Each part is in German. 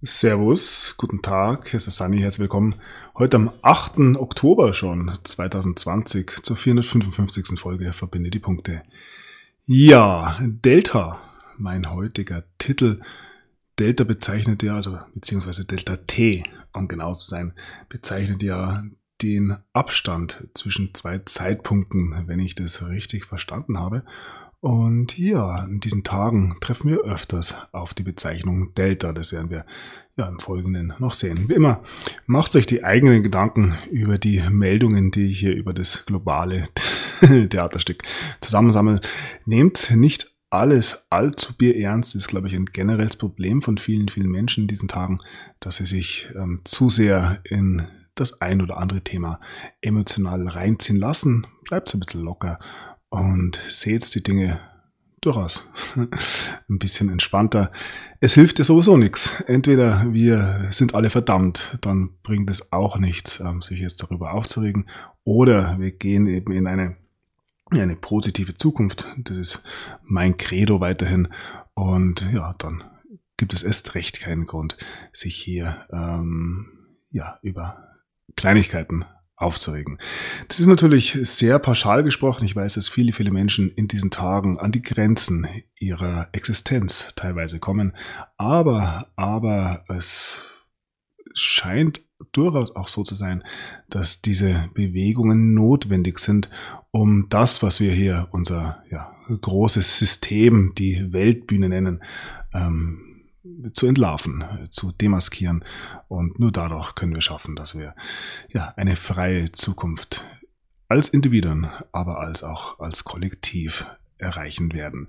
Servus, guten Tag, hier ist der Sunny, herzlich willkommen. Heute am 8. Oktober schon 2020 zur 455. Folge Verbinde die Punkte. Ja, Delta, mein heutiger Titel. Delta bezeichnet ja, beziehungsweise Delta T, um genau zu sein, bezeichnet ja den Abstand zwischen zwei Zeitpunkten, wenn ich das richtig verstanden habe. Und ja, in diesen Tagen treffen wir öfters auf die Bezeichnung Delta. Das werden wir ja im Folgenden noch sehen. Wie immer, macht euch die eigenen Gedanken über die Meldungen, die ich hier über das globale Theaterstück zusammensammle. Nehmt nicht alles allzu bierernst. Das ist, glaube ich, ein generelles Problem von vielen, vielen Menschen in diesen Tagen, dass sie sich zu sehr in das ein oder andere Thema emotional reinziehen lassen. Bleibt ein bisschen locker und seht die Dinge durchaus ein bisschen entspannter. Es hilft dir sowieso nichts. Entweder wir sind alle verdammt, dann bringt es auch nichts, sich jetzt darüber aufzuregen, oder wir gehen eben in eine positive Zukunft. Das ist mein Credo weiterhin. Und ja, dann gibt es erst recht keinen Grund, sich hier über Kleinigkeiten aufzuregen. Das ist natürlich sehr pauschal gesprochen. Ich weiß, dass viele, viele Menschen in diesen Tagen an die Grenzen ihrer Existenz teilweise kommen. Aber es scheint durchaus auch so zu sein, dass diese Bewegungen notwendig sind, um das, was wir hier unser großes System, die Weltbühne nennen, zu entlarven, zu demaskieren. Und nur dadurch können wir schaffen, dass wir eine freie Zukunft als Individuen, aber auch als Kollektiv erreichen werden.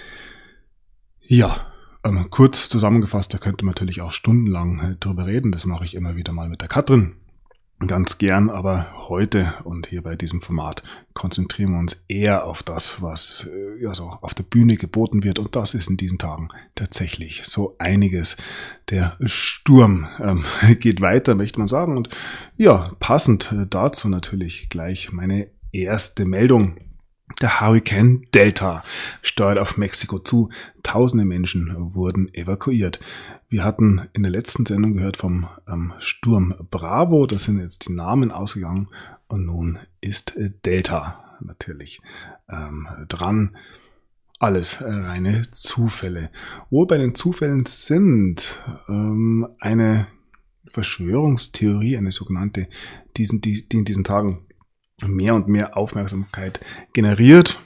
Ja, kurz zusammengefasst, da könnte man natürlich auch stundenlang drüber reden. Das mache ich immer wieder mal mit der Katrin. Ganz gern, aber heute und hier bei diesem Format konzentrieren wir uns eher auf das, was auf der Bühne geboten wird. Und das ist in diesen Tagen tatsächlich so einiges. Der Sturm geht weiter, möchte man sagen. Und ja, passend dazu natürlich gleich meine erste Meldung. Der Hurrikan Delta steuert auf Mexiko zu. Tausende Menschen wurden evakuiert. Wir hatten in der letzten Sendung gehört vom Sturm Bravo. Da sind jetzt die Namen ausgegangen. Und nun ist Delta natürlich dran. Alles reine Zufälle. Wo bei den Zufällen sind eine Verschwörungstheorie, eine sogenannte, die in diesen Tagen mehr und mehr Aufmerksamkeit generiert.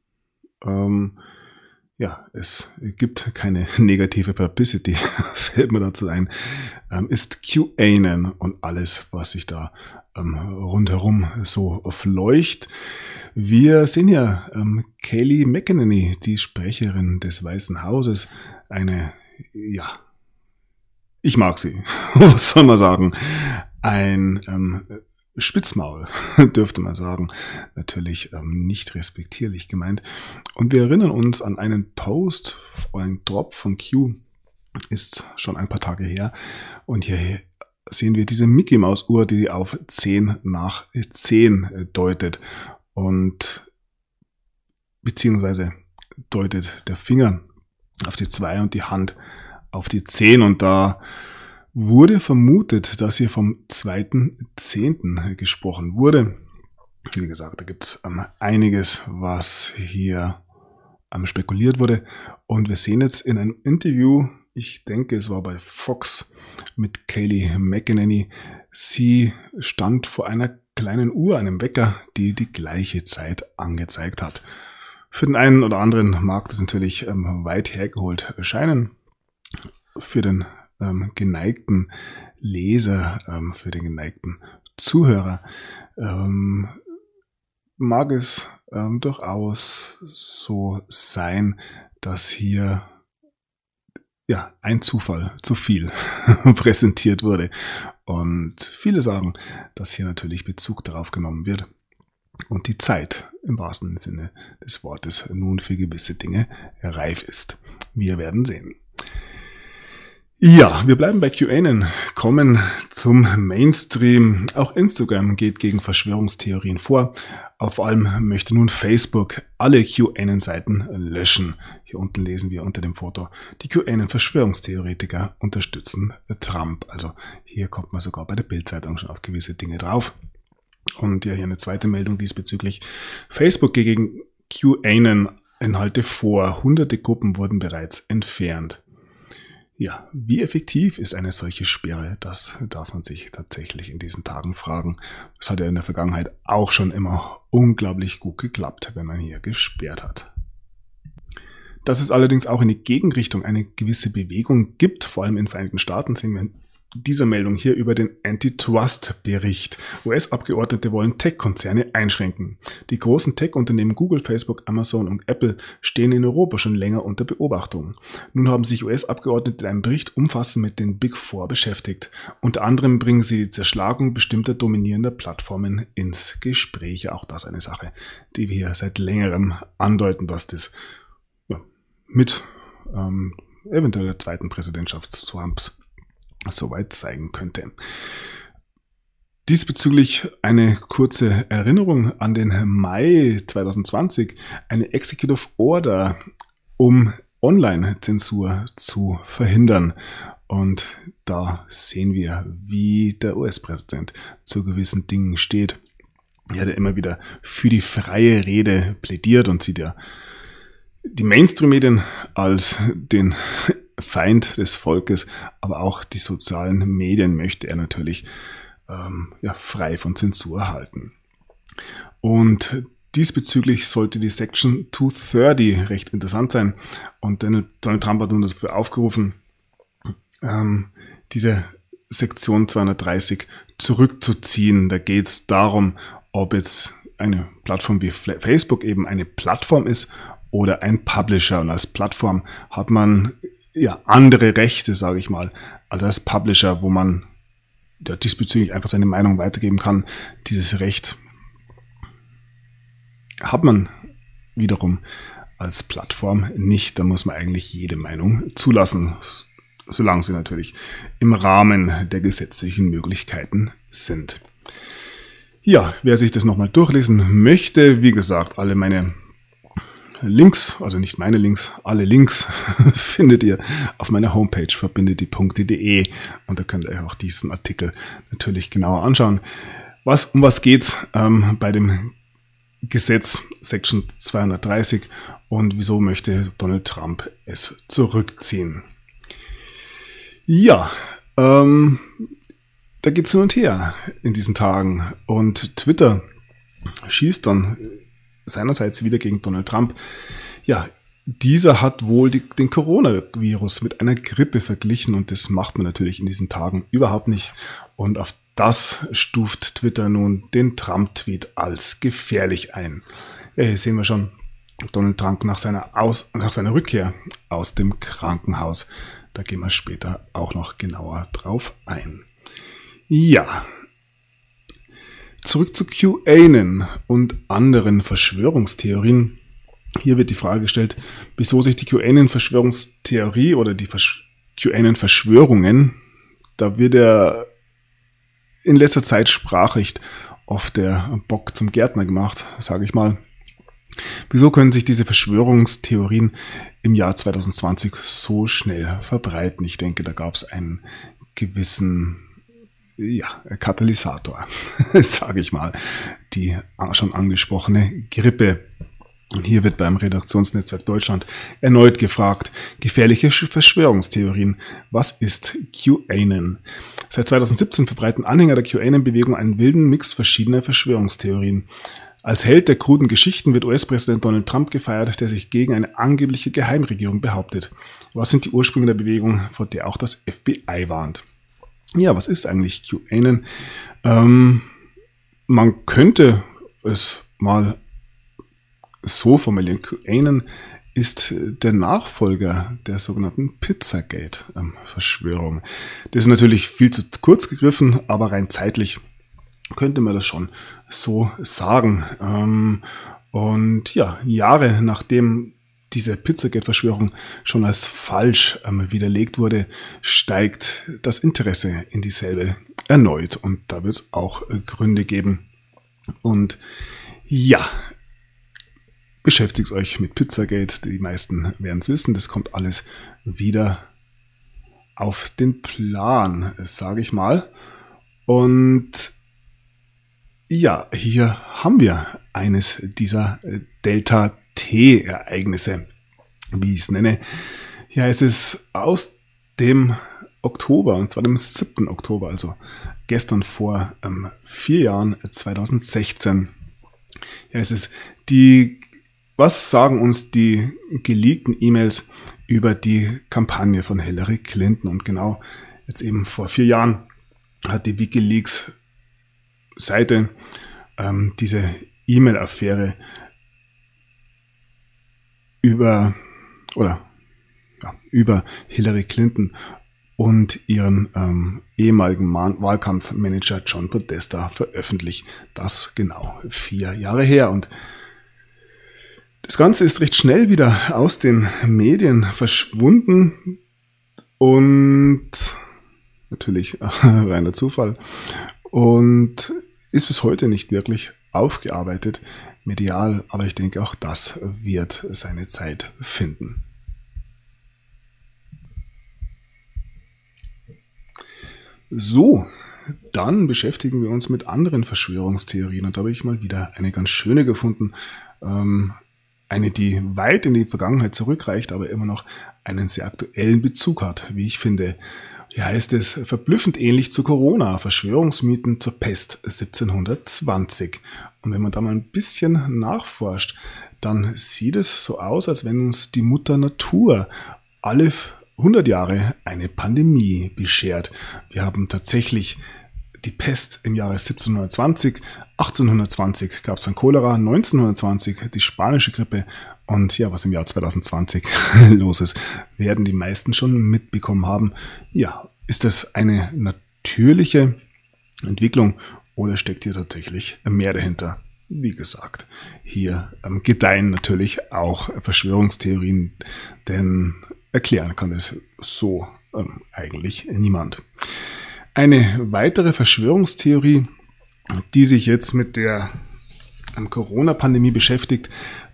Es gibt keine negative Publicity, fällt mir dazu ein, ist QAnon und alles, was sich da rundherum so fleucht. Wir sehen ja Kayleigh McEnany, die Sprecherin des Weißen Hauses, ich mag sie, was soll man sagen, ein Spitzmaul, dürfte man sagen. Natürlich nicht respektierlich gemeint. Und wir erinnern uns an einen Post, einen Drop von Q, ist schon ein paar Tage her. Und hier sehen wir diese Mickey-Maus-Uhr, die auf 10 nach 10 deutet. Und beziehungsweise deutet der Finger auf die 2 und die Hand auf die 10. Und da wurde vermutet, dass hier vom 2.10. gesprochen wurde. Wie gesagt, da gibt es einiges, was hier spekuliert wurde. Und wir sehen jetzt in einem Interview, ich denke, es war bei Fox mit Kayleigh McEnany, sie stand vor einer kleinen Uhr, einem Wecker, die die gleiche Zeit angezeigt hat. Für den einen oder anderen mag das natürlich weit hergeholt erscheinen. Für den geneigten Leser, für den geneigten Zuhörer mag es durchaus so sein, dass hier ein Zufall zu viel präsentiert wurde. Und viele sagen, dass hier natürlich Bezug darauf genommen wird und die Zeit im wahrsten Sinne des Wortes nun für gewisse Dinge reif ist. Wir werden sehen. Ja, wir bleiben bei QAnon, kommen zum Mainstream. Auch Instagram geht gegen Verschwörungstheorien vor. Auf allem möchte nun Facebook alle QAnon-Seiten löschen. Hier unten lesen wir unter dem Foto, die QAnon-Verschwörungstheoretiker unterstützen Trump. Also hier kommt man sogar bei der Bild-Zeitung schon auf gewisse Dinge drauf. Und ja, hier eine zweite Meldung diesbezüglich. Facebook geht gegen QAnon-Inhalte vor. Hunderte Gruppen wurden bereits entfernt. Ja, wie effektiv ist eine solche Sperre? Das darf man sich tatsächlich in diesen Tagen fragen. Das hat ja in der Vergangenheit auch schon immer unglaublich gut geklappt, wenn man hier gesperrt hat. Dass es allerdings auch in die Gegenrichtung eine gewisse Bewegung gibt, vor allem in den Vereinigten Staaten, sehen wir in dieser Meldung hier über den Antitrust-Bericht. US-Abgeordnete wollen Tech-Konzerne einschränken. Die großen Tech-Unternehmen Google, Facebook, Amazon und Apple stehen in Europa schon länger unter Beobachtung. Nun haben sich US-Abgeordnete in einem Bericht umfassend mit den Big Four beschäftigt. Unter anderem bringen sie die Zerschlagung bestimmter dominierender Plattformen ins Gespräch. Auch das eine Sache, die wir hier seit längerem andeuten, was das mit eventuell der zweiten Präsidentschaft Trumps soweit zeigen könnte. Diesbezüglich eine kurze Erinnerung an den Mai 2020, eine Executive Order, um Online-Zensur zu verhindern. Und da sehen wir, wie der US-Präsident zu gewissen Dingen steht. Er hat ja immer wieder für die freie Rede plädiert und sieht ja die Mainstream-Medien als den Feind des Volkes, aber auch die sozialen Medien möchte er natürlich frei von Zensur halten. Und diesbezüglich sollte die Section 230 recht interessant sein. Und Donald Trump hat nun dafür aufgerufen, diese Sektion 230 zurückzuziehen. Da geht es darum, ob jetzt eine Plattform wie Facebook eben eine Plattform ist oder ein Publisher. Und als Plattform hat man andere Rechte, sage ich mal, als als Publisher, wo man diesbezüglich einfach seine Meinung weitergeben kann. Dieses Recht hat man wiederum als Plattform nicht. Da muss man eigentlich jede Meinung zulassen, solange sie natürlich im Rahmen der gesetzlichen Möglichkeiten sind. Ja, wer sich das nochmal durchlesen möchte, wie gesagt, alle meine Links, also nicht meine Links, alle Links findet ihr auf meiner Homepage verbindetdie.de und da könnt ihr euch auch diesen Artikel natürlich genauer anschauen. Um was geht's bei dem Gesetz Section 230 und wieso möchte Donald Trump es zurückziehen? Ja, da geht's hin und her in diesen Tagen und Twitter schießt dann seinerseits wieder gegen Donald Trump. Ja, dieser hat wohl den Coronavirus mit einer Grippe verglichen und das macht man natürlich in diesen Tagen überhaupt nicht. Und auf das stuft Twitter nun den Trump-Tweet als gefährlich ein. Ja, hier sehen wir schon Donald Trump nach seiner Rückkehr aus dem Krankenhaus. Da gehen wir später auch noch genauer drauf ein. Ja, zurück zu QAnon und anderen Verschwörungstheorien. Hier wird die Frage gestellt, wieso sich die QAnon-Verschwörungstheorie oder die QAnon-Verschwörungen, da wird in letzter Zeit sprachlich oft der Bock zum Gärtner gemacht, sage ich mal. Wieso können sich diese Verschwörungstheorien im Jahr 2020 so schnell verbreiten? Ich denke, da gab es einen gewissen Katalysator, sage ich mal, die schon angesprochene Grippe. Und hier wird beim Redaktionsnetzwerk Deutschland erneut gefragt, gefährliche Verschwörungstheorien, was ist QAnon? Seit 2017 verbreiten Anhänger der QAnon-Bewegung einen wilden Mix verschiedener Verschwörungstheorien. Als Held der kruden Geschichten wird US-Präsident Donald Trump gefeiert, der sich gegen eine angebliche Geheimregierung behauptet. Was sind die Ursprünge der Bewegung, vor der auch das FBI warnt? Ja, was ist eigentlich QAnon? Man könnte es mal so formulieren. QAnon ist der Nachfolger der sogenannten Pizzagate-Verschwörung. Das ist natürlich viel zu kurz gegriffen, aber rein zeitlich könnte man das schon so sagen. Und ja, Jahre nachdem diese Pizzagate-Verschwörung schon als falsch widerlegt wurde, steigt das Interesse in dieselbe erneut. Und da wird es auch Gründe geben. Und ja, beschäftigt euch mit Pizzagate. Die meisten werden es wissen. Das kommt alles wieder auf den Plan, sage ich mal. Und ja, hier haben wir eines dieser Delta-T-Ereignisse, wie ich es nenne. Hier heißt es aus dem Oktober, und zwar dem 7. Oktober, also gestern vor 4 Jahren, 2016. Hier heißt es, was sagen uns die geleakten E-Mails über die Kampagne von Hillary Clinton? Und genau jetzt eben vor 4 Jahren hat die WikiLeaks-Seite diese E-Mail-Affäre über Hillary Clinton und ihren ehemaligen Wahlkampfmanager John Podesta veröffentlicht. Das genau 4 Jahre her. Und das Ganze ist recht schnell wieder aus den Medien verschwunden und natürlich reiner Zufall und ist bis heute nicht wirklich aufgearbeitet medial, aber ich denke auch das wird seine Zeit finden. So, dann beschäftigen wir uns mit anderen Verschwörungstheorien und da habe ich mal wieder eine ganz schöne gefunden. Eine, die weit in die Vergangenheit zurückreicht, aber immer noch einen sehr aktuellen Bezug hat, wie ich finde. Hier heißt es, verblüffend ähnlich zu Corona, Verschwörungsmythen zur Pest 1720. Und wenn man da mal ein bisschen nachforscht, dann sieht es so aus, als wenn uns die Mutter Natur alle 100 Jahre eine Pandemie beschert. Wir haben tatsächlich die Pest im Jahre 1720, 1820 gab es dann Cholera, 1920 die spanische Grippe und ja, was im Jahr 2020 los ist, werden die meisten schon mitbekommen haben. Ja, ist das eine natürliche Entwicklung oder steckt hier tatsächlich mehr dahinter? Wie gesagt, hier gedeihen natürlich auch Verschwörungstheorien, denn erklären kann es so eigentlich niemand. Eine weitere Verschwörungstheorie, die sich jetzt mit der Corona-Pandemie beschäftigt,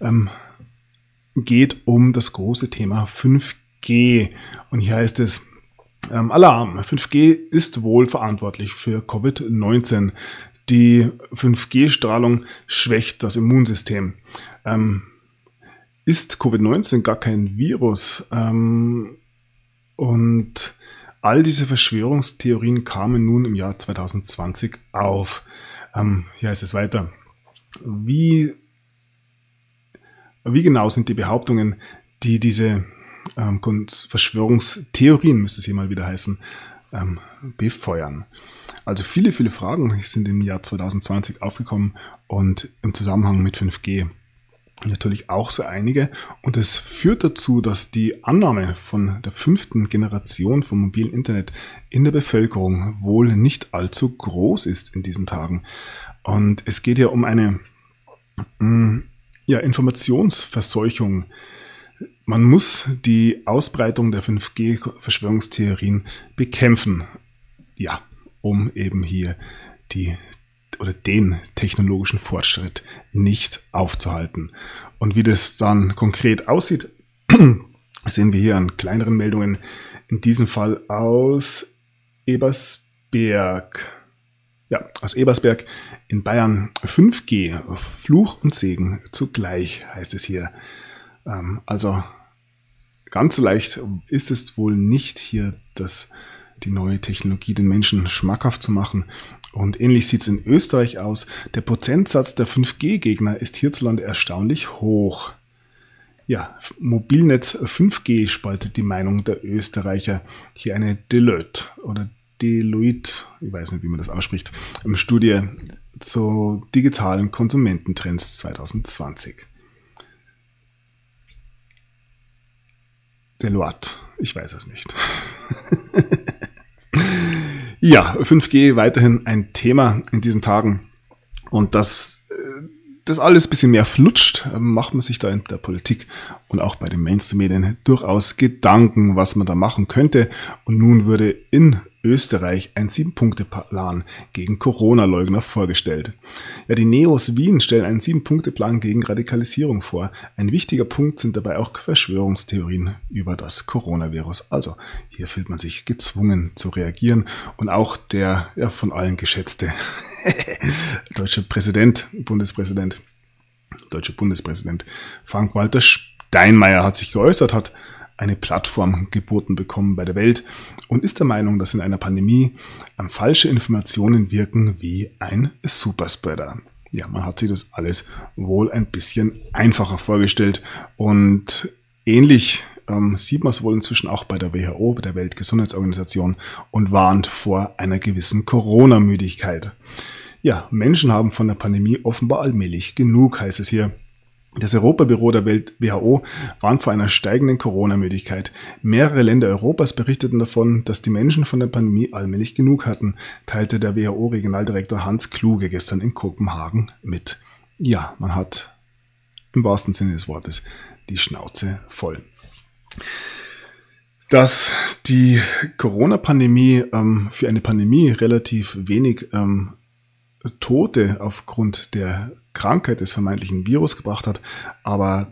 geht um das große Thema 5G. Und hier heißt es, Alarm, 5G ist wohl verantwortlich für Covid-19. Die 5G-Strahlung schwächt das Immunsystem. Ist Covid-19 gar kein Virus? Und all diese Verschwörungstheorien kamen nun im Jahr 2020 auf. Hier heißt es weiter. Wie genau sind die Behauptungen, die diese Verschwörungstheorien, müsste es hier mal wieder heißen, befeuern? Also viele Fragen sind im Jahr 2020 aufgekommen und im Zusammenhang mit 5G natürlich auch so einige. Und es führt dazu, dass die Annahme von der 5. Generation vom mobilen Internet in der Bevölkerung wohl nicht allzu groß ist in diesen Tagen. Und es geht ja um eine Informationsverseuchung. Man muss die Ausbreitung der 5G-Verschwörungstheorien bekämpfen. Ja, um eben hier den technologischen Fortschritt nicht aufzuhalten. Und wie das dann konkret aussieht, sehen wir hier an kleineren Meldungen, in diesem Fall aus Ebersberg. Ja, aus Ebersberg in Bayern. 5G, Fluch und Segen zugleich, heißt es hier. Also ganz so leicht ist es wohl nicht, hier die neue Technologie den Menschen schmackhaft zu machen. Und ähnlich sieht es in Österreich aus. Der Prozentsatz der 5G-Gegner ist hierzulande erstaunlich hoch. Ja, Mobilnetz 5G spaltet die Meinung der Österreicher. Hier eine Deloitte, ich weiß nicht, wie man das ausspricht, Studie zu digitalen Konsumententrends 2020. Deloitte, ich weiß es nicht. Ja, 5G weiterhin ein Thema in diesen Tagen und das das alles ein bisschen mehr flutscht, macht man sich da in der Politik und auch bei den Mainstream-Medien durchaus Gedanken, was man da machen könnte. Und nun wurde in Österreich ein 7-Punkte-Plan gegen Corona-Leugner vorgestellt. Ja, die Neos Wien stellen einen 7-Punkte-Plan gegen Radikalisierung vor. Ein wichtiger Punkt sind dabei auch Verschwörungstheorien über das Coronavirus. Also hier fühlt man sich gezwungen zu reagieren. Und auch der von allen geschätzte deutsche Bundespräsident Frank-Walter Steinmeier hat sich geäußert, hat eine Plattform geboten bekommen bei der Welt und ist der Meinung, dass in einer Pandemie falsche Informationen wirken wie ein Superspreader. Ja, man hat sich das alles wohl ein bisschen einfacher vorgestellt und ähnlich sieht man es wohl inzwischen auch bei der WHO, bei der Weltgesundheitsorganisation und warnt vor einer gewissen Corona-Müdigkeit. Ja, Menschen haben von der Pandemie offenbar allmählich genug, heißt es hier. Das Europabüro der WHO warnt vor einer steigenden Corona-Müdigkeit. Mehrere Länder Europas berichteten davon, dass die Menschen von der Pandemie allmählich genug hatten, teilte der WHO-Regionaldirektor Hans Kluge gestern in Kopenhagen mit. Ja, man hat im wahrsten Sinne des Wortes die Schnauze voll. Dass die Corona-Pandemie für eine Pandemie relativ wenig Tote aufgrund der Krankheit des vermeintlichen Virus gebracht hat, aber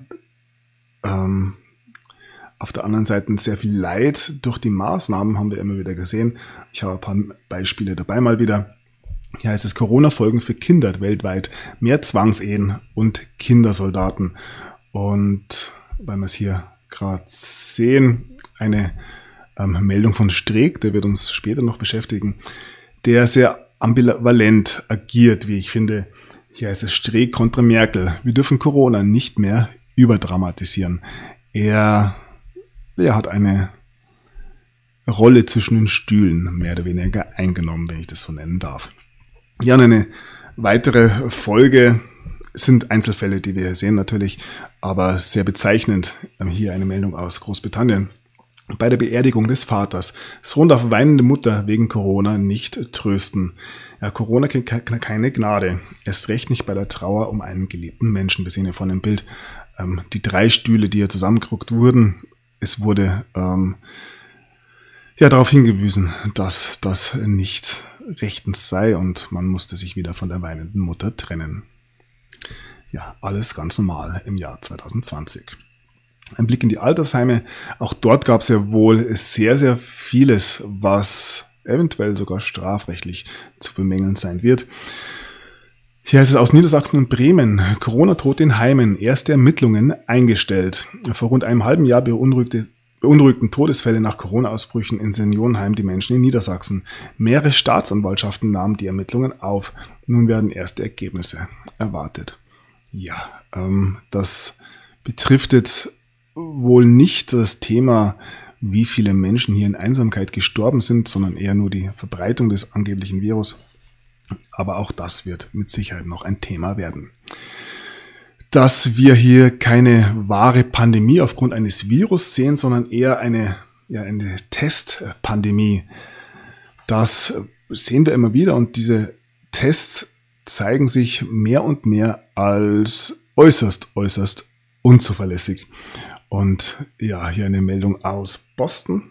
auf der anderen Seite sehr viel Leid durch die Maßnahmen haben wir immer wieder gesehen. Ich habe ein paar Beispiele dabei mal wieder. Hier heißt es Corona-Folgen für Kinder weltweit, mehr Zwangsehen und Kindersoldaten. Und weil wir es hier gerade sehen, eine Meldung von Streeck, der wird uns später noch beschäftigen, der sehr ambivalent agiert, wie ich finde. Hier heißt es Streeck kontra Merkel. Wir dürfen Corona nicht mehr überdramatisieren. Er hat eine Rolle zwischen den Stühlen mehr oder weniger eingenommen, wenn ich das so nennen darf. Ja, und eine weitere Folge sind Einzelfälle, die wir hier sehen natürlich, aber sehr bezeichnend. Hier eine Meldung aus Großbritannien. Bei der Beerdigung des Vaters. Sohn darf weinende Mutter wegen Corona nicht trösten. Ja, Corona kennt keine Gnade. Erst recht nicht bei der Trauer um einen geliebten Menschen. Wir sehen hier vorne im Bild die 3 Stühle, die hier zusammengerückt wurden. Es wurde darauf hingewiesen, dass das nicht rechtens sei und man musste sich wieder von der weinenden Mutter trennen. Ja, alles ganz normal im Jahr 2020. Ein Blick in die Altersheime. Auch dort gab es ja wohl sehr, sehr vieles, was eventuell sogar strafrechtlich zu bemängeln sein wird. Hier heißt es aus Niedersachsen und Bremen. Corona-Tote in Heimen. Erste Ermittlungen eingestellt. Vor rund einem halben Jahr beunruhigten Todesfälle nach Corona-Ausbrüchen in Seniorenheimen die Menschen in Niedersachsen. Mehrere Staatsanwaltschaften nahmen die Ermittlungen auf. Nun werden erste Ergebnisse erwartet. Ja, das betrifft jetzt wohl nicht das Thema, wie viele Menschen hier in Einsamkeit gestorben sind, sondern eher nur die Verbreitung des angeblichen Virus. Aber auch das wird mit Sicherheit noch ein Thema werden. Dass wir hier keine wahre Pandemie aufgrund eines Virus sehen, sondern eher eine Testpandemie. Das sehen wir immer wieder und diese Tests zeigen sich mehr und mehr als äußerst unzuverlässig. Und ja, hier eine Meldung aus Boston.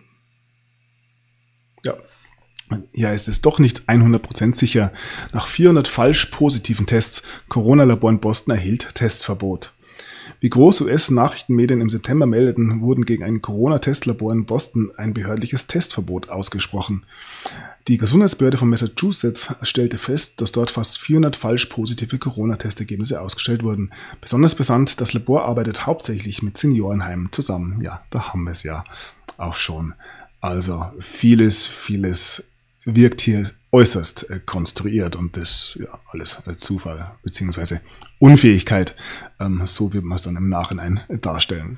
Ja, hier ist es doch nicht 100% sicher. Nach 400 falsch positiven Tests, Corona-Labor in Boston erhielt Testverbot. Wie groß US-Nachrichtenmedien im September meldeten, wurden gegen ein Corona-Testlabor in Boston ein behördliches Testverbot ausgesprochen. Die Gesundheitsbehörde von Massachusetts stellte fest, dass dort fast 400 falsch positive Corona-Testergebnisse ausgestellt wurden. Besonders brisant, das Labor arbeitet hauptsächlich mit Seniorenheimen zusammen. Ja, da haben wir es ja auch schon. Also vieles wirkt hier äußerst konstruiert und das alles Zufall bzw. Unfähigkeit. So wird man es dann im Nachhinein darstellen.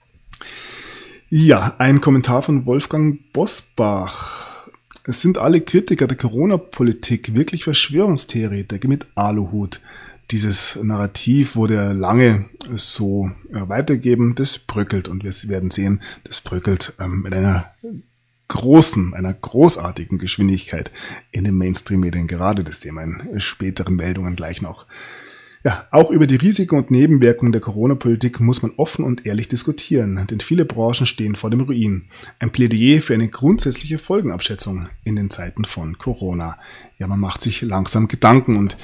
Ja, ein Kommentar von Wolfgang Bosbach. Es sind alle Kritiker der Corona-Politik wirklich Verschwörungstheoretiker mit Aluhut. Dieses Narrativ wurde ja lange so weitergegeben, das bröckelt und wir werden sehen, das bröckelt mit einer großartigen Geschwindigkeit in den Mainstream-Medien, gerade das Thema in späteren Meldungen gleich noch. Ja, auch über die Risiken und Nebenwirkungen der Corona-Politik muss man offen und ehrlich diskutieren, denn viele Branchen stehen vor dem Ruin. Ein Plädoyer für eine grundsätzliche Folgenabschätzung in den Zeiten von Corona. Ja, man macht sich langsam Gedanken und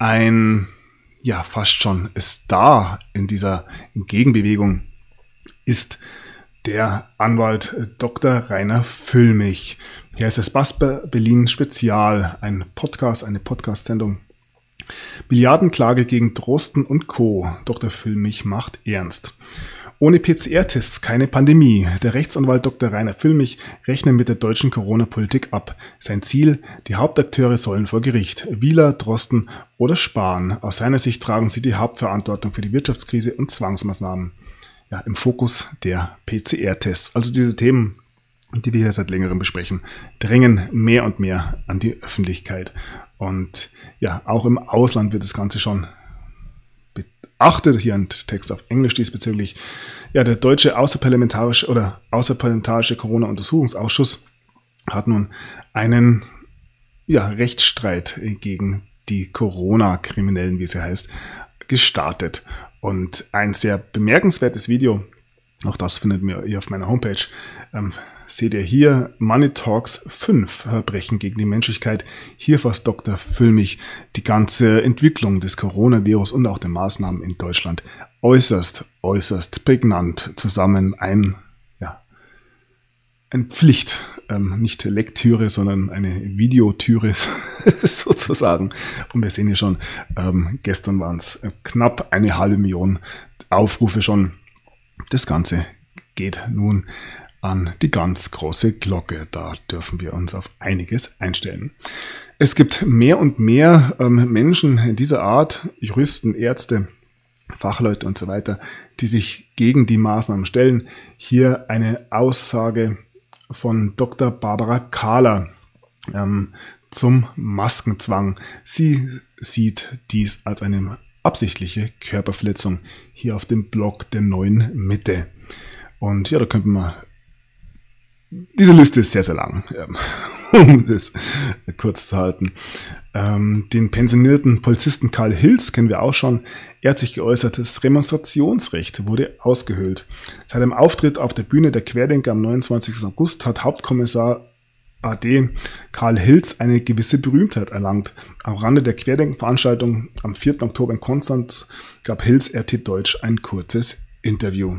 fast schon Star in dieser Gegenbewegung ist der Anwalt Dr. Rainer Füllmich. Hier ist das Basper Berlin Spezial, ein Podcast, eine Podcast-Sendung. Milliardenklage gegen Drosten und Co. Dr. Füllmich macht ernst. Ohne PCR-Tests keine Pandemie. Der Rechtsanwalt Dr. Rainer Füllmich rechnet mit der deutschen Corona-Politik ab. Sein Ziel: Die Hauptakteure sollen vor Gericht. Wieler, Drosten oder Spahn. Aus seiner Sicht tragen sie die Hauptverantwortung für die Wirtschaftskrise und Zwangsmaßnahmen. Ja, im Fokus der PCR-Tests. Also diese Themen, die wir hier seit längerem besprechen, drängen mehr und mehr an die Öffentlichkeit. Und ja, auch im Ausland wird das Ganze schon beachtet. Hier ein Text auf Englisch diesbezüglich. Ja, der deutsche außerparlamentarische Corona-Untersuchungsausschuss hat nun einen Rechtsstreit gegen die Corona-Kriminellen, wie es ja heißt, gestartet. Und ein sehr bemerkenswertes Video, auch das findet ihr hier auf meiner Homepage, seht ihr hier: Money Talks 5 Verbrechen gegen die Menschlichkeit. Hier fasst Dr. Füllmich die ganze Entwicklung des Coronavirus und auch der Maßnahmen in Deutschland äußerst prägnant zusammen. Ein Pflicht, nicht Lektüre, sondern eine Videotüre sozusagen. Und wir sehen hier schon, gestern waren es knapp 500.000 Aufrufe schon. Das Ganze geht nun an die ganz große Glocke. Da dürfen wir uns auf einiges einstellen. Es gibt mehr und mehr Menschen dieser Art, Juristen, Ärzte, Fachleute und so weiter, die sich gegen die Maßnahmen stellen. Hier eine Aussage von Dr. Barbara Kahler zum Maskenzwang. Sie sieht dies als eine absichtliche Körperverletzung hier auf dem Blog der Neuen Mitte. Und ja, da könnten wir... Diese Liste ist sehr, sehr lang, um das kurz zu halten. Den pensionierten Polizisten Karl Hills kennen wir auch schon. Er hat sich geäußert, das Demonstrationsrecht wurde ausgehöhlt. Seit einem Auftritt auf der Bühne der Querdenker am 29. August hat Hauptkommissar AD Karl Hills eine gewisse Berühmtheit erlangt. Am Rande der Querdenkenveranstaltung am 4. Oktober in Konstanz gab Hills RT Deutsch ein kurzes Interview.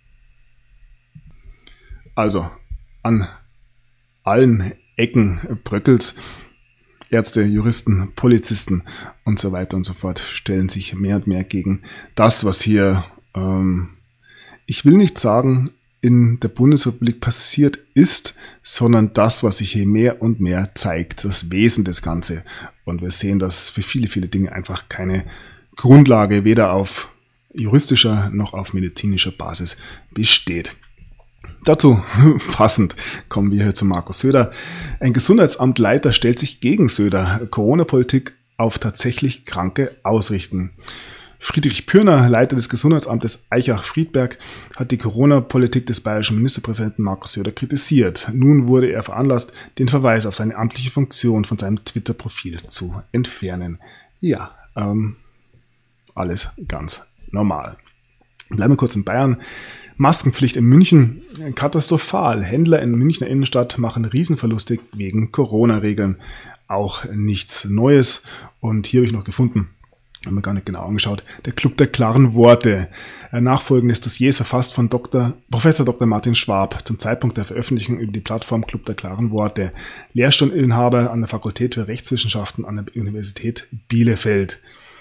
Also, an allen Ecken bröckelt's. Ärzte, Juristen, Polizisten und so weiter und so fort stellen sich mehr und mehr gegen das, was hier, ich will nicht sagen, in der Bundesrepublik passiert ist, sondern das, was sich hier mehr und mehr zeigt, das Wesen des Ganzen. Und wir sehen, dass für viele, viele Dinge einfach keine Grundlage weder auf juristischer noch auf medizinischer Basis besteht. Dazu passend kommen wir hier zu Markus Söder. Ein Gesundheitsamtleiter stellt sich gegen Söder. Corona-Politik auf tatsächlich Kranke ausrichten. Friedrich Pürner, Leiter des Gesundheitsamtes Aichach-Friedberg, hat die Corona-Politik des bayerischen Ministerpräsidenten Markus Söder kritisiert. Nun wurde er veranlasst, den Verweis auf seine amtliche Funktion von seinem Twitter-Profil zu entfernen. Ja, alles ganz normal. Bleiben wir kurz in Bayern. Maskenpflicht in München, katastrophal. Händler in Münchner Innenstadt machen Riesenverluste wegen Corona-Regeln. Auch nichts Neues. Und hier habe ich noch gefunden, haben wir gar nicht genau angeschaut, der Club der klaren Worte. Ein nachfolgendes Dossier ist verfasst von Professor Dr. Martin Schwab zum Zeitpunkt der Veröffentlichung über die Plattform Club der klaren Worte. Lehrstuhlinhaber an der Fakultät für Rechtswissenschaften an der Universität Bielefeld.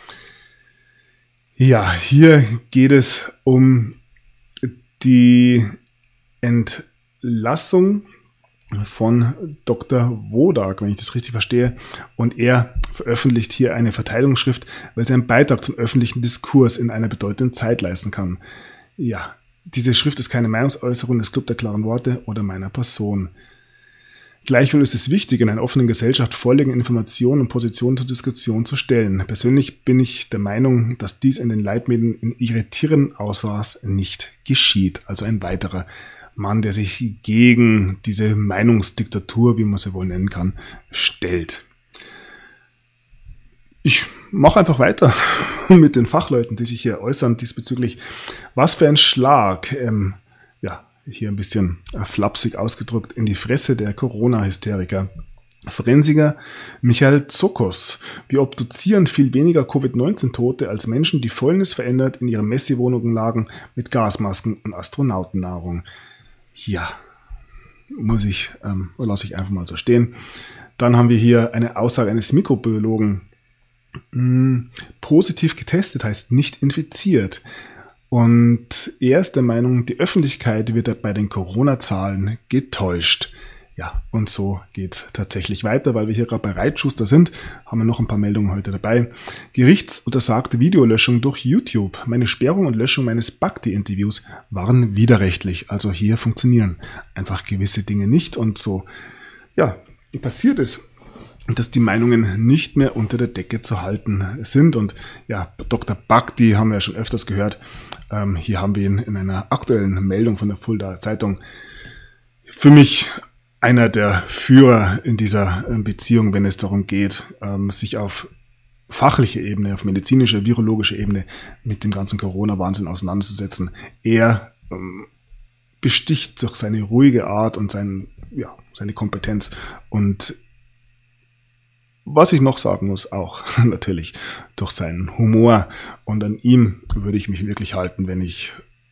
Ja, hier geht es um die Entlassung von Dr. Wodak, wenn ich das richtig verstehe. Und er veröffentlicht hier eine Verteidigungsschrift, weil sie einen Beitrag zum öffentlichen Diskurs in einer bedeutenden Zeit leisten kann. Ja, diese Schrift ist keine Meinungsäußerung des Club der klaren Worte oder meiner Person. Gleichwohl ist es wichtig, in einer offenen Gesellschaft vorliegende Informationen und Positionen zur Diskussion zu stellen. Persönlich bin ich der Meinung, dass dies in den Leitmedien in irritierendem Ausmaß nicht geschieht. Also ein weiterer Mann, der sich gegen diese Meinungsdiktatur, wie man sie wohl nennen kann, stellt. Ich mache einfach weiter mit den Fachleuten, die sich hier äußern diesbezüglich. Was für ein Schlag, hier ein bisschen flapsig ausgedrückt, in die Fresse der Corona-Hysteriker. Forensiker Michael Zokos. Wir obduzieren viel weniger Covid-19-Tote als Menschen, die fäulnisverändert in ihren Messi-Wohnungen lagen mit Gasmasken und Astronautennahrung. Ja, lasse ich einfach mal so stehen. Dann haben wir hier eine Aussage eines Mikrobiologen. Positiv getestet heißt nicht infiziert. Und er ist der Meinung, die Öffentlichkeit wird bei den Corona-Zahlen getäuscht. Ja, und so geht's tatsächlich weiter, weil wir hier gerade bei Reitschuster sind, haben wir noch ein paar Meldungen heute dabei. Gerichtsuntersagte Videolöschung durch YouTube. Meine Sperrung und Löschung meines Bhakti-Interviews waren widerrechtlich. Also hier funktionieren einfach gewisse Dinge nicht und so, ja, passiert es, dass die Meinungen nicht mehr unter der Decke zu halten sind. Und ja, Dr. Bhakti haben wir ja schon öfters gehört. Hier haben wir ihn in einer aktuellen Meldung von der Fuldaer Zeitung. Für mich einer der Führer in dieser Beziehung, wenn es darum geht, sich auf fachlicher Ebene, auf medizinischer, virologischer Ebene mit dem ganzen Corona-Wahnsinn auseinanderzusetzen. Er besticht durch seine ruhige Art und seine Kompetenz. Und was ich noch sagen muss, auch natürlich durch seinen Humor. Und an ihm würde ich mich wirklich halten, wenn ich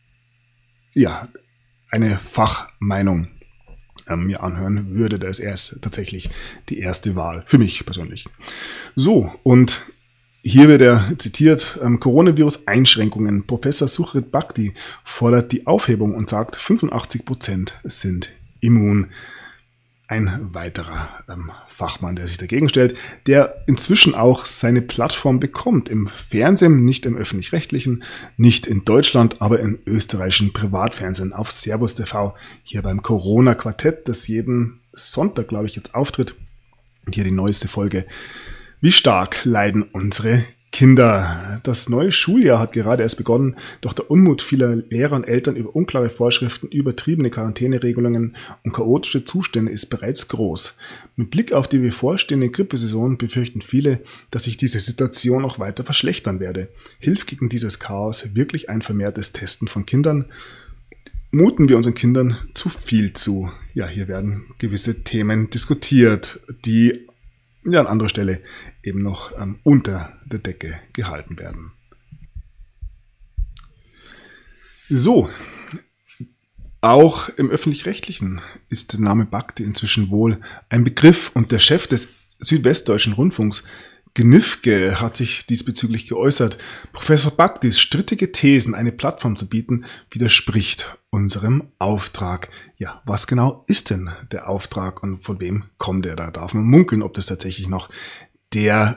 eine Fachmeinung mir anhören würde. Da ist er tatsächlich die erste Wahl, für mich persönlich. So, und hier wird er zitiert, Coronavirus-Einschränkungen. Professor Suchrit Bhakti fordert die Aufhebung und sagt, 85% sind immun. Ein weiterer Fachmann, der sich dagegen stellt, der inzwischen auch seine Plattform bekommt. Im Fernsehen, nicht im öffentlich-rechtlichen, nicht in Deutschland, aber im österreichischen Privatfernsehen auf Servus TV, hier beim Corona-Quartett, das jeden Sonntag, glaube ich, jetzt auftritt. Und hier die neueste Folge. Wie stark leiden unsere Kinder? Das neue Schuljahr hat gerade erst begonnen, doch der Unmut vieler Lehrer und Eltern über unklare Vorschriften, übertriebene Quarantäneregelungen und chaotische Zustände ist bereits groß. Mit Blick auf die bevorstehende Grippesaison befürchten viele, dass sich diese Situation noch weiter verschlechtern werde. Hilft gegen dieses Chaos wirklich ein vermehrtes Testen von Kindern? Muten wir unseren Kindern zu viel zu? Ja, hier werden gewisse Themen diskutiert, die an anderer Stelle eben noch unter der Decke gehalten werden. So, auch im Öffentlich-Rechtlichen ist der Name Bhakti inzwischen wohl ein Begriff und der Chef des Südwestdeutschen Rundfunks, Gnifke, hat sich diesbezüglich geäußert. Professor Bhaktis strittige Thesen, eine Plattform zu bieten, widerspricht unserem Auftrag. Ja, was genau ist denn der Auftrag und von wem kommt er? Da darf man munkeln, ob das tatsächlich noch der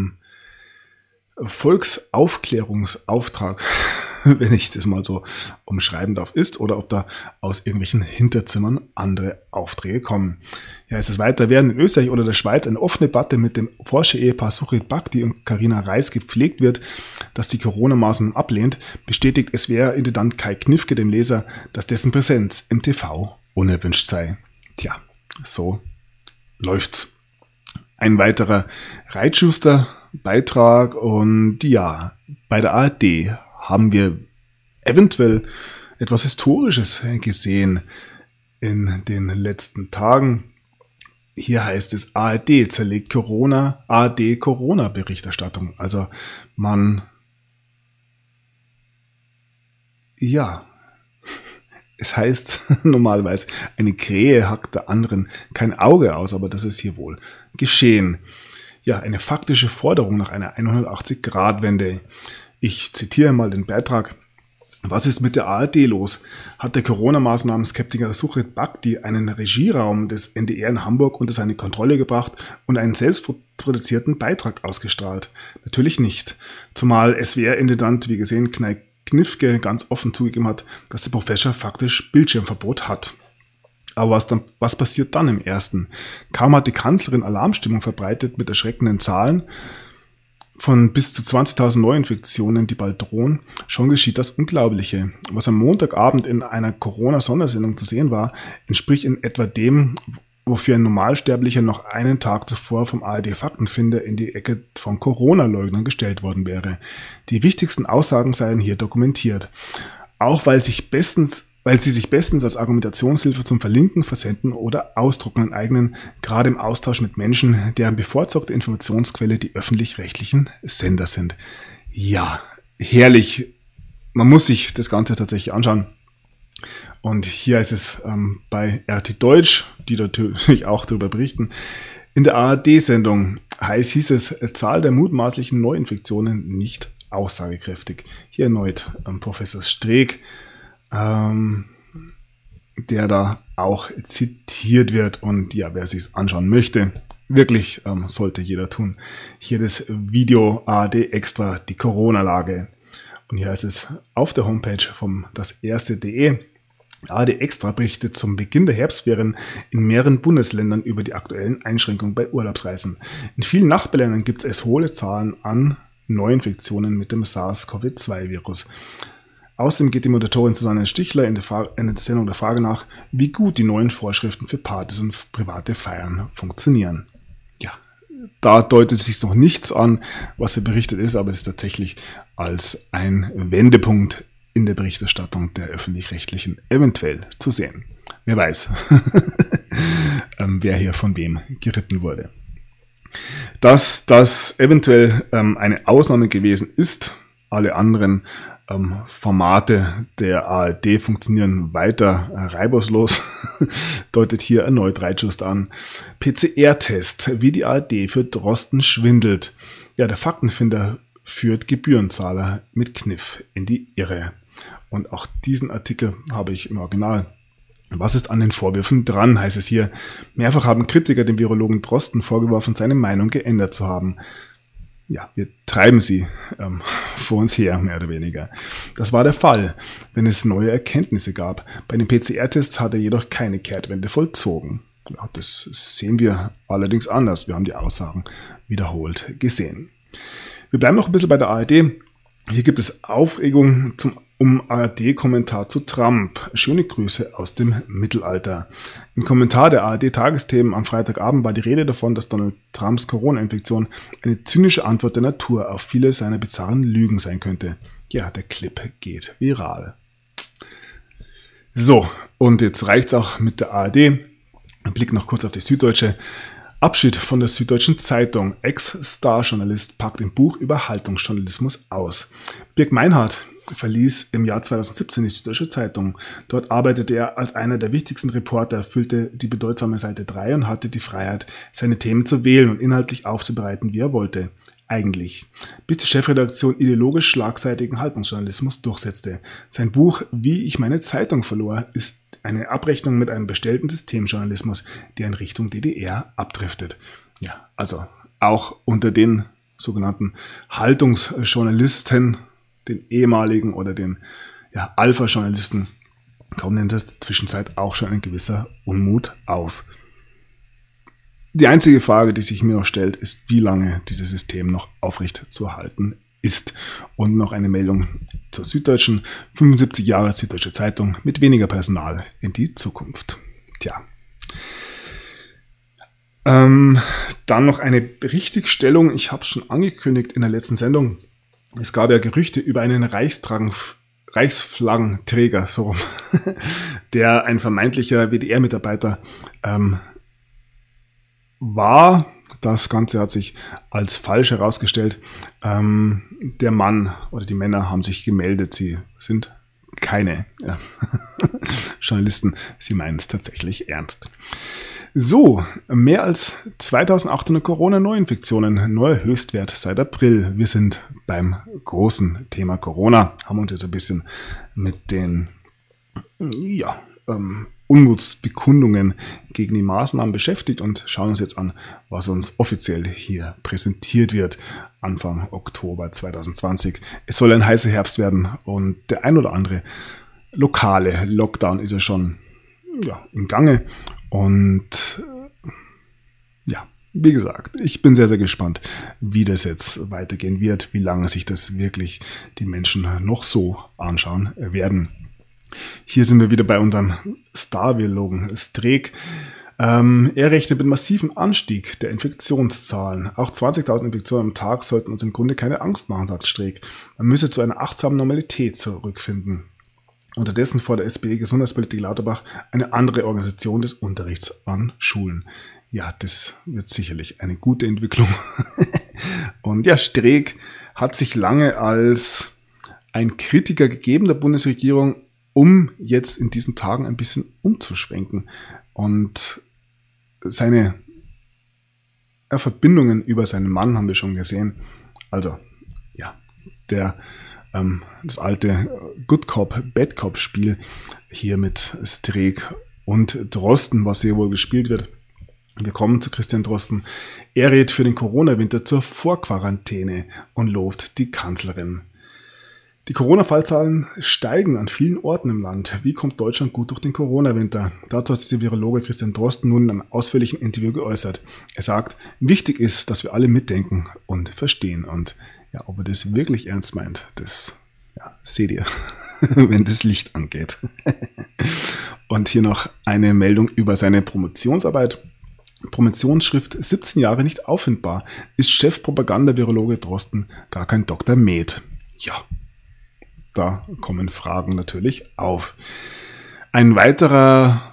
Volksaufklärungsauftrag, wenn ich das mal so umschreiben darf, ist oder ob da aus irgendwelchen Hinterzimmern andere Aufträge kommen. Ja, es ist weiter, während in Österreich oder der Schweiz eine offene Debatte mit dem Forscher-Ehepaar Suchrit Bhakti und Carina Reis gepflegt wird, das die Corona-Maßnahmen ablehnt, bestätigt SWR-Intendant Kai Gnifke dem Leser, dass dessen Präsenz im TV unerwünscht sei. Tja, so läuft's. Ein weiterer Reitschuster-Beitrag und ja, bei der ARD haben wir eventuell etwas Historisches gesehen in den letzten Tagen. Hier heißt es, ARD zerlegt ARD-Corona-Berichterstattung. Also es heißt normalerweise, eine Krähe hackt der anderen kein Auge aus, aber das ist hier wohl geschehen. Ja, eine faktische Forderung nach einer 180-Grad-Wende. Ich zitiere mal den Beitrag. Was ist mit der ARD los? Hat der Corona-Maßnahmen-Skeptiker Suchrit Bhakti einen Regieraum des NDR in Hamburg unter seine Kontrolle gebracht und einen selbstproduzierten Beitrag ausgestrahlt? Natürlich nicht. Zumal SWR-Intendant, wie gesehen, Kai Gnifke ganz offen zugegeben hat, dass der Professor faktisch Bildschirmverbot hat. Aber was passiert dann im ersten? Kaum hat die Kanzlerin Alarmstimmung verbreitet mit erschreckenden Zahlen von bis zu 20.000 Neuinfektionen, die bald drohen, schon geschieht das Unglaubliche. Was am Montagabend in einer Corona-Sondersendung zu sehen war, entspricht in etwa dem, wofür ein Normalsterblicher noch einen Tag zuvor vom ARD-Faktenfinder in die Ecke von Corona-Leugnern gestellt worden wäre. Die wichtigsten Aussagen seien hier dokumentiert. Auch weil sie sich bestens als Argumentationshilfe zum Verlinken, Versenden oder Ausdrucken eignen, gerade im Austausch mit Menschen, deren bevorzugte Informationsquelle die öffentlich-rechtlichen Sender sind. Ja, herrlich. Man muss sich das Ganze tatsächlich anschauen. Und hier ist es bei RT Deutsch, die natürlich auch darüber berichten. In der ARD-Sendung hieß es, Zahl der mutmaßlichen Neuinfektionen nicht aussagekräftig. Hier erneut Professor Streeck, der da auch zitiert wird. Und ja, wer sich es anschauen möchte, wirklich sollte jeder tun. Hier das Video ARD Extra, die Corona-Lage. Und hier heißt es auf der Homepage vom das-erste.de. ARD Extra berichtet zum Beginn der Herbstferien in mehreren Bundesländern über die aktuellen Einschränkungen bei Urlaubsreisen. In vielen Nachbarländern gibt es hohe Zahlen an Neuinfektionen mit dem SARS-CoV-2-Virus. Außerdem geht die Moderatorin Susanne Stichler in der Sendung der Frage nach, wie gut die neuen Vorschriften für Partys und private Feiern funktionieren. Ja, da deutet sich noch nichts an, was hier berichtet ist, aber es ist tatsächlich als ein Wendepunkt in der Berichterstattung der Öffentlich-Rechtlichen eventuell zu sehen. Wer weiß, wer hier von wem geritten wurde. Dass das eventuell eine Ausnahme gewesen ist, alle anderen Formate der ARD funktionieren weiter reibungslos, deutet hier erneut Reitschuster an. PCR-Test, wie die ARD für Drosten schwindelt. Ja, der Faktenfinder führt Gebührenzahler mit Kniff in die Irre. Und auch diesen Artikel habe ich im Original. Was ist an den Vorwürfen dran, heißt es hier. Mehrfach haben Kritiker dem Virologen Drosten vorgeworfen, seine Meinung geändert zu haben. Ja, wir treiben sie vor uns her, mehr oder weniger. Das war der Fall, wenn es neue Erkenntnisse gab. Bei den PCR-Tests hat er jedoch keine Kehrtwende vollzogen. Ja, das sehen wir allerdings anders. Wir haben die Aussagen wiederholt gesehen. Wir bleiben noch ein bisschen bei der ARD. Hier gibt es Aufregung um ARD-Kommentar zu Trump. Schöne Grüße aus dem Mittelalter. Im Kommentar der ARD-Tagesthemen am Freitagabend war die Rede davon, dass Donald Trumps Corona-Infektion eine zynische Antwort der Natur auf viele seiner bizarren Lügen sein könnte. Ja, der Clip geht viral. So, und jetzt reicht's auch mit der ARD. Ein Blick noch kurz auf die Süddeutsche. Abschied von der Süddeutschen Zeitung. Ex-Star-Journalist packt im Buch über Haltungsjournalismus aus. Birk Meinhardt verließ im Jahr 2017 die Süddeutsche Zeitung. Dort arbeitete er als einer der wichtigsten Reporter, füllte die bedeutsame Seite 3 und hatte die Freiheit, seine Themen zu wählen und inhaltlich aufzubereiten, wie er wollte. Eigentlich. Bis die Chefredaktion ideologisch schlagseitigen Haltungsjournalismus durchsetzte. Sein Buch Wie ich meine Zeitung verlor ist eine Abrechnung mit einem bestellten Systemjournalismus, der in Richtung DDR abdriftet. Ja, also auch unter den sogenannten Haltungsjournalisten, den ehemaligen oder den Alpha-Journalisten, kommt in der Zwischenzeit auch schon ein gewisser Unmut auf. Die einzige Frage, die sich mir noch stellt, ist, wie lange dieses System noch aufrecht zu erhalten ist. Und noch eine Meldung zur Süddeutschen. 75 Jahre Süddeutsche Zeitung mit weniger Personal in die Zukunft. Tja. Dann noch eine Richtigstellung. Ich habe es schon angekündigt in der letzten Sendung. Es gab ja Gerüchte über einen Reichsflaggenträger, so, der ein vermeintlicher WDR-Mitarbeiter war. Das Ganze hat sich als falsch herausgestellt. Der Mann oder die Männer haben sich gemeldet. Sie sind keine Journalisten. Sie meinen es tatsächlich ernst. So, mehr als 2800 Corona-Neuinfektionen, neuer Höchstwert seit April. Wir sind beim großen Thema Corona, haben uns jetzt ein bisschen mit den Unmutsbekundungen gegen die Maßnahmen beschäftigt und schauen uns jetzt an, was uns offiziell hier präsentiert wird. Anfang Oktober 2020. Es soll ein heißer Herbst werden und der ein oder andere lokale Lockdown ist ja schon im Gange. Und wie gesagt, ich bin sehr, sehr gespannt, wie das jetzt weitergehen wird, wie lange sich das wirklich die Menschen noch so anschauen werden. Hier sind wir wieder bei unserem Star-Virologen Streeck. Er rechnet mit massivem Anstieg der Infektionszahlen. Auch 20.000 Infektionen am Tag sollten uns im Grunde keine Angst machen, sagt Streeck. Man müsse zu einer achtsamen Normalität zurückfinden. Unterdessen fordert SPD-Gesundheitspolitiker Lauterbach eine andere Organisation des Unterrichts an Schulen. Ja, das wird sicherlich eine gute Entwicklung. Und ja, Streeck hat sich lange als ein Kritiker gegeben der Bundesregierung, um jetzt in diesen Tagen ein bisschen umzuschwenken. Und seine Verbindungen über seinen Mann haben wir schon gesehen. Also, ja, das alte Good Cop, Bad Cop Spiel hier mit Streeck und Drosten, was hier wohl gespielt wird. Wir kommen zu Christian Drosten. Er rät für den Corona-Winter zur Vorquarantäne und lobt die Kanzlerin. Die Corona-Fallzahlen steigen an vielen Orten im Land. Wie kommt Deutschland gut durch den Corona-Winter? Dazu hat sich der Virologe Christian Drosten nun in einem ausführlichen Interview geäußert. Er sagt, wichtig ist, dass wir alle mitdenken und verstehen. Und ja, ob er das wirklich ernst meint, das seht ihr, wenn das Licht angeht. Und hier noch eine Meldung über seine Promotionsarbeit. Promotionsschrift 17 Jahre nicht auffindbar. Ist Chefpropaganda-Virologe Drosten gar kein Dr. Med? Ja, da kommen Fragen natürlich auf. Ein weiterer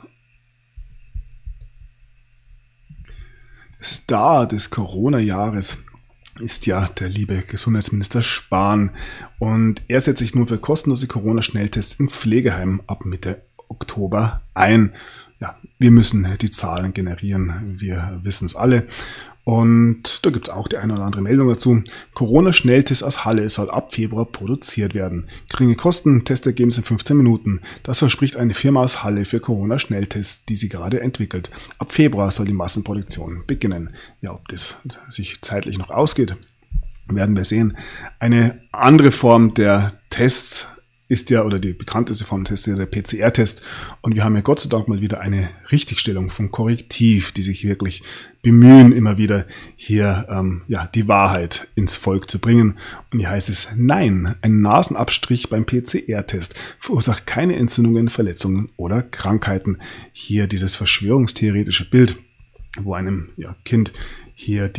Star des Corona-Jahres ist ja der liebe Gesundheitsminister Spahn. Und er setzt sich nun für kostenlose Corona-Schnelltests in Pflegeheimen ab Mitte Oktober ein. Ja, wir müssen die Zahlen generieren, wir wissen es alle. Und da gibt es auch die eine oder andere Meldung dazu. Corona-Schnelltest aus Halle soll ab Februar produziert werden. Geringe Kosten, Testergebnis in 15 Minuten. Das verspricht eine Firma aus Halle für Corona-Schnelltests, die sie gerade entwickelt. Ab Februar soll die Massenproduktion beginnen. Ja, ob das sich zeitlich noch ausgeht, werden wir sehen. Eine andere Form der Tests ist ja, oder die bekannteste Form des Tests, der PCR-Test. Und wir haben ja Gott sei Dank mal wieder eine Richtigstellung vom Korrektiv, die sich wirklich bemühen, immer wieder hier die Wahrheit ins Volk zu bringen. Und hier heißt es, nein, ein Nasenabstrich beim PCR-Test verursacht keine Entzündungen, Verletzungen oder Krankheiten. Hier dieses verschwörungstheoretische Bild, wo einem Kind hier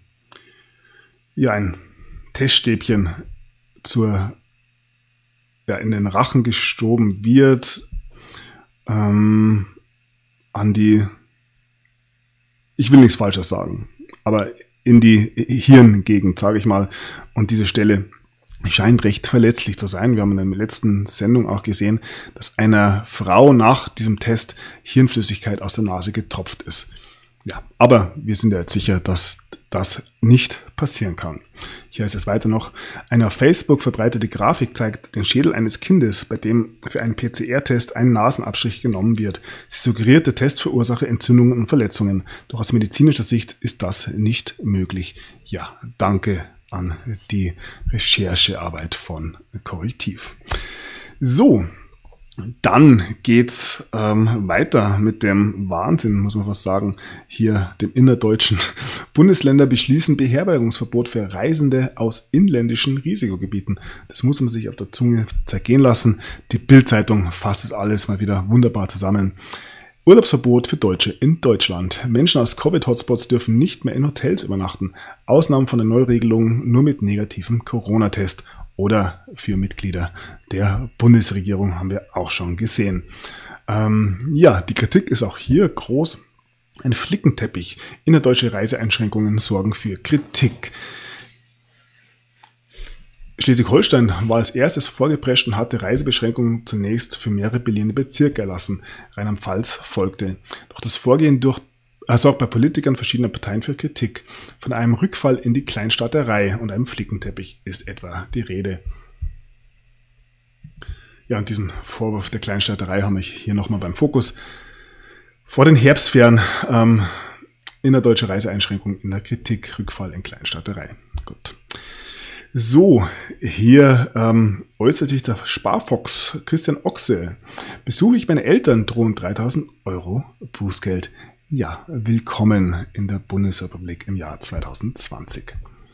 ein Teststäbchen in den Rachen gestoben wird, ich will nichts Falsches sagen, aber in die Hirngegend, sage ich mal. Und diese Stelle scheint recht verletzlich zu sein. Wir haben in der letzten Sendung auch gesehen, dass einer Frau nach diesem Test Hirnflüssigkeit aus der Nase getropft ist. Ja, aber wir sind ja jetzt sicher, dass das nicht passieren kann. Hier heißt es weiter noch, eine auf Facebook verbreitete Grafik zeigt den Schädel eines Kindes, bei dem für einen PCR-Test ein Nasenabstrich genommen wird. Sie suggeriert, der Test verursache Entzündungen und Verletzungen. Doch aus medizinischer Sicht ist das nicht möglich. Ja, danke an die Recherchearbeit von Korrektiv. So, dann geht's weiter mit dem Wahnsinn, muss man fast sagen, hier dem innerdeutschen. Bundesländer beschließen Beherbergungsverbot für Reisende aus inländischen Risikogebieten. Das muss man sich auf der Zunge zergehen lassen. Die Bild-Zeitung fasst es alles mal wieder wunderbar zusammen. Urlaubsverbot für Deutsche in Deutschland. Menschen aus Covid-Hotspots dürfen nicht mehr in Hotels übernachten. Ausnahmen von der Neuregelung nur mit negativem Corona-Test. Oder für Mitglieder der Bundesregierung haben wir auch schon gesehen. Die Kritik ist auch hier groß. Ein Flickenteppich. Innerdeutsche Reiseeinschränkungen sorgen für Kritik. Schleswig-Holstein war als erstes vorgeprescht und hatte Reisebeschränkungen zunächst für mehrere beliehene Bezirke erlassen. Rheinland-Pfalz folgte. Doch das Vorgehen sorgt bei Politikern verschiedener Parteien für Kritik. Von einem Rückfall in die Kleinstaaterei und einem Flickenteppich ist etwa die Rede. Ja, und diesen Vorwurf der Kleinstaaterei haben wir hier nochmal beim Fokus. Vor den Herbstferien innerdeutsche Reiseeinschränkungen in der Kritik, Rückfall in Kleinstaaterei. Gut. So, hier äußert sich der Sparfox Christian Ochse. Besuche ich meine Eltern, drohen 3.000 € Bußgeld. Ja, willkommen in der Bundesrepublik im Jahr 2020.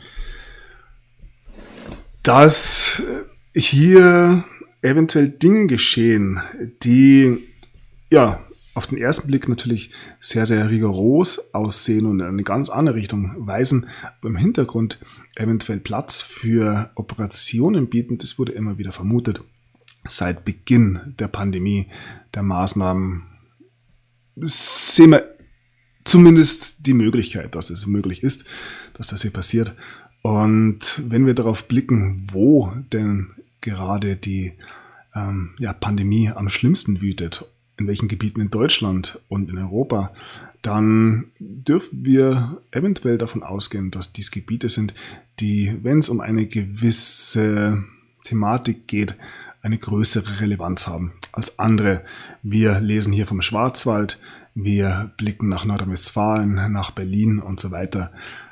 Dass hier eventuell Dinge geschehen, die auf den ersten Blick natürlich sehr, sehr rigoros aussehen und in eine ganz andere Richtung weisen, aber im Hintergrund eventuell Platz für Operationen bieten, das wurde immer wieder vermutet. Seit Beginn der Pandemie, der Maßnahmen, sehen wir zumindest die Möglichkeit, dass es möglich ist, dass das hier passiert. Und wenn wir darauf blicken, wo denn gerade die Pandemie am schlimmsten wütet, in welchen Gebieten in Deutschland und in Europa, dann dürfen wir eventuell davon ausgehen, dass dies Gebiete sind, die, wenn es um eine gewisse Thematik geht, eine größere Relevanz haben als andere. Wir lesen hier vom Schwarzwald, wir blicken nach Nordrhein-Westfalen, nach Berlin und so weiter.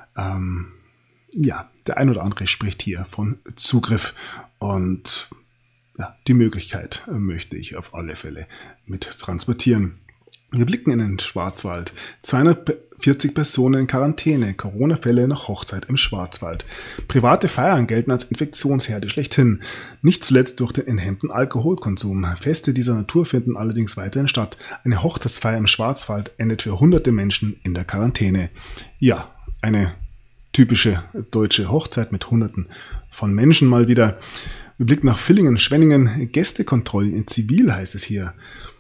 Der ein oder andere spricht hier von Zugriff und die Möglichkeit möchte ich auf alle Fälle mit transportieren. Wir blicken in den Schwarzwald. 240 Personen in Quarantäne. Corona-Fälle nach Hochzeit im Schwarzwald. Private Feiern gelten als Infektionsherde schlechthin. Nicht zuletzt durch den enthemmten Alkoholkonsum. Feste dieser Natur finden allerdings weiterhin statt. Eine Hochzeitsfeier im Schwarzwald endet für hunderte Menschen in der Quarantäne. Ja, eine typische deutsche Hochzeit mit Hunderten von Menschen mal wieder. Wir blicken nach Villingen, Schwenningen, Gästekontrollen in Zivil heißt es hier.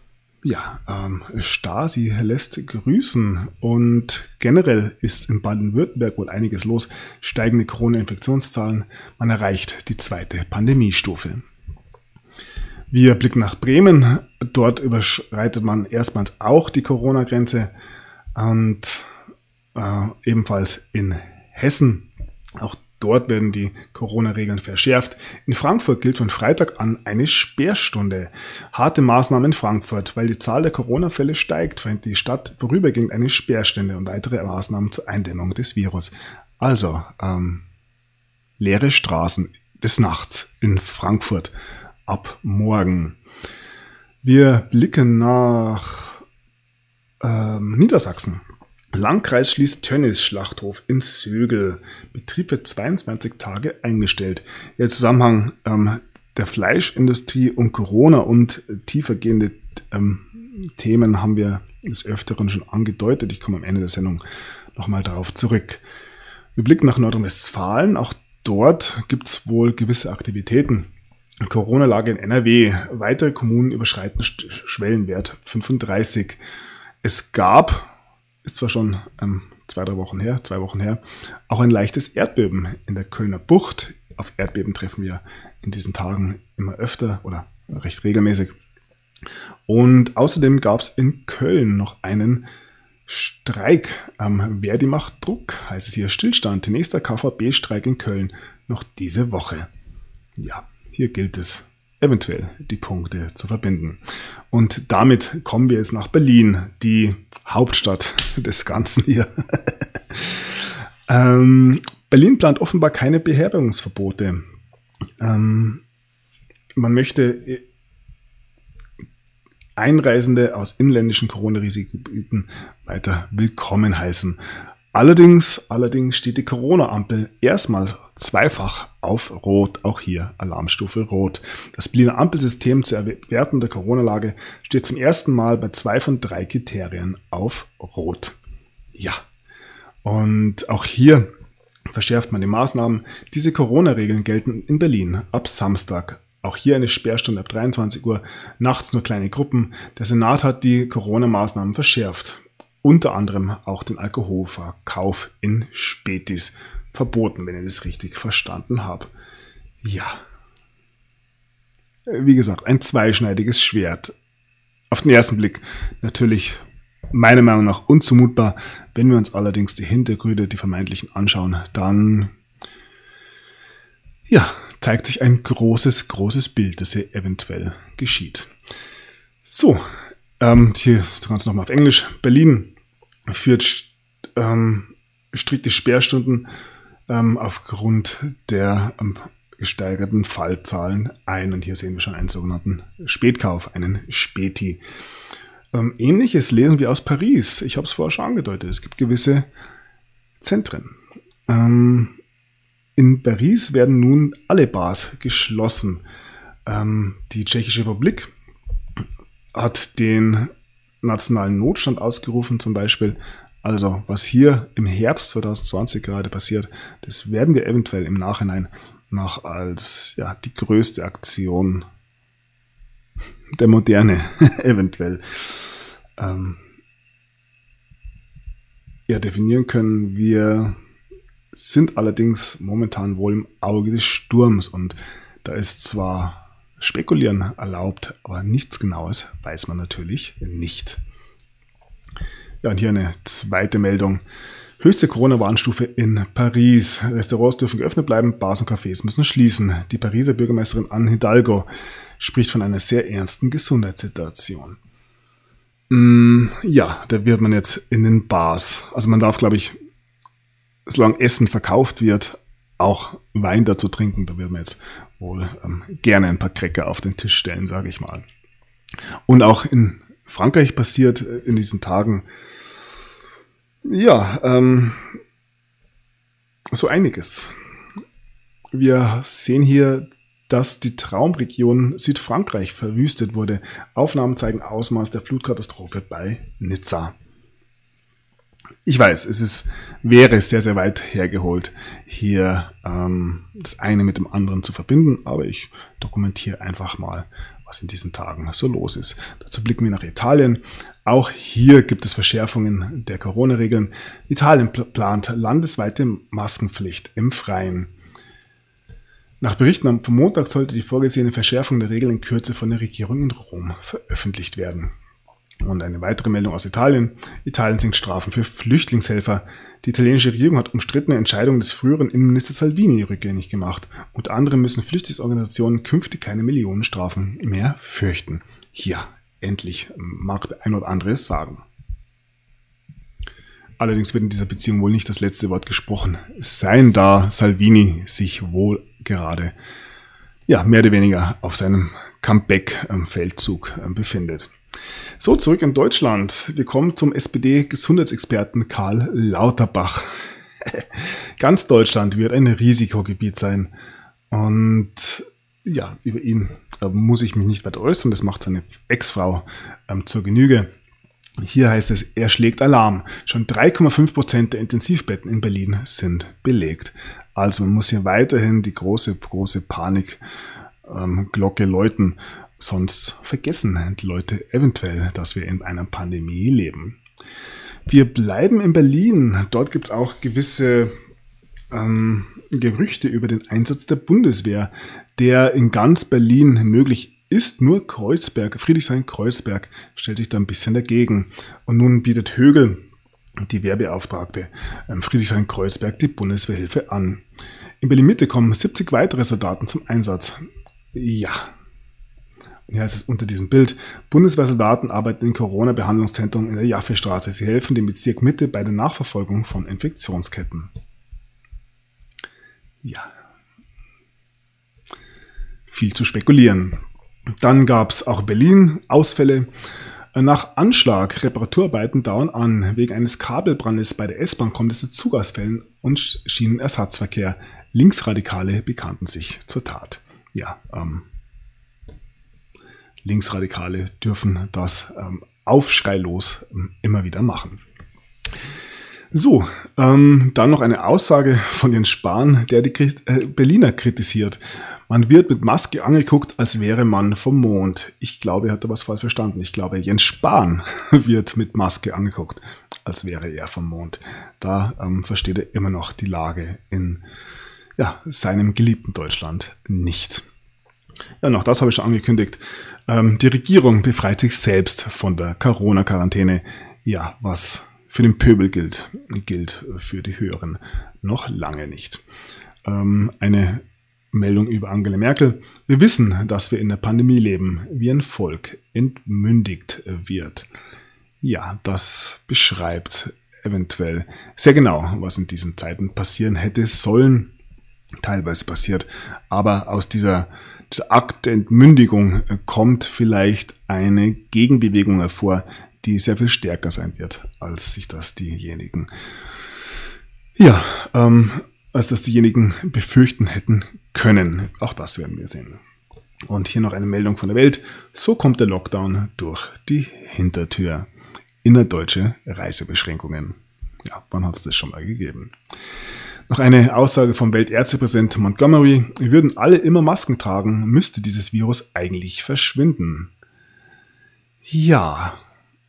Stasi lässt grüßen und generell ist in Baden-Württemberg wohl einiges los. Steigende Corona-Infektionszahlen, man erreicht die 2. Pandemiestufe. Wir blicken nach Bremen, dort überschreitet man erstmals auch die Corona-Grenze und ebenfalls in Hessen, auch dort werden die Corona-Regeln verschärft. In Frankfurt gilt von Freitag an eine Sperrstunde. Harte Maßnahmen in Frankfurt. Weil die Zahl der Corona-Fälle steigt, verhängt die Stadt vorübergehend eine Sperrstunde und weitere Maßnahmen zur Eindämmung des Virus. Also, leere Straßen des Nachts in Frankfurt ab morgen. Wir blicken nach Niedersachsen. Landkreis schließt Tönnies-Schlachthof in Sögel. Betrieb wird 22 Tage eingestellt. Der Zusammenhang der Fleischindustrie und Corona und tiefergehende Themen haben wir des Öfteren schon angedeutet. Ich komme am Ende der Sendung nochmal darauf zurück. Wir blicken nach Nordrhein-Westfalen. Auch dort gibt es wohl gewisse Aktivitäten. Corona-Lage in NRW. Weitere Kommunen überschreiten Schwellenwert 35. Es gab, ist zwar schon 2 Wochen her, auch ein leichtes Erdbeben in der Kölner Bucht. Auf Erdbeben treffen wir in diesen Tagen immer öfter oder recht regelmäßig. Und außerdem gab es in Köln noch einen Streik. Verdi macht Druck, heißt es hier. Stillstand. Nächster KVB-Streik in Köln noch diese Woche. Ja, hier gilt es, eventuell die Punkte zu verbinden. Und damit kommen wir jetzt nach Berlin, die Hauptstadt des Ganzen hier. Berlin plant offenbar keine Beherbergungsverbote. Man möchte Einreisende aus inländischen Corona-Risikogebieten weiter willkommen heißen. Allerdings steht die Corona-Ampel erstmals zweifach auf Rot, auch hier Alarmstufe Rot. Das Berliner Ampelsystem zur Wertung der Corona-Lage steht zum ersten Mal bei 2 von 3 Kriterien auf Rot. Ja, und auch hier verschärft man die Maßnahmen. Diese Corona-Regeln gelten in Berlin ab Samstag. Auch hier eine Sperrstunde ab 23 Uhr, nachts nur kleine Gruppen. Der Senat hat die Corona-Maßnahmen verschärft. Unter anderem auch den Alkoholverkauf in Spätis verboten, wenn ich das richtig verstanden habe. Ja, wie gesagt, ein zweischneidiges Schwert. Auf den ersten Blick natürlich meiner Meinung nach unzumutbar. Wenn wir uns allerdings die Hintergründe, die vermeintlichen anschauen, dann zeigt sich ein großes Bild, das hier eventuell geschieht. So, hier ist das Ganze nochmal auf Englisch. Berlin führt strikte Sperrstunden aufgrund der gesteigerten Fallzahlen ein. Und hier sehen wir schon einen sogenannten Spätkauf, einen Späti. Ähnliches lesen wir aus Paris. Ich habe es vorher schon angedeutet. Es gibt gewisse Zentren. In Paris werden nun alle Bars geschlossen. Die Tschechische Republik hat den nationalen Notstand ausgerufen zum Beispiel. Also was hier im Herbst 2020 gerade passiert, das werden wir eventuell im Nachhinein noch als die größte Aktion der Moderne eventuell definieren können. Wir sind allerdings momentan wohl im Auge des Sturms und da ist zwar Spekulieren erlaubt, aber nichts Genaues weiß man natürlich nicht. Ja, und hier eine zweite Meldung. Höchste Corona-Warnstufe in Paris. Restaurants dürfen geöffnet bleiben, Bars und Cafés müssen schließen. Die Pariser Bürgermeisterin Anne Hidalgo spricht von einer sehr ernsten Gesundheitssituation. Ja, da wird man jetzt in den Bars, also man darf, glaube ich, solange Essen verkauft wird, auch Wein dazu trinken. Da wird man jetzt wohl gerne ein paar Cracker auf den Tisch stellen, sage ich mal. Und auch in Frankreich passiert in diesen Tagen so einiges. Wir sehen hier, dass die Traumregion Südfrankreich verwüstet wurde. Aufnahmen zeigen Ausmaß der Flutkatastrophe bei Nizza. Ich weiß, wäre sehr, sehr weit hergeholt, hier das eine mit dem anderen zu verbinden, aber ich dokumentiere einfach mal, was in diesen Tagen so los ist. Dazu blicken wir nach Italien. Auch hier gibt es Verschärfungen der Corona-Regeln. Italien plant landesweite Maskenpflicht im Freien. Nach Berichten vom Montag sollte die vorgesehene Verschärfung der Regeln in Kürze von der Regierung in Rom veröffentlicht werden. Und eine weitere Meldung aus Italien. Italien senkt Strafen für Flüchtlingshelfer. Die italienische Regierung hat umstrittene Entscheidungen des früheren Innenministers Salvini rückgängig gemacht. Unter anderem müssen Flüchtlingsorganisationen künftig keine Millionenstrafen mehr fürchten. Ja, endlich mag der ein oder andere es sagen. Allerdings wird in dieser Beziehung wohl nicht das letzte Wort gesprochen sein, da Salvini sich wohl gerade mehr oder weniger auf seinem Comeback-Feldzug befindet. So, zurück in Deutschland. Wir kommen zum SPD-Gesundheitsexperten Karl Lauterbach. Ganz Deutschland wird ein Risikogebiet sein. Und über ihn muss ich mich nicht weiter äußern. Das macht seine Ex-Frau zur Genüge. Hier heißt es, er schlägt Alarm. Schon 3,5% der Intensivbetten in Berlin sind belegt. Also man muss hier weiterhin die große Panikglocke läuten. Sonst vergessen die Leute eventuell, dass wir in einer Pandemie leben. Wir bleiben in Berlin. Dort gibt es auch gewisse Gerüchte über den Einsatz der Bundeswehr, der in ganz Berlin möglich ist. Nur Friedrichshain-Kreuzberg stellt sich da ein bisschen dagegen. Und nun bietet Högel, die Wehrbeauftragte, Friedrichshain-Kreuzberg die Bundeswehrhilfe an. In Berlin-Mitte kommen 70 weitere Soldaten zum Einsatz. Ja. Und hier heißt es unter diesem Bild, Bundeswehrsoldaten arbeiten in Corona-Behandlungszentren in der Jaffe-Straße. Sie helfen dem Bezirk Mitte bei der Nachverfolgung von Infektionsketten. Ja. Viel zu spekulieren. Dann gab es auch Berlin Ausfälle. Nach Anschlag, Reparaturarbeiten dauern an. Wegen eines Kabelbrandes bei der S-Bahn kommt es zu Zugausfällen und Schienenersatzverkehr. Linksradikale bekannten sich zur Tat. Ja, Linksradikale dürfen das aufschreilos immer wieder machen. So, dann noch eine Aussage von Jens Spahn, der die Berliner kritisiert. Man wird mit Maske angeguckt, als wäre man vom Mond. Ich glaube, er hat da was falsch verstanden. Ich glaube, Jens Spahn wird mit Maske angeguckt, als wäre er vom Mond. Da versteht er immer noch die Lage in seinem geliebten Deutschland nicht. Ja, noch das habe ich schon angekündigt. Die Regierung befreit sich selbst von der Corona-Quarantäne. Ja, was für den Pöbel gilt für die Höheren noch lange nicht. Eine Meldung über Angela Merkel. Wir wissen, dass wir in der Pandemie leben, wie ein Volk entmündigt wird. Ja, das beschreibt eventuell sehr genau, was in diesen Zeiten passieren hätte sollen. Teilweise passiert, aber aus dieser Akt der Entmündigung kommt vielleicht eine Gegenbewegung hervor, die sehr viel stärker sein wird, als sich das diejenigen befürchten hätten können. Auch das werden wir sehen. Und hier noch eine Meldung von der Welt. So kommt der Lockdown durch die Hintertür. innerdeutsche Reisebeschränkungen. Ja, wann hat es das schon mal gegeben? Noch eine Aussage vom Weltärztepräsident Montgomery: Würden alle immer Masken tragen, müsste dieses Virus eigentlich verschwinden. Ja,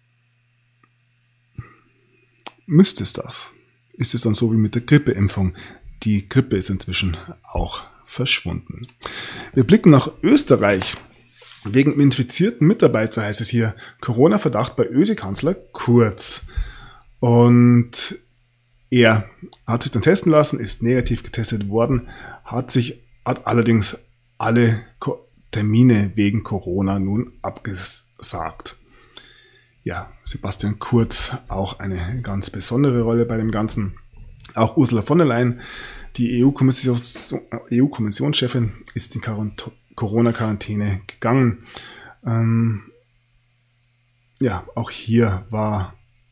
müsste es das? Ist es dann so wie mit der Grippeimpfung? Die Grippe ist inzwischen auch verschwunden. Wir blicken nach Österreich. Wegen infizierten Mitarbeiter heißt es hier Corona-Verdacht bei ÖSI-Kanzler Kurz. Und er hat sich dann testen lassen, ist negativ getestet worden, hat allerdings alle Termine wegen Corona nun abgesagt. Ja, Sebastian Kurz auch eine ganz besondere Rolle bei dem Ganzen. Auch Ursula von der Leyen, die EU-Kommissionschefin, ist in Corona-Quarantäne gegangen. Ja, auch hier war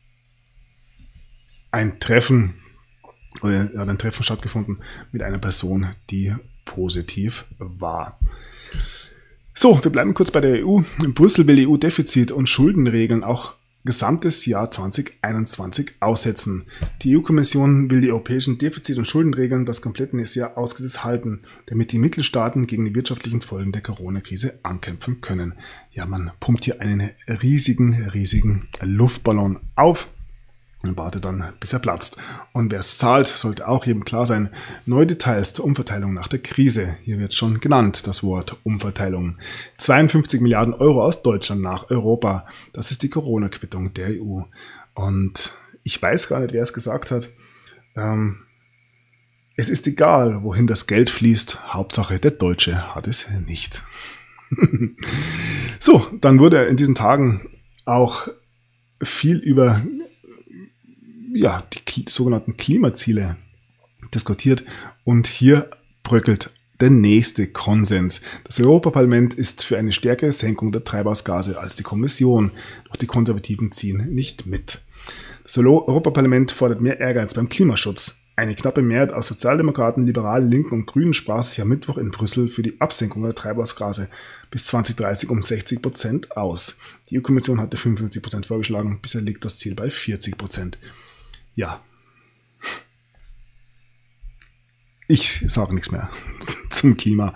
ein Treffen stattgefunden mit einer Person, die positiv war. So, wir bleiben kurz bei der EU. Brüssel will EU-Defizit und Schuldenregeln auch gesamtes Jahr 2021 aussetzen. Die EU-Kommission will die europäischen Defizit- und Schuldenregeln das komplette nächste Jahr ausgesetzt halten, damit die Mitgliedstaaten gegen die wirtschaftlichen Folgen der Corona-Krise ankämpfen können. Ja, man pumpt hier einen riesigen Luftballon auf und wartet dann, bis er platzt. Und wer es zahlt, sollte auch jedem klar sein. Neue Details zur Umverteilung nach der Krise. Hier wird schon genannt, das Wort Umverteilung. 52 Milliarden Euro aus Deutschland nach Europa. Das ist die Corona-Quittung der EU. Und ich weiß gar nicht, wer es gesagt hat. Es ist egal, wohin das Geld fließt. Hauptsache, der Deutsche hat es nicht. So, dann wurde in diesen Tagen auch viel über die sogenannten Klimaziele diskutiert, und hier bröckelt der nächste Konsens. Das Europaparlament ist für eine stärkere Senkung der Treibhausgase als die Kommission, doch die Konservativen ziehen nicht mit. Das Europaparlament fordert mehr Ehrgeiz beim Klimaschutz. Eine knappe Mehrheit aus Sozialdemokraten, Liberalen, Linken und Grünen sprach sich am Mittwoch in Brüssel für die Absenkung der Treibhausgase bis 2030 um 60% aus. Die EU-Kommission hatte 55% vorgeschlagen, bisher liegt das Ziel bei 40%. Ja, ich sage nichts mehr zum Klima.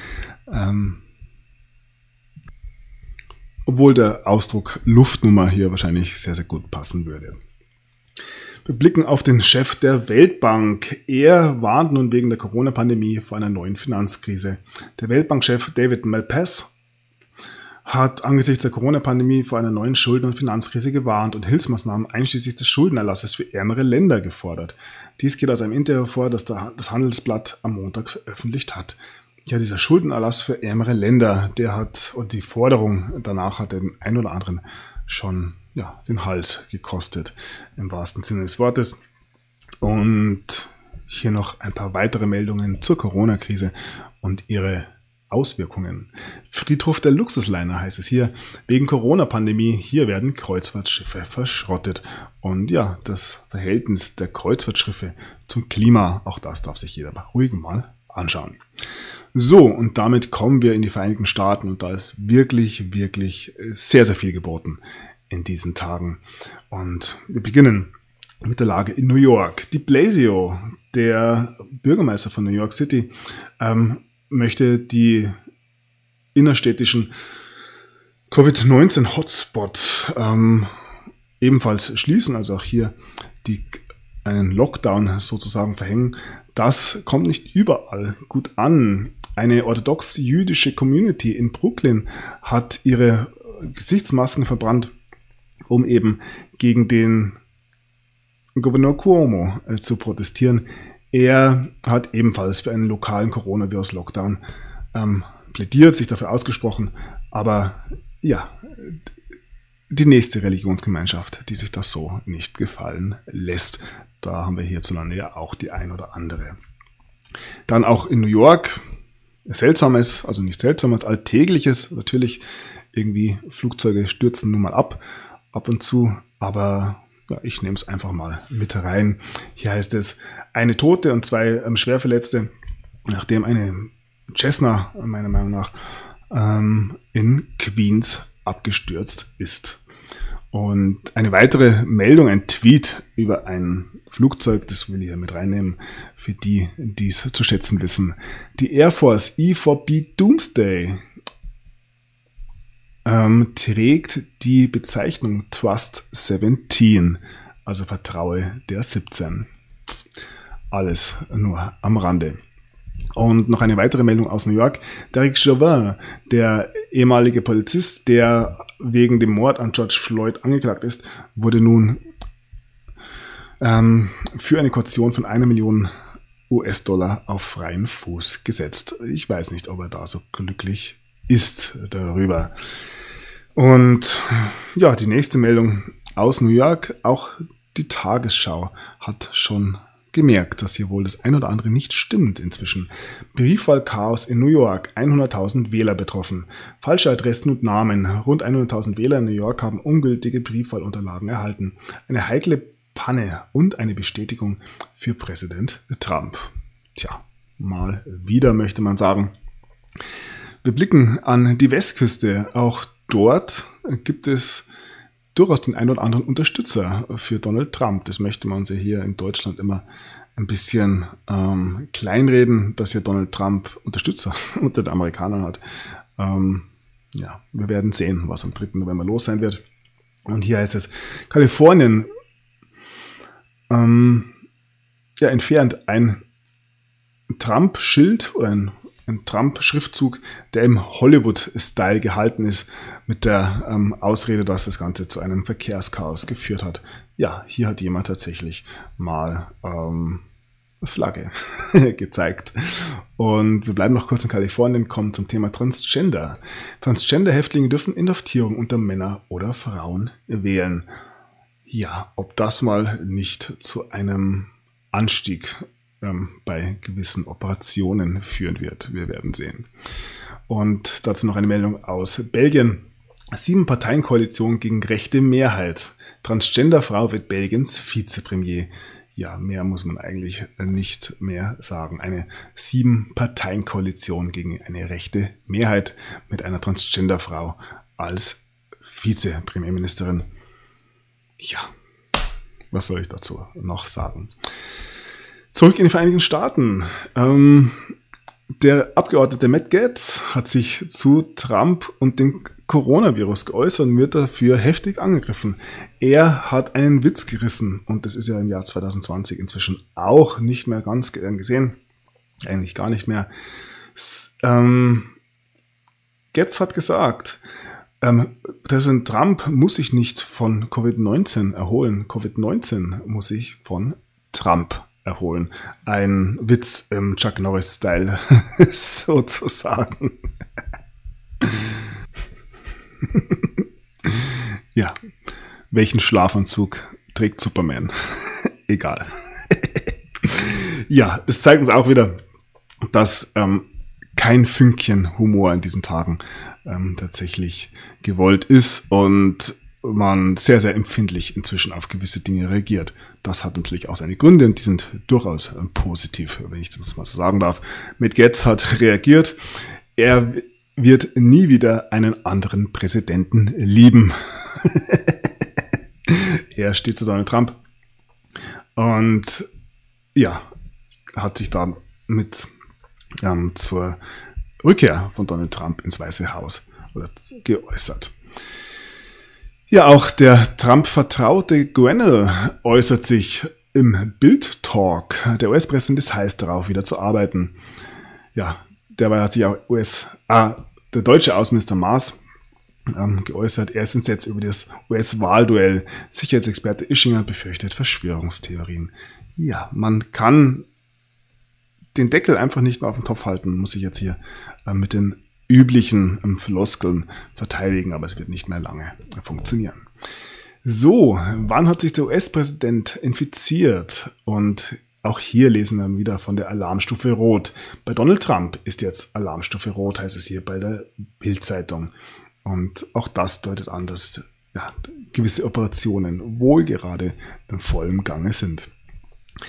Obwohl der Ausdruck Luftnummer hier wahrscheinlich sehr, sehr gut passen würde. Wir blicken auf den Chef der Weltbank. Er warnt nun wegen der Corona-Pandemie vor einer neuen Finanzkrise. Der Weltbankchef David Malpass hat angesichts der Corona-Pandemie vor einer neuen Schulden- und Finanzkrise gewarnt und Hilfsmaßnahmen einschließlich des Schuldenerlasses für ärmere Länder gefordert. Dies geht aus einem Interview hervor, das das Handelsblatt am Montag veröffentlicht hat. Ja, dieser Schuldenerlass für ärmere Länder, und die Forderung danach hat den ein oder anderen schon den Hals gekostet, im wahrsten Sinne des Wortes. Und hier noch ein paar weitere Meldungen zur Corona-Krise und ihre Auswirkungen. Friedhof der Luxusliner heißt es hier. Wegen Corona-Pandemie, hier werden Kreuzfahrtschiffe verschrottet. Und ja, das Verhältnis der Kreuzfahrtschiffe zum Klima, auch das darf sich jeder ruhig mal anschauen. So, und damit kommen wir in die Vereinigten Staaten, und da ist wirklich sehr, sehr viel geboten in diesen Tagen. Und wir beginnen mit der Lage in New York. De Blasio, der Bürgermeister von New York City, möchte die innerstädtischen Covid-19-Hotspots ebenfalls schließen, also auch hier einen Lockdown sozusagen verhängen. Das kommt nicht überall gut an. Eine orthodox-jüdische Community in Brooklyn hat ihre Gesichtsmasken verbrannt, um eben gegen den Gouverneur Cuomo zu protestieren. Er hat ebenfalls für einen lokalen Coronavirus-Lockdown plädiert, sich dafür ausgesprochen, aber ja, die nächste Religionsgemeinschaft, die sich das so nicht gefallen lässt. Da haben wir hierzulande ja auch die ein oder andere. Dann auch in New York, Seltsames, also nicht Seltsames, Alltägliches, natürlich irgendwie Flugzeuge stürzen nun mal ab und zu, aber ja, ich nehme es einfach mal mit rein. Hier heißt es, eine Tote und 2 Schwerverletzte, nachdem eine Cessna, meiner Meinung nach, in Queens abgestürzt ist. Und eine weitere Meldung, ein Tweet über ein Flugzeug, das will ich hier mit reinnehmen, für die, die es zu schätzen wissen. Die Air Force E4B Doomsday trägt die Bezeichnung Trust 17, also Vertraue der 17. Alles nur am Rande. Und noch eine weitere Meldung aus New York. Derek Chauvin, der ehemalige Polizist, der wegen dem Mord an George Floyd angeklagt ist, wurde nun für eine Kaution von 1 Million US-Dollar auf freien Fuß gesetzt. Ich weiß nicht, ob er da so glücklich ist darüber. Und ja, die nächste Meldung aus New York, auch die Tagesschau hat schon gemerkt, dass hier wohl das ein oder andere nicht stimmt inzwischen. Briefwahlchaos in New York, 100.000 Wähler betroffen. Falsche Adressen und Namen. Rund 100.000 Wähler in New York haben ungültige Briefwahlunterlagen erhalten. Eine heikle Panne und eine Bestätigung für Präsident Trump. Tja, mal wieder möchte man sagen. Wir blicken an die Westküste. Auch dort gibt es durchaus den ein oder anderen Unterstützer für Donald Trump. Das möchte man sich hier in Deutschland immer ein bisschen kleinreden, dass hier Donald Trump Unterstützer unter den Amerikanern hat. Ja, wir werden sehen, was am 3. November los sein wird. Und hier heißt es, Kalifornien entfernt ein Trump-Schild oder ein Trump-Schriftzug, der im Hollywood-Style gehalten ist, mit der Ausrede, dass das Ganze zu einem Verkehrschaos geführt hat. Ja, hier hat jemand tatsächlich mal Flagge gezeigt. Und wir bleiben noch kurz in Kalifornien, kommen zum Thema Transgender. Transgender-Häftlinge dürfen Inhaftierung unter Männer oder Frauen wählen. Ja, ob das mal nicht zu einem Anstieg bei gewissen Operationen führen wird. Wir werden sehen. Und dazu noch eine Meldung aus Belgien. 7-Parteien-Koalition gegen rechte Mehrheit. Transgender-Frau wird Belgiens Vizepremier. Ja, mehr muss man eigentlich nicht mehr sagen. Eine 7-Parteien-Koalition gegen eine rechte Mehrheit mit einer Transgender-Frau als Vizepremierministerin. Ja, was soll ich dazu noch sagen? Zurück in die Vereinigten Staaten. Der Abgeordnete Matt Gaetz hat sich zu Trump und dem Coronavirus geäußert und wird dafür heftig angegriffen. Er hat einen Witz gerissen und das ist ja im Jahr 2020 inzwischen auch nicht mehr ganz gern gesehen. Eigentlich gar nicht mehr. Gaetz hat gesagt, Präsident Trump muss sich nicht von Covid-19 erholen. Covid-19 muss sich von Trump erholen. Ein Witz im Chuck Norris-Style sozusagen. Ja, welchen Schlafanzug trägt Superman? Egal. Ja, es zeigt uns auch wieder, dass kein Fünkchen Humor in diesen Tagen tatsächlich gewollt ist und man sehr, sehr empfindlich inzwischen auf gewisse Dinge reagiert. Das hat natürlich auch seine Gründe und die sind durchaus positiv, wenn ich das mal so sagen darf. Matt Gaetz hat reagiert. Er wird nie wieder einen anderen Präsidenten lieben. Er steht zu Donald Trump und ja, hat sich damit zur Rückkehr von Donald Trump ins Weiße Haus geäußert. Ja, auch der Trump-Vertraute Grenell äußert sich im Bild-Talk. Der US-Präsident ist heiß darauf, wieder zu arbeiten. Ja, dabei hat sich auch der deutsche Außenminister Maas geäußert. Er ist entsetzt über das US-Wahlduell. Sicherheitsexperte Ischinger befürchtet Verschwörungstheorien. Ja, man kann den Deckel einfach nicht mehr auf den Topf halten, muss ich jetzt hier mit den üblichen Floskeln verteidigen, aber es wird nicht mehr lange funktionieren. So, wann hat sich der US-Präsident infiziert? Und auch hier lesen wir wieder von der Alarmstufe Rot. Bei Donald Trump ist jetzt Alarmstufe Rot, heißt es hier bei der Bild-Zeitung. Und auch das deutet an, dass gewisse Operationen wohl gerade in vollem Gange sind.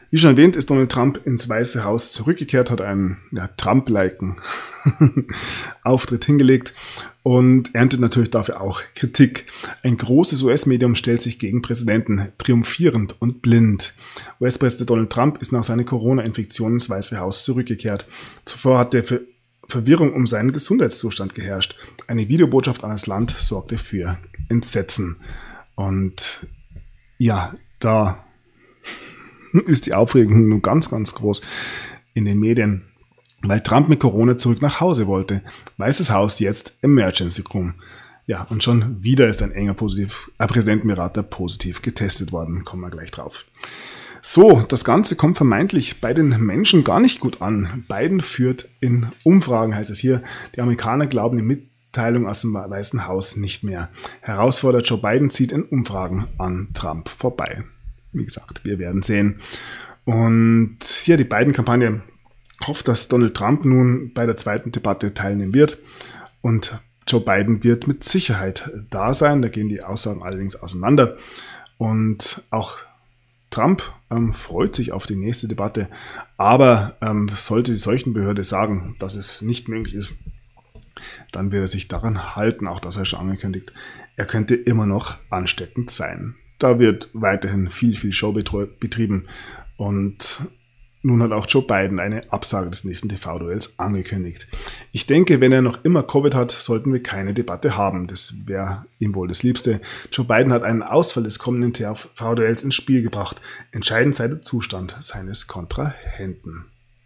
Wie schon erwähnt, ist Donald Trump ins Weiße Haus zurückgekehrt, hat einen Trump-liken Auftritt hingelegt und erntet natürlich dafür auch Kritik. Ein großes US-Medium stellt sich gegen Präsidenten, triumphierend und blind. US-Präsident Donald Trump ist nach seiner Corona-Infektion ins Weiße Haus zurückgekehrt. Zuvor hat der Verwirrung um seinen Gesundheitszustand geherrscht. Eine Videobotschaft an das Land sorgte für Entsetzen. Und ja, da ist die Aufregung nun ganz, ganz groß in den Medien, weil Trump mit Corona zurück nach Hause wollte. Weißes Haus jetzt Emergency Room. Ja, und schon wieder ist ein enger Präsidentenberater positiv getestet worden. Kommen wir gleich drauf. So, das Ganze kommt vermeintlich bei den Menschen gar nicht gut an. Biden führt in Umfragen, heißt es hier. Die Amerikaner glauben die Mitteilung aus dem Weißen Haus nicht mehr. Herausfordert Joe Biden zieht in Umfragen an Trump vorbei. Wie gesagt, wir werden sehen. Und hier die Biden-Kampagne hofft, dass Donald Trump nun bei der zweiten Debatte teilnehmen wird. Und Joe Biden wird mit Sicherheit da sein. Da gehen die Aussagen allerdings auseinander. Und auch Trump freut sich auf die nächste Debatte. Aber sollte die Seuchenbehörde sagen, dass es nicht möglich ist, dann wird er sich daran halten. Auch das hat er schon angekündigt. Er könnte immer noch ansteckend sein. Da wird weiterhin viel Show betrieben und nun hat auch Joe Biden eine Absage des nächsten TV-Duells angekündigt. Ich denke, wenn er noch immer Covid hat, sollten wir keine Debatte haben. Das wäre ihm wohl das Liebste. Joe Biden hat einen Ausfall des kommenden TV-Duells ins Spiel gebracht. Entscheidend sei der Zustand seines Kontrahenten.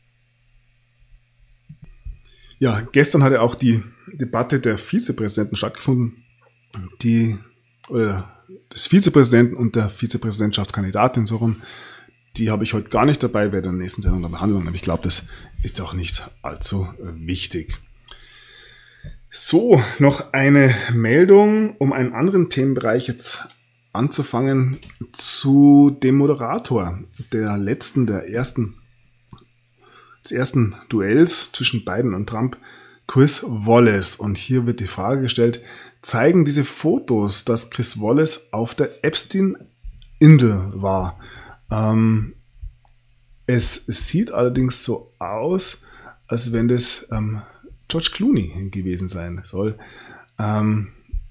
Ja, gestern hatte auch die Debatte der Vizepräsidenten stattgefunden. Des Vizepräsidenten und der Vizepräsidentschaftskandidatin so rum. Die habe ich heute gar nicht dabei, werde in der nächsten Sendung dann behandeln, aber ich glaube, das ist auch nicht allzu wichtig. So, noch eine Meldung, um einen anderen Themenbereich jetzt anzufangen, zu dem Moderator des ersten Duells zwischen Biden und Trump, Chris Wallace. Und hier wird die Frage gestellt, zeigen diese Fotos, dass Chris Wallace auf der Epstein-Insel war? Es sieht allerdings so aus, als wenn das George Clooney gewesen sein soll. Nein.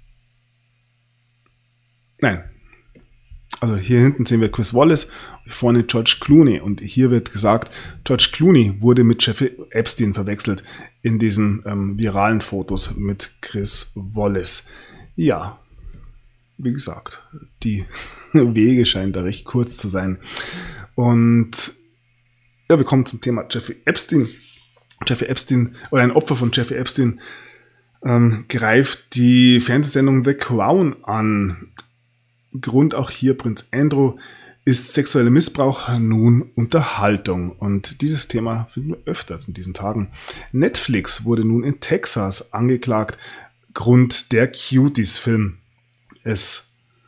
Also hier hinten sehen wir Chris Wallace, vorne George Clooney. Und hier wird gesagt, George Clooney wurde mit Jeffrey Epstein verwechselt in diesen viralen Fotos mit Chris Wallace. Ja, wie gesagt, die Wege scheinen da recht kurz zu sein. Und ja, wir kommen zum Thema Jeffrey Epstein. Jeffrey Epstein, oder ein Opfer von Jeffrey Epstein, greift die Fernsehsendung The Crown an. Grund auch hier Prinz Andrew ist sexueller Missbrauch nun Unterhaltung. Und dieses Thema finden wir öfters in diesen Tagen. Netflix wurde nun in Texas angeklagt, Grund der Cuties-Film. Es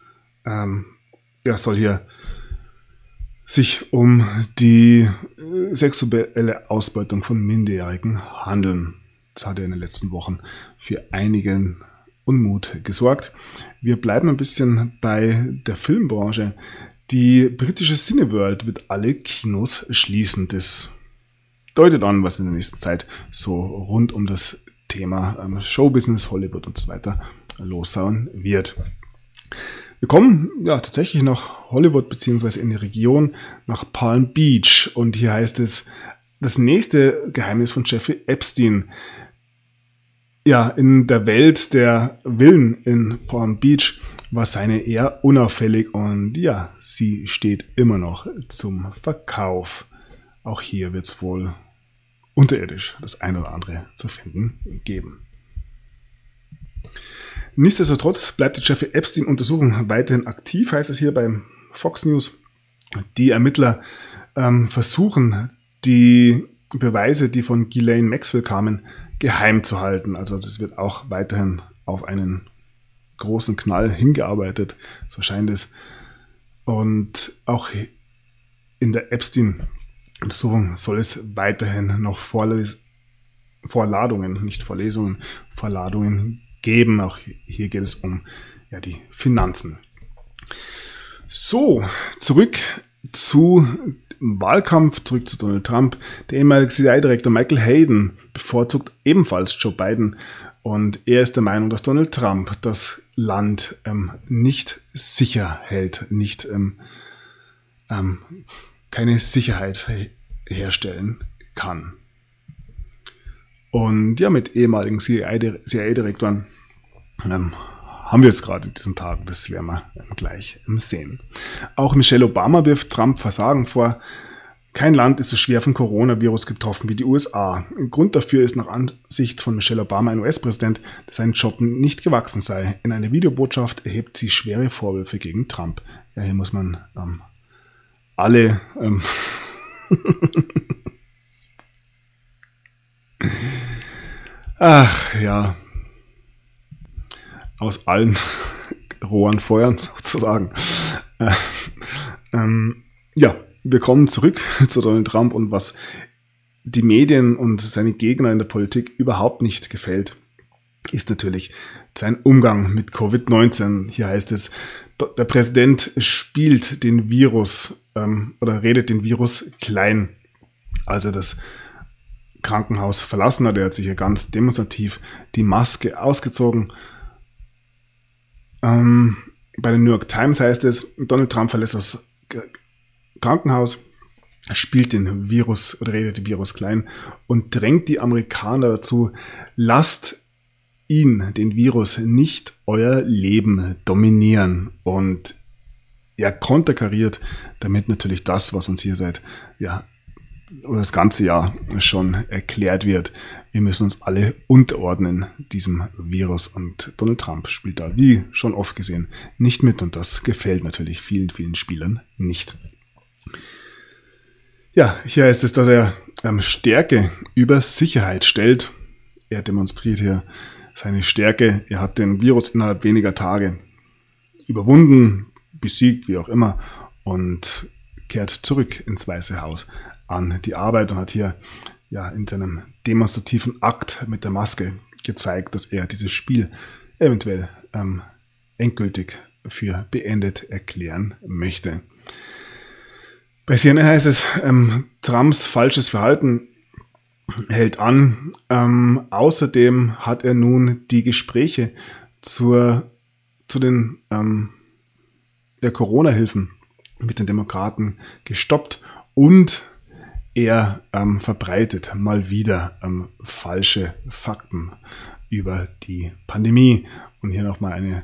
soll hier sich um die sexuelle Ausbeutung von Minderjährigen handeln. Das hat ja in den letzten Wochen für einigen Unmut gesorgt. Wir bleiben ein bisschen bei der Filmbranche. Die britische Cineworld wird alle Kinos schließen. Das deutet an, was in der nächsten Zeit so rund um das Thema Showbusiness, Hollywood und so weiter lossauen wird. Wir kommen ja tatsächlich nach Hollywood bzw. in die Region, nach Palm Beach. Und hier heißt es, das nächste Geheimnis von Jeffrey Epstein. Ja, in der Welt der Villen in Palm Beach war seine eher unauffällig und ja, sie steht immer noch zum Verkauf. Auch hier wird es wohl unterirdisch das ein oder andere zu finden geben. Nichtsdestotrotz bleibt die Jeffrey Epstein-Untersuchung weiterhin aktiv, heißt es hier beim Fox News. Die Ermittler versuchen, die Beweise, die von Ghislaine Maxwell kamen, geheim zu halten. Also es wird auch weiterhin auf einen großen Knall hingearbeitet, so scheint es. Und auch in der Epstein-Untersuchung soll es weiterhin noch Vorladungen, nicht Vorlesungen, Vorladungen geben. Auch hier geht es um die Finanzen. So, zurück zu Im Wahlkampf, zurück zu Donald Trump, der ehemalige CIA-Direktor Michael Hayden bevorzugt ebenfalls Joe Biden. Und er ist der Meinung, dass Donald Trump das Land nicht sicher hält, nicht keine Sicherheit herstellen kann. Und ja, mit ehemaligen CIA-Direktoren haben wir jetzt gerade in diesen Tagen, das werden wir gleich sehen. Auch Michelle Obama wirft Trump Versagen vor. Kein Land ist so schwer vom Coronavirus getroffen wie die USA. Grund dafür ist nach Ansicht von Michelle Obama ein US-Präsident, der seinen Job nicht gewachsen sei. In einer Videobotschaft erhebt sie schwere Vorwürfe gegen Trump. Ja, hier muss man alle ach ja, aus allen Rohren feuern sozusagen. Ja, wir kommen zurück zu Donald Trump und was die Medien und seine Gegner in der Politik überhaupt nicht gefällt, ist natürlich sein Umgang mit Covid-19. Hier heißt es, der Präsident spielt den Virus oder redet den Virus klein. Als er das Krankenhaus verlassen hat, er hat sich hier ganz demonstrativ die Maske ausgezogen. Bei der New York Times heißt es, Donald Trump verlässt das Krankenhaus, spielt den Virus oder redet den Virus klein und drängt die Amerikaner dazu, lasst ihn, den Virus, nicht euer Leben dominieren. Und er konterkariert damit natürlich das, was uns hier seit das ganze Jahr schon erklärt wird. Wir müssen uns alle unterordnen diesem Virus und Donald Trump spielt da, wie schon oft gesehen, nicht mit und das gefällt natürlich vielen, vielen Spielern nicht. Ja, hier heißt es, dass er Stärke über Sicherheit stellt. Er demonstriert hier seine Stärke. Er hat den Virus innerhalb weniger Tage überwunden, besiegt, wie auch immer, und kehrt zurück ins Weiße Haus an die Arbeit und hat hier in seinem demonstrativen Akt mit der Maske gezeigt, dass er dieses Spiel eventuell endgültig für beendet erklären möchte. Bei CNN heißt es, Trumps falsches Verhalten hält an. Außerdem hat er nun die Gespräche zu den der Corona-Hilfen mit den Demokraten gestoppt und er verbreitet mal wieder falsche Fakten über die Pandemie. Und hier nochmal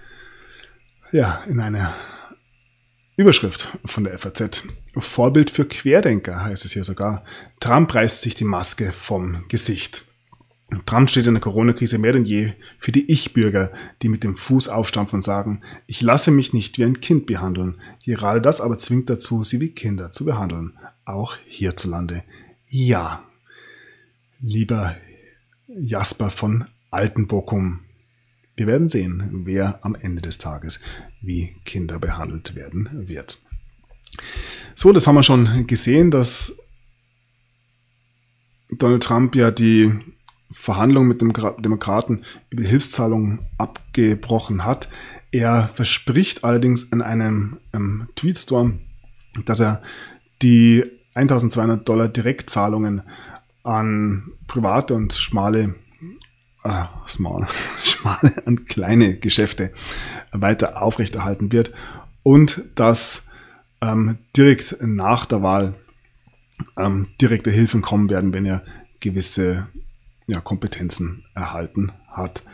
in einer Überschrift von der FAZ. Vorbild für Querdenker heißt es hier sogar. Trump reißt sich die Maske vom Gesicht. Trump steht in der Corona-Krise mehr denn je für die Ich-Bürger, die mit dem Fuß aufstampfen und sagen, ich lasse mich nicht wie ein Kind behandeln. Gerade das aber zwingt dazu, sie wie Kinder zu behandeln. Auch hierzulande. Ja, lieber Jasper von Altenbochum, wir werden sehen, wer am Ende des Tages wie Kinder behandelt werden wird. So, das haben wir schon gesehen, dass Donald Trump ja die Verhandlungen mit dem Demokraten über Hilfszahlungen abgebrochen hat. Er verspricht allerdings in einem Tweetstorm, dass er die $1.200 Direktzahlungen an private und schmale und kleine Geschäfte weiter aufrechterhalten wird und dass direkt nach der Wahl direkte Hilfen kommen werden, wenn er gewisse Kompetenzen erhalten hat.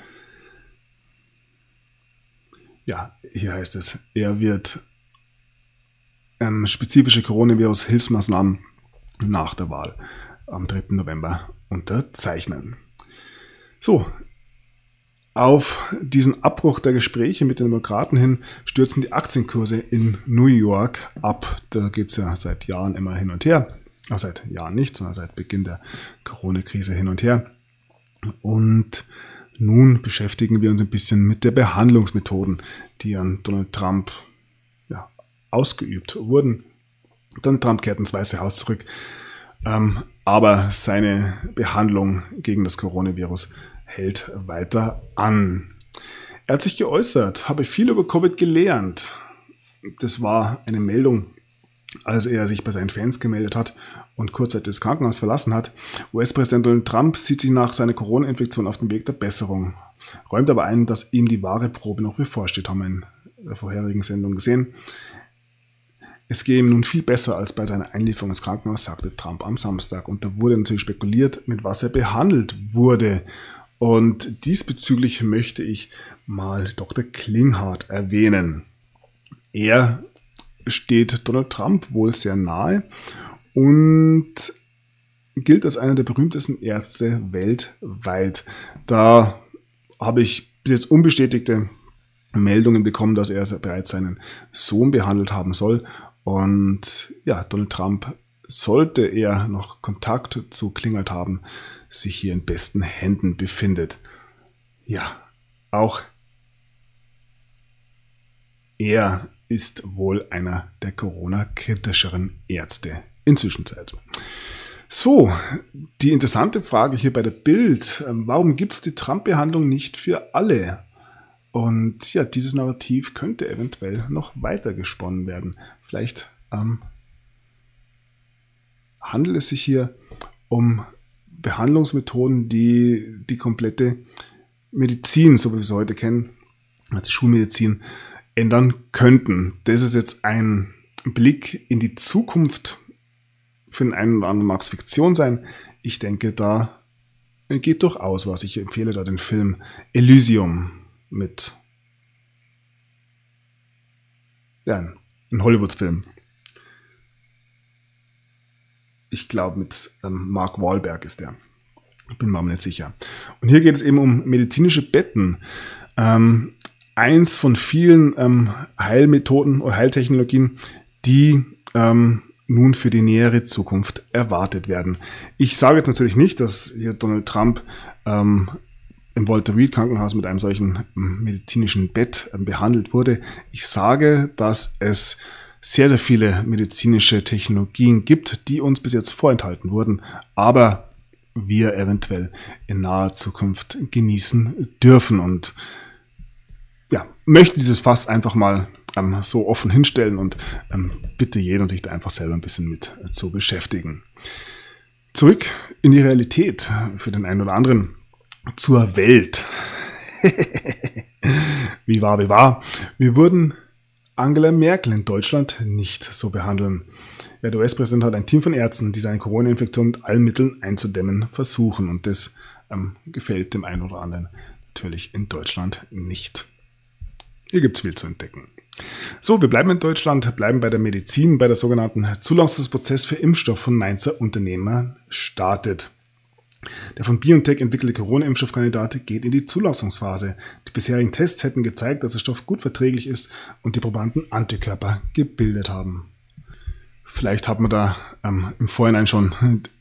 Ja, hier heißt es, er wird spezifische Coronavirus-Hilfsmaßnahmen nach der Wahl am 3. November unterzeichnen. So, auf diesen Abbruch der Gespräche mit den Demokraten hin stürzen die Aktienkurse in New York ab. Da geht es ja seit Jahren immer hin und her. Seit Jahren nicht, sondern seit Beginn der Corona-Krise hin und her. Und nun beschäftigen wir uns ein bisschen mit der Behandlungsmethoden, die an Donald Trump ausgeübt wurden. Donald Trump kehrt ins Weiße Haus zurück, aber seine Behandlung gegen das Coronavirus hält weiter an. Er hat sich geäußert, habe viel über Covid gelernt. Das war eine Meldung als er sich bei seinen Fans gemeldet hat und kurzzeitig das Krankenhaus verlassen hat. US-Präsident Donald Trump sieht sich nach seiner Corona-Infektion auf dem Weg der Besserung, räumt aber ein, dass ihm die wahre Probe noch bevorsteht, haben wir in der vorherigen Sendung gesehen. Es gehe ihm nun viel besser als bei seiner Einlieferung ins Krankenhaus, sagte Trump am Samstag. Und da wurde natürlich spekuliert, mit was er behandelt wurde. Und diesbezüglich möchte ich mal Dr. Klinghardt erwähnen. Er steht Donald Trump wohl sehr nahe und gilt als einer der berühmtesten Ärzte weltweit. Da habe ich bis jetzt unbestätigte Meldungen bekommen, dass er bereits seinen Sohn behandelt haben soll. Und ja, Donald Trump, sollte er noch Kontakt zu Klinghardt haben, sich hier in besten Händen befindet. Ja, auch er ist wohl einer der Corona-kritischeren Ärzte in Zwischenzeit. So, die interessante Frage hier bei der Bild: Warum gibt es die Trump-Behandlung nicht für alle? Und ja, dieses Narrativ könnte eventuell noch weiter gesponnen werden. Vielleicht handelt es sich hier um Behandlungsmethoden, die die komplette Medizin, so wie wir sie heute kennen, also Schulmedizin, ändern könnten. Das ist jetzt ein Blick in die Zukunft. Für den einen oder anderen mag es Fiktion sein. Ich denke, da geht durchaus was. Ich empfehle da den Film Elysium mit, ja, ein Hollywoods-Film. Ich glaube, mit Mark Wahlberg ist der. Bin mir aber nicht sicher. Und hier geht es eben um medizinische Betten. Eins von vielen Heilmethoden oder Heiltechnologien, die nun für die nähere Zukunft erwartet werden. Ich sage jetzt natürlich nicht, dass hier Donald Trump im Walter Reed Krankenhaus mit einem solchen medizinischen Bett behandelt wurde. Ich sage, dass es sehr, sehr viele medizinische Technologien gibt, die uns bis jetzt vorenthalten wurden, aber wir eventuell in naher Zukunft genießen dürfen. Und ja, möchte dieses Fass einfach mal so offen hinstellen und bitte jeden, sich da einfach selber ein bisschen mit zu beschäftigen. Zurück in die Realität für den einen oder anderen. Zur Welt. Wie war. Wir würden Angela Merkel in Deutschland nicht so behandeln. Ja, der US-Präsident hat ein Team von Ärzten, die seine Corona-Infektion mit allen Mitteln einzudämmen versuchen. Und das gefällt dem einen oder anderen natürlich in Deutschland nicht. Hier gibt es viel zu entdecken. So, wir bleiben in Deutschland, bleiben bei der Medizin, bei der sogenannten Zulassungsprozess für Impfstoff von Mainzer Unternehmer startet. Der von BioNTech entwickelte Corona-Impfstoffkandidat geht in die Zulassungsphase. Die bisherigen Tests hätten gezeigt, dass der Stoff gut verträglich ist und die Probanden Antikörper gebildet haben. Vielleicht hat man da im Vorhinein schon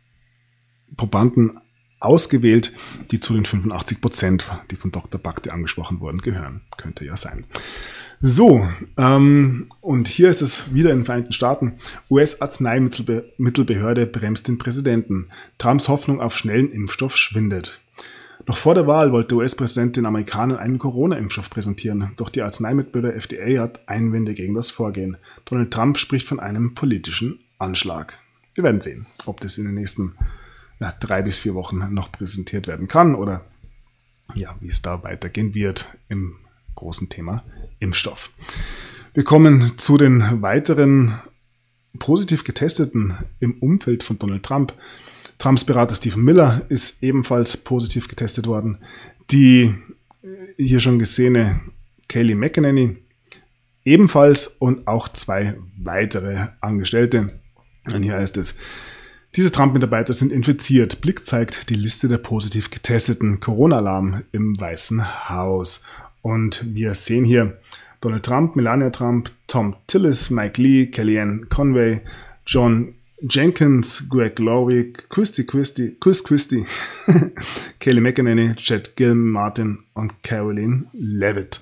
Probanden ausgewählt, die zu den 85%, die von Dr. Bakti angesprochen wurden, gehören. Könnte ja sein. So, und hier ist es wieder in den Vereinigten Staaten. US-Arzneimittelbehörde bremst den Präsidenten. Trumps Hoffnung auf schnellen Impfstoff schwindet. Noch vor der Wahl wollte der US-Präsident den Amerikanern einen Corona-Impfstoff präsentieren. Doch die Arzneimittelbehörde FDA hat Einwände gegen das Vorgehen. Donald Trump spricht von einem politischen Anschlag. Wir werden sehen, ob das in den nächsten 3 bis 4 Wochen noch präsentiert werden kann oder ja, wie es da weitergehen wird im großen Thema Impfstoff. Wir kommen zu den weiteren positiv Getesteten im Umfeld von Donald Trump. Trumps Berater Stephen Miller ist ebenfalls positiv getestet worden. Die hier schon gesehene Kayleigh McEnany ebenfalls und auch 2 weitere Angestellte. Und hier heißt es: Diese Trump-Mitarbeiter sind infiziert. Blick zeigt die Liste der positiv Getesteten. Corona-Alarm im Weißen Haus. Und wir sehen hier Donald Trump, Melania Trump, Tom Tillis, Mike Lee, Kellyanne Conway, John Jenkins, Greg Lowry, Chris Christie, Kayleigh McEnany, Chad Gilmartin und Caroline Levitt.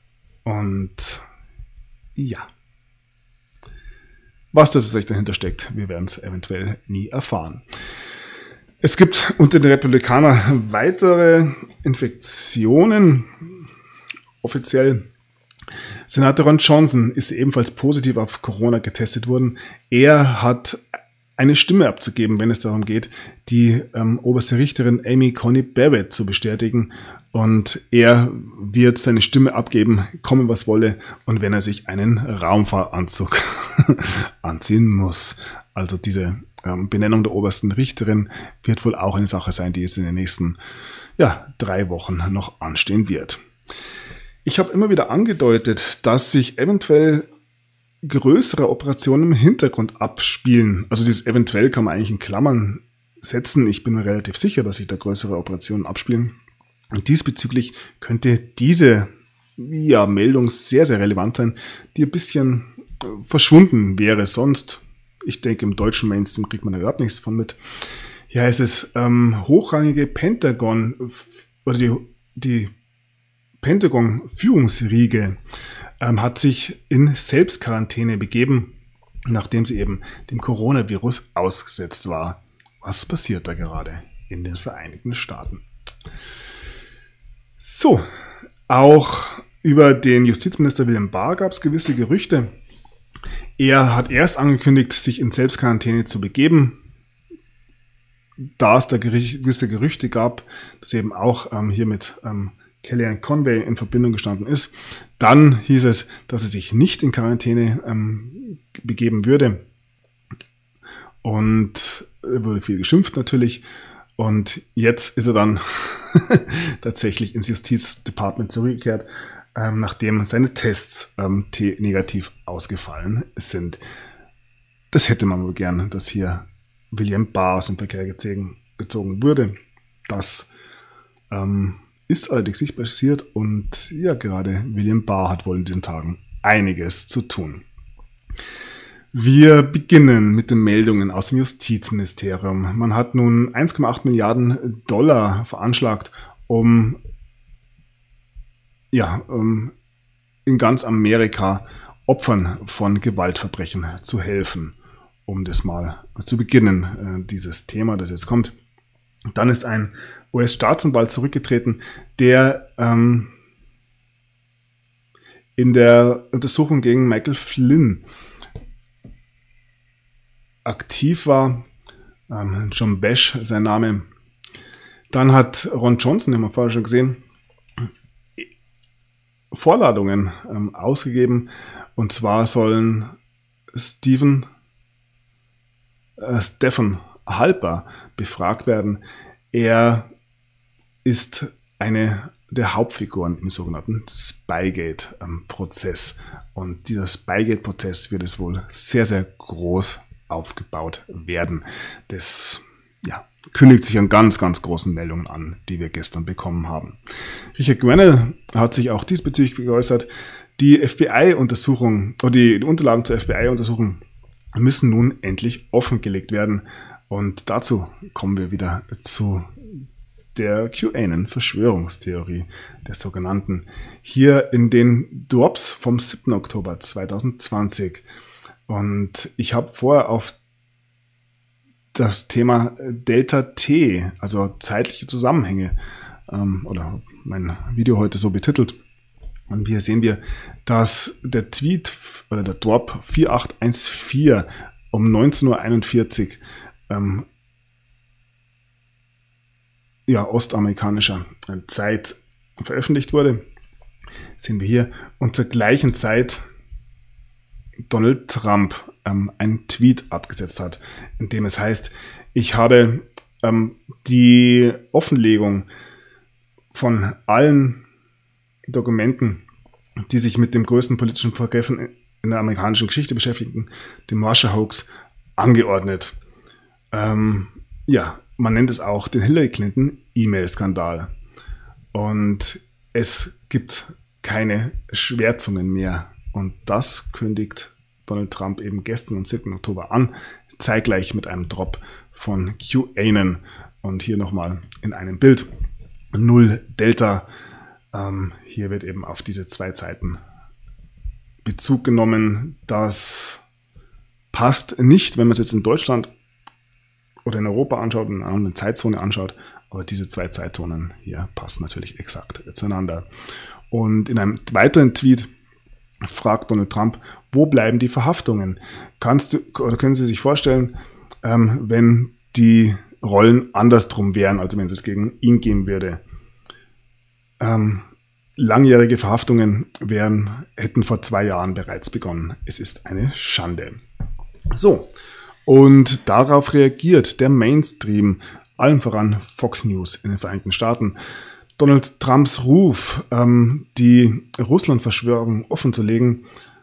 Und ja, was tatsächlich dahinter steckt, wir werden es eventuell nie erfahren. Es gibt unter den Republikanern weitere Infektionen. Offiziell Senator Ron Johnson ist ebenfalls positiv auf Corona getestet worden. Er hat eine Stimme abzugeben, wenn es darum geht, die oberste Richterin Amy Coney Barrett zu bestätigen. Und er wird seine Stimme abgeben, komme was wolle, und wenn er sich einen Raumfahranzug anziehen muss. Also diese Benennung der obersten Richterin wird wohl auch eine Sache sein, die jetzt in den nächsten 3 Wochen noch anstehen wird. Ich habe immer wieder angedeutet, dass sich eventuell größere Operationen im Hintergrund abspielen. Also dieses eventuell kann man eigentlich in Klammern setzen. Ich bin mir relativ sicher, dass sich da größere Operationen abspielen. Und diesbezüglich könnte diese Meldung sehr, sehr relevant sein, die ein bisschen verschwunden wäre sonst. Ich denke, im deutschen Mainstream kriegt man da überhaupt nichts von mit. Hier heißt es, hochrangige Pentagon oder die Pentagon-Führungsriege hat sich in Selbstquarantäne begeben, nachdem sie eben dem Coronavirus ausgesetzt war. Was passiert da gerade in den Vereinigten Staaten? So, auch über den Justizminister William Barr gab es gewisse Gerüchte. Er hat erst angekündigt, sich in Selbstquarantäne zu begeben, da es da gewisse Gerüchte gab, dass eben auch hier mit Kellyanne Conway in Verbindung gestanden ist. Dann hieß es, dass er sich nicht in Quarantäne begeben würde. Und wurde viel geschimpft natürlich. Und jetzt ist er dann tatsächlich ins Justizdepartement zurückgekehrt, nachdem seine Tests negativ ausgefallen sind. Das hätte man wohl gern, dass hier William Barr aus dem Verkehr gezogen würde. Das ist allerdings nicht passiert und gerade William Barr hat wohl in diesen Tagen einiges zu tun. Wir beginnen mit den Meldungen aus dem Justizministerium. Man hat nun 1,8 Milliarden Dollar veranschlagt, um in ganz Amerika Opfern von Gewaltverbrechen zu helfen. Um das mal zu beginnen, dieses Thema, das jetzt kommt. Dann ist ein US-Staatsanwalt zurückgetreten, der in der Untersuchung gegen Michael Flynn aktiv war. John Bash, sein Name. Dann hat Ron Johnson, den haben wir vorher schon gesehen, Vorladungen ausgegeben. Und zwar sollen Stephen Halper befragt werden. Er ist eine der Hauptfiguren im sogenannten Spygate-Prozess. Und dieser Spygate-Prozess wird es wohl sehr, sehr groß aufgebaut werden. Das kündigt sich an ganz, ganz großen Meldungen an, die wir gestern bekommen haben. Richard Grenell hat sich auch diesbezüglich geäußert. Die FBI-Untersuchung oder die Unterlagen zur FBI-Untersuchung müssen nun endlich offengelegt werden. Und dazu kommen wir wieder zu der QAnon-Verschwörungstheorie, der sogenannten. Hier in den Drops vom 7. Oktober 2020. Und ich habe vorher auf das Thema Delta T, also zeitliche Zusammenhänge, oder mein Video heute so betitelt. Und hier sehen wir, dass der Tweet oder der Drop 4814 um 19:41 Uhr ostamerikanischer Zeit veröffentlicht wurde. Sehen wir hier. Und zur gleichen Zeit Donald Trump einen Tweet abgesetzt hat, in dem es heißt, ich habe die Offenlegung von allen Dokumenten, die sich mit dem größten politischen Vergriffen in der amerikanischen Geschichte beschäftigen, dem Russia-Hoax, angeordnet. Man nennt es auch den Hillary Clinton E-Mail-Skandal. Und es gibt keine Schwärzungen mehr. Und das kündigt Donald Trump eben gestern am 7. Oktober an, zeitgleich mit einem Drop von QAnon. Und hier nochmal in einem Bild 0 Delta. Hier wird eben auf diese 2 Zeiten Bezug genommen. Das passt nicht, wenn man es jetzt in Deutschland oder in Europa anschaut und in einer anderen Zeitzone anschaut. Aber diese 2 Zeitzonen hier passen natürlich exakt zueinander. Und in einem weiteren Tweet fragt Donald Trump, wo bleiben die Verhaftungen? Können Sie sich vorstellen, wenn die Rollen andersrum wären, also wenn es gegen ihn gehen würde? Langjährige Verhaftungen hätten vor 2 Jahren bereits begonnen. Es ist eine Schande. So, und darauf reagiert der Mainstream, allen voran Fox News in den Vereinigten Staaten. Donald Trumps Ruf, die Russland-Verschwörung offenzulegen,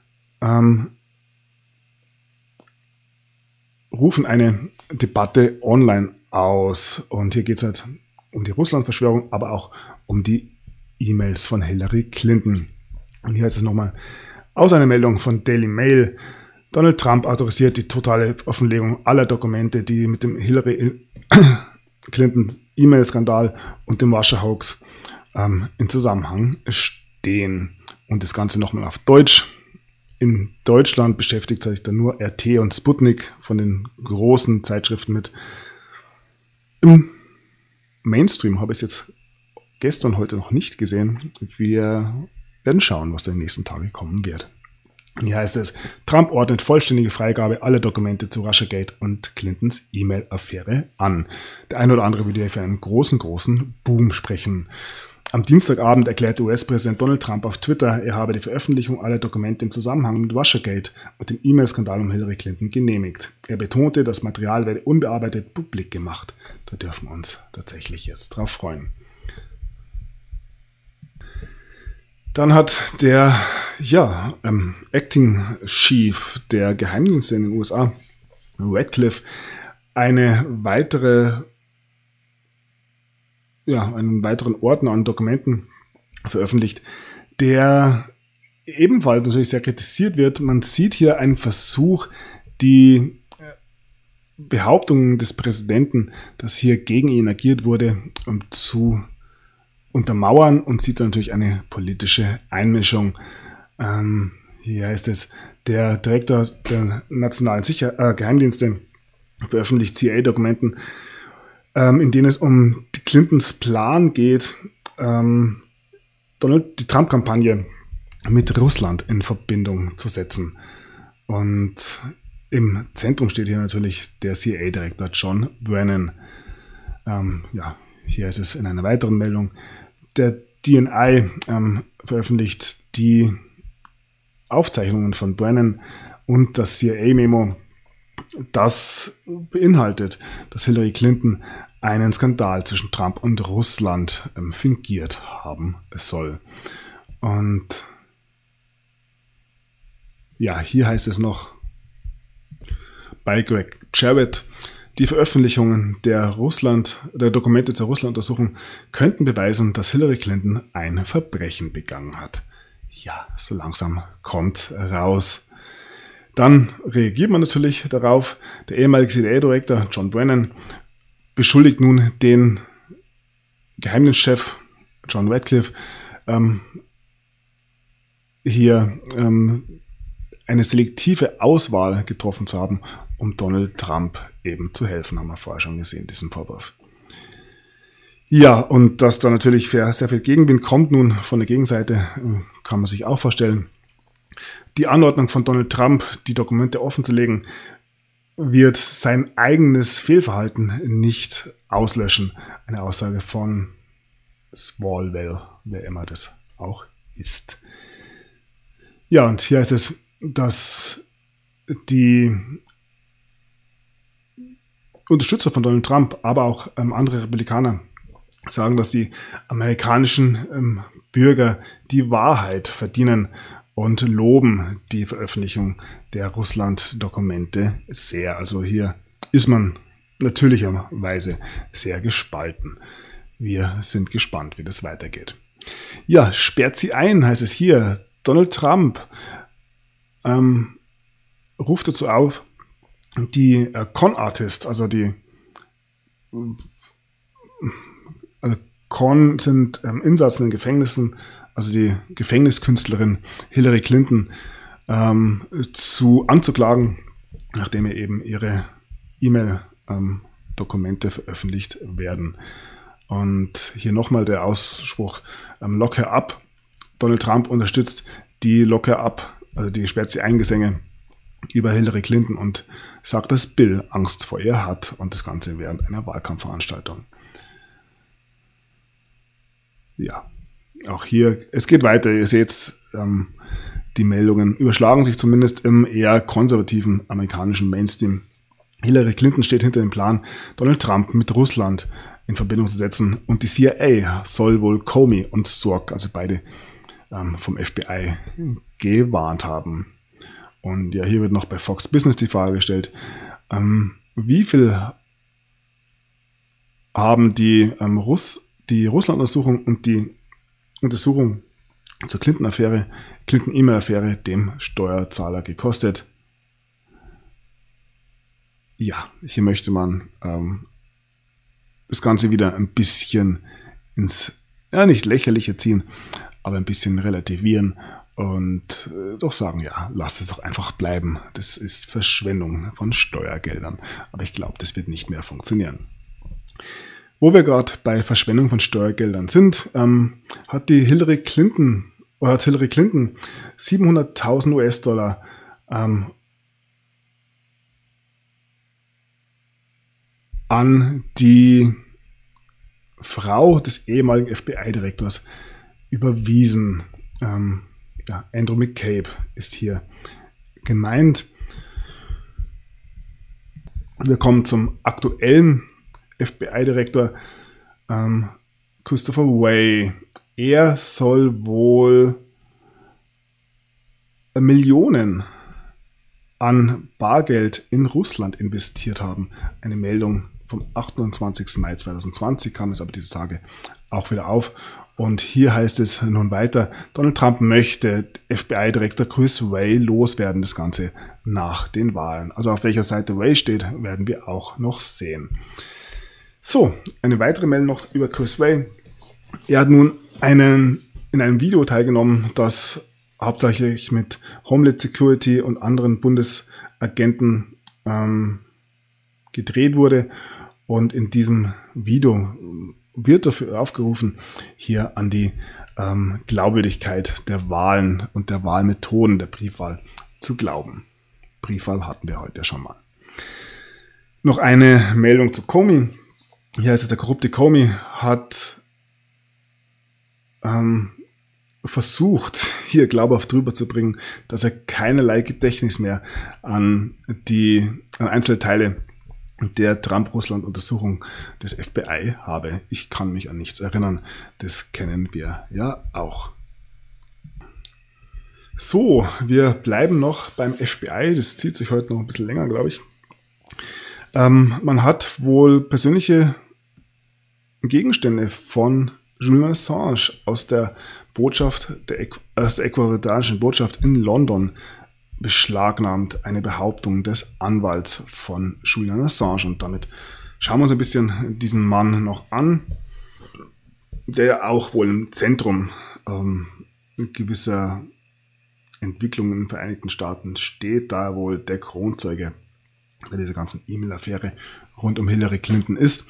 rufen eine Debatte online aus. Und hier geht es halt um die Russland-Verschwörung, aber auch um die E-Mails von Hillary Clinton. Und hier ist es nochmal aus einer Meldung von Daily Mail. Donald Trump autorisiert die totale Offenlegung aller Dokumente, die mit dem Hillary Clinton E-Mail-Skandal und dem Russia-Hoax in Zusammenhang stehen. Und das Ganze nochmal auf Deutsch. In Deutschland beschäftigt sich dann nur RT und Sputnik von den großen Zeitschriften mit. Im Mainstream habe ich es jetzt gestern und heute noch nicht gesehen. Wir werden schauen, was da in den nächsten Tagen kommen wird. Hier heißt es, Trump ordnet vollständige Freigabe aller Dokumente zu Russiagate und Clintons E-Mail-Affäre an. Der eine oder andere würde hier für einen großen Boom sprechen. Am Dienstagabend erklärte US-Präsident Donald Trump auf Twitter, er habe die Veröffentlichung aller Dokumente im Zusammenhang mit Russiagate und dem E-Mail-Skandal um Hillary Clinton genehmigt. Er betonte, das Material werde unbearbeitet publik gemacht. Da dürfen wir uns tatsächlich jetzt drauf freuen. Dann hat der Acting Chief der Geheimdienste in den USA, Radcliffe, einen weiteren Ordner an Dokumenten veröffentlicht, der ebenfalls natürlich sehr kritisiert wird. Man sieht hier einen Versuch, die Behauptungen des Präsidenten, dass hier gegen ihn agiert wurde, zu untermauern, und sieht dann natürlich eine politische Einmischung. Hier heißt es, der Direktor der nationalen Geheimdienste veröffentlicht CIA-Dokumenten, in denen es um die Clintons Plan geht, die Trump-Kampagne mit Russland in Verbindung zu setzen. Und im Zentrum steht hier natürlich der CIA-Direktor John Brennan. Hier ist es in einer weiteren Meldung. Der DNI veröffentlicht die Aufzeichnungen von Brennan und das CIA-Memo, das beinhaltet, dass Hillary Clinton einen Skandal zwischen Trump und Russland fingiert haben soll. Und ja, hier heißt es noch bei Greg Jarrett, die Veröffentlichungen der Dokumente zur Russland-Untersuchung könnten beweisen, dass Hillary Clinton ein Verbrechen begangen hat. Ja, so langsam kommt raus. Dann reagiert man natürlich darauf. Der ehemalige CIA-Direktor John Brennan beschuldigt nun den Geheimdienstchef John Radcliffe, hier eine selektive Auswahl getroffen zu haben, um Donald Trump eben zu helfen, haben wir vorher schon gesehen, diesen Vorwurf. Ja, und dass da natürlich sehr viel Gegenwind kommt nun von der Gegenseite, kann man sich auch vorstellen. Die Anordnung von Donald Trump, die Dokumente offenzulegen, wird sein eigenes Fehlverhalten nicht auslöschen. Eine Aussage von Swalwell, wer immer das auch ist. Ja, und hier heißt es, dass die Unterstützer von Donald Trump, aber auch andere Republikaner sagen, dass die amerikanischen Bürger die Wahrheit verdienen und loben die Veröffentlichung der Russland-Dokumente sehr. Also hier ist man natürlicherweise sehr gespalten. Wir sind gespannt, wie das weitergeht. Ja, sperrt sie ein, heißt es hier. Donald Trump ruft dazu auf, die Con-Artist, also die Con sind Insassen in Gefängnissen, also die Gefängniskünstlerin Hillary Clinton anzuklagen, nachdem eben ihre E-Mail-Dokumente veröffentlicht werden. Und hier nochmal der Ausspruch, lock her up. Donald Trump unterstützt die locker ab, also die sperrt sie ein Gesänge über Hillary Clinton und sagt, dass Bill Angst vor ihr hat und das Ganze während einer Wahlkampfveranstaltung. Ja, auch hier, es geht weiter. Ihr seht, die Meldungen überschlagen sich zumindest im eher konservativen amerikanischen Mainstream. Hillary Clinton steht hinter dem Plan, Donald Trump mit Russland in Verbindung zu setzen und die CIA soll wohl Comey und Strzok, also beide vom FBI, gewarnt haben. Und ja, hier wird noch bei Fox Business die Frage gestellt, wie viel haben die Russland-Untersuchung und die Untersuchung zur Clinton-Affäre, Clinton-E-Mail-Affäre dem Steuerzahler gekostet? Ja, hier möchte man das Ganze wieder ein bisschen ins, ja nicht lächerliche ziehen, aber ein bisschen relativieren und doch sagen, ja, lasst es doch einfach bleiben. Das ist Verschwendung von Steuergeldern. Aber ich glaube, das wird nicht mehr funktionieren. Wo wir gerade bei Verschwendung von Steuergeldern sind, hat Hillary Clinton 700.000 US-Dollar an die Frau des ehemaligen FBI-Direktors überwiesen. Andrew McCabe ist hier gemeint. Wir kommen zum aktuellen FBI-Direktor Christopher Wray. Er soll wohl Millionen an Bargeld in Russland investiert haben. Eine Meldung vom 28. Mai 2020 kam es aber diese Tage auch wieder auf. Und hier heißt es nun weiter, Donald Trump möchte FBI-Direktor Chris Wray loswerden, das Ganze nach den Wahlen. Also auf welcher Seite Wray steht, werden wir auch noch sehen. So, eine weitere Meldung noch über Chris Wray. Er hat nun in einem Video teilgenommen, das hauptsächlich mit Homeland Security und anderen Bundesagenten gedreht wurde. Und in diesem Video wird dafür aufgerufen, hier an die Glaubwürdigkeit der Wahlen und der Wahlmethoden der Briefwahl zu glauben. Briefwahl hatten wir heute schon mal. Noch eine Meldung zu Comey. Hier heißt es, der korrupte Comey hat versucht, hier glaubhaft drüber zu bringen, dass er keinerlei Gedächtnis mehr an Einzelteile der Trump-Russland-Untersuchung des FBI habe. Ich kann mich an nichts erinnern. Das kennen wir ja auch. So, wir bleiben noch beim FBI. Das zieht sich heute noch ein bisschen länger, glaube ich. Man hat wohl persönliche Gegenstände von Julian Assange aus der ecuadorianischen Botschaft in London beschlagnahmt, eine Behauptung des Anwalts von Julian Assange. Und damit schauen wir uns ein bisschen diesen Mann noch an, der ja auch wohl im Zentrum gewisser Entwicklungen in den Vereinigten Staaten steht, da er wohl der Kronzeuge bei dieser ganzen E-Mail-Affäre rund um Hillary Clinton ist.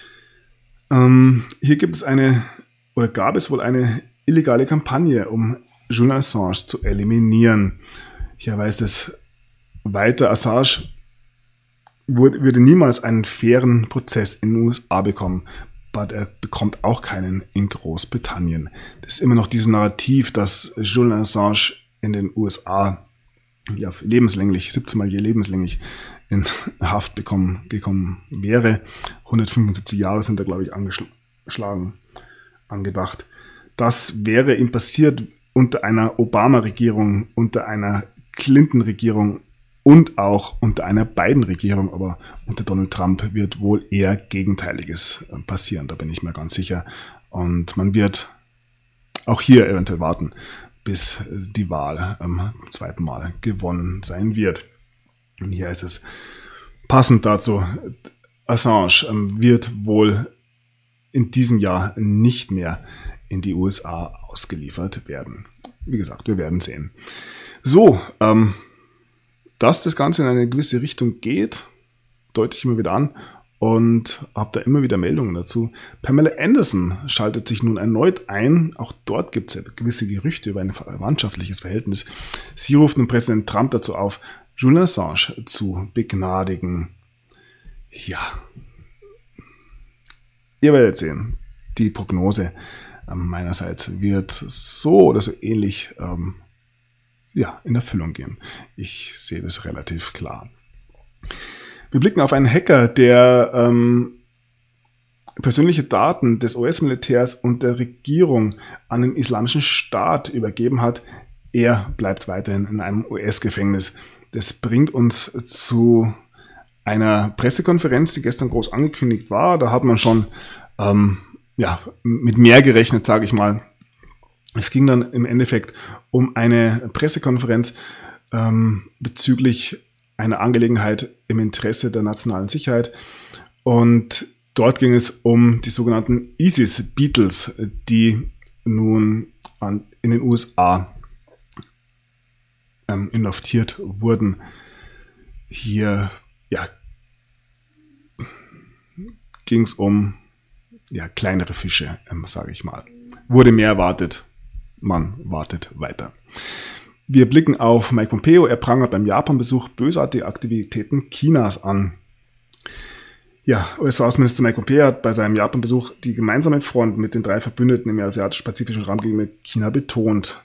Hier gab es wohl eine illegale Kampagne, um Julian Assange zu eliminieren. Hier heißt es weiter, Assange würde niemals einen fairen Prozess in den USA bekommen, aber er bekommt auch keinen in Großbritannien. Das ist immer noch dieses Narrativ, dass Julian Assange in den USA ja, lebenslänglich, 17-mal je lebenslänglich in Haft gekommen wäre. 175 Jahre sind da, glaube ich, angedacht. Das wäre ihm passiert unter einer Obama-Regierung, unter einer Clinton-Regierung und auch unter einer Biden-Regierung, aber unter Donald Trump wird wohl eher Gegenteiliges passieren, da bin ich mir ganz sicher. Und man wird auch hier eventuell warten, bis die Wahl am zweiten Mal gewonnen sein wird. Und hier ist es passend dazu, Assange wird wohl in diesem Jahr nicht mehr in die USA ausgeliefert werden. Wie gesagt, wir werden sehen. So, dass das Ganze in eine gewisse Richtung geht, deute ich immer wieder an. und habe da immer wieder Meldungen dazu. Pamela Anderson schaltet sich nun erneut ein. Auch dort gibt es ja gewisse Gerüchte über ein verwandtschaftliches Verhältnis. Sie ruft nun Präsident Trump dazu auf, Julian Assange zu begnadigen. Ja, ihr werdet sehen, die Prognose meinerseits wird so oder so ähnlich in Erfüllung gehen. Ich sehe das relativ klar. Wir blicken auf einen Hacker, der persönliche Daten des US-Militärs und der Regierung an den Islamischen Staat übergeben hat. Er bleibt weiterhin in einem US-Gefängnis. Das bringt uns zu einer Pressekonferenz, die gestern groß angekündigt war. Da hat man schon mit mehr gerechnet, sage ich mal. Es ging dann im Endeffekt um eine Pressekonferenz bezüglich einer Angelegenheit im Interesse der nationalen Sicherheit. Und dort ging es um die sogenannten ISIS-Beatles, die nun in den USA inhaftiert wurden. Hier ging es um kleinere Fische, sage ich mal. Wurde mehr erwartet. Man wartet weiter. Wir blicken auf Mike Pompeo. Er prangert beim Japan-Besuch bösartige Aktivitäten Chinas an. Ja, US-Außenminister Mike Pompeo hat bei seinem Japan-Besuch die gemeinsame Front mit den 3 Verbündeten im asiatisch-pazifischen Raum gegenüber China betont.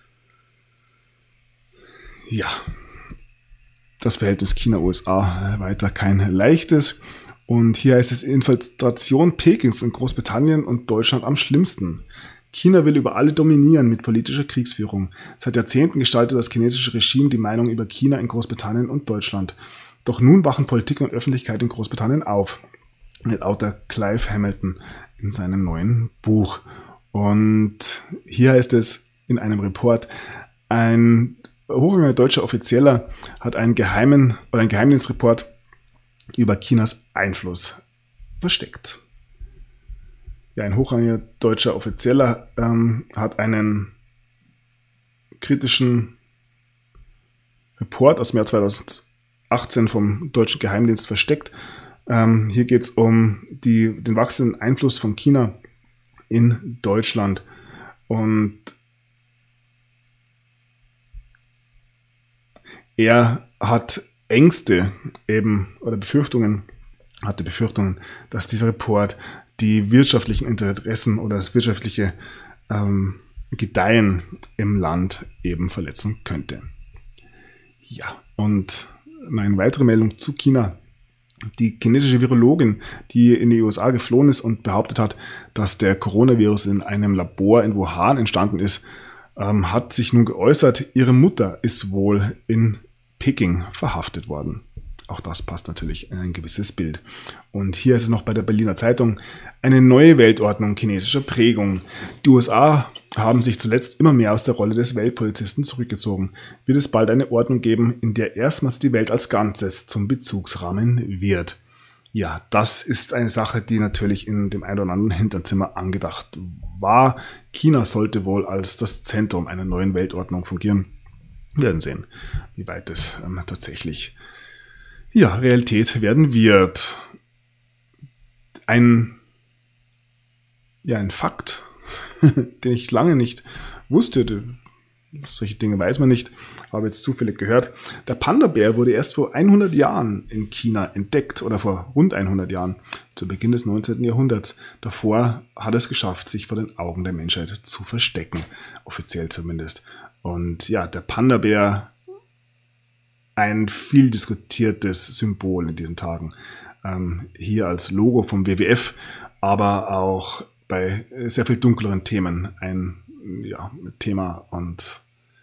Ja, das Verhältnis China-USA weiter kein leichtes. Und hier heißt es Infiltration Pekings in Großbritannien und Deutschland am schlimmsten. China will über alle dominieren mit politischer Kriegsführung. Seit Jahrzehnten gestaltet das chinesische Regime die Meinung über China in Großbritannien und Deutschland. Doch nun wachen Politik und Öffentlichkeit in Großbritannien auf, mit Autor Clive Hamilton in seinem neuen Buch. Und hier heißt es in einem Report, ein hochrangiger deutscher Offizieller hat einen Geheimdienstreport über Chinas Einfluss versteckt. Ja, ein hochrangiger deutscher Offizieller hat einen kritischen Report aus dem Jahr 2018 vom deutschen Geheimdienst versteckt. Hier geht es um den wachsenden Einfluss von China in Deutschland. Und er hat Befürchtungen, dass dieser Report die wirtschaftlichen Interessen oder das wirtschaftliche Gedeihen im Land eben verletzen könnte. Ja, und eine weitere Meldung zu China. Die chinesische Virologin, die in die USA geflohen ist und behauptet hat, dass der Coronavirus in einem Labor in Wuhan entstanden ist, hat sich nun geäußert, ihre Mutter ist wohl in Peking verhaftet worden. Auch das passt natürlich in ein gewisses Bild. Und hier ist es noch bei der Berliner Zeitung: eine neue Weltordnung chinesischer Prägung. Die USA haben sich zuletzt immer mehr aus der Rolle des Weltpolizisten zurückgezogen. Wird es bald eine Ordnung geben, in der erstmals die Welt als Ganzes zum Bezugsrahmen wird? Ja, das ist eine Sache, die natürlich in dem einen oder anderen Hinterzimmer angedacht war. China sollte wohl als das Zentrum einer neuen Weltordnung fungieren. Wir werden sehen, wie weit es tatsächlich Realität werden wird. Ein Fakt, den ich lange nicht wusste. Solche Dinge weiß man nicht, habe jetzt zufällig gehört. Der Panda-Bär wurde erst vor 100 Jahren in China entdeckt, oder vor rund 100 Jahren, zu Beginn des 19. Jahrhunderts. Davor hat es geschafft, sich vor den Augen der Menschheit zu verstecken, offiziell zumindest. Und ja, der Panda-Bär, ein viel diskutiertes Symbol in diesen Tagen. Hier als Logo vom WWF, aber auch bei sehr viel dunkleren Themen ein Thema. Und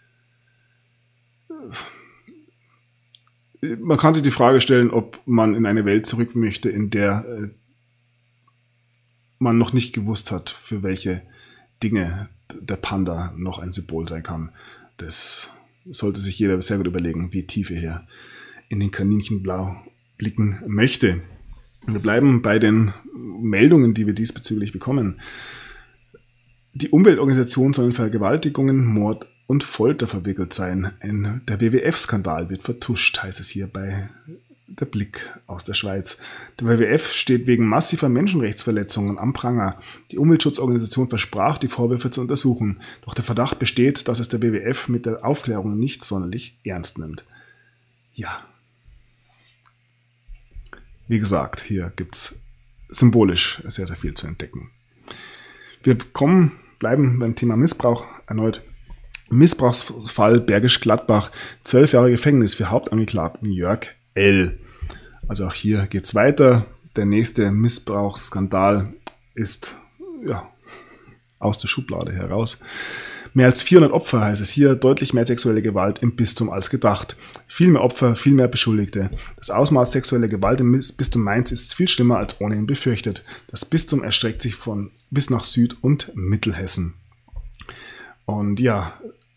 man kann sich die Frage stellen, ob man in eine Welt zurück möchte, in der man noch nicht gewusst hat, für welche Dinge der Panda noch ein Symbol sein kann. Das sollte sich jeder sehr gut überlegen, wie tief er hier in den Kaninchenblau blicken möchte. Wir bleiben bei den Meldungen, die wir diesbezüglich bekommen. Die Umweltorganisationen sollen Vergewaltigungen, Mord und Folter verwickelt sein. Der WWF-Skandal wird vertuscht, heißt es hier bei der Blick aus der Schweiz. Der WWF steht wegen massiver Menschenrechtsverletzungen am Pranger. Die Umweltschutzorganisation versprach, die Vorwürfe zu untersuchen. Doch der Verdacht besteht, dass es der WWF mit der Aufklärung nicht sonderlich ernst nimmt. Ja. Wie gesagt, hier gibt es symbolisch sehr, sehr viel zu entdecken. Wir bleiben beim Thema Missbrauch erneut. Missbrauchsfall Bergisch Gladbach, 12 Jahre Gefängnis für Hauptangeklagten Jörg L. Also auch hier geht es weiter. Der nächste Missbrauchsskandal ist aus der Schublade heraus. Mehr als 400 Opfer heißt es hier, deutlich mehr sexuelle Gewalt im Bistum als gedacht. Viel mehr Opfer, viel mehr Beschuldigte. Das Ausmaß sexueller Gewalt im Bistum Mainz ist viel schlimmer als ohnehin befürchtet. Das Bistum erstreckt sich bis nach Süd- und Mittelhessen. Und ja,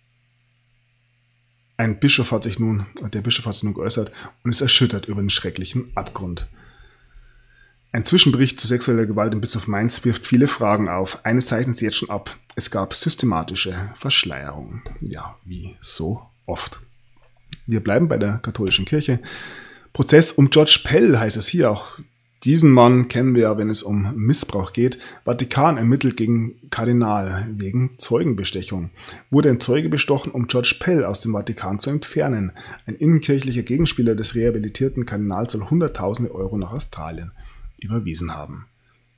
der Bischof hat sich nun geäußert und ist erschüttert über den schrecklichen Abgrund. Ein Zwischenbericht zu sexueller Gewalt im Bistum Mainz wirft viele Fragen auf. Eines zeichnet sie jetzt schon ab. Es gab systematische Verschleierung. Ja, wie so oft. Wir bleiben bei der katholischen Kirche. Prozess um George Pell heißt es hier auch. Diesen Mann kennen wir ja, wenn es um Missbrauch geht. Vatikan ermittelt gegen Kardinal wegen Zeugenbestechung. Wurde ein Zeuge bestochen, um George Pell aus dem Vatikan zu entfernen. Ein innenkirchlicher Gegenspieler des rehabilitierten Kardinals soll Hunderttausende Euro nach Australien überwiesen haben.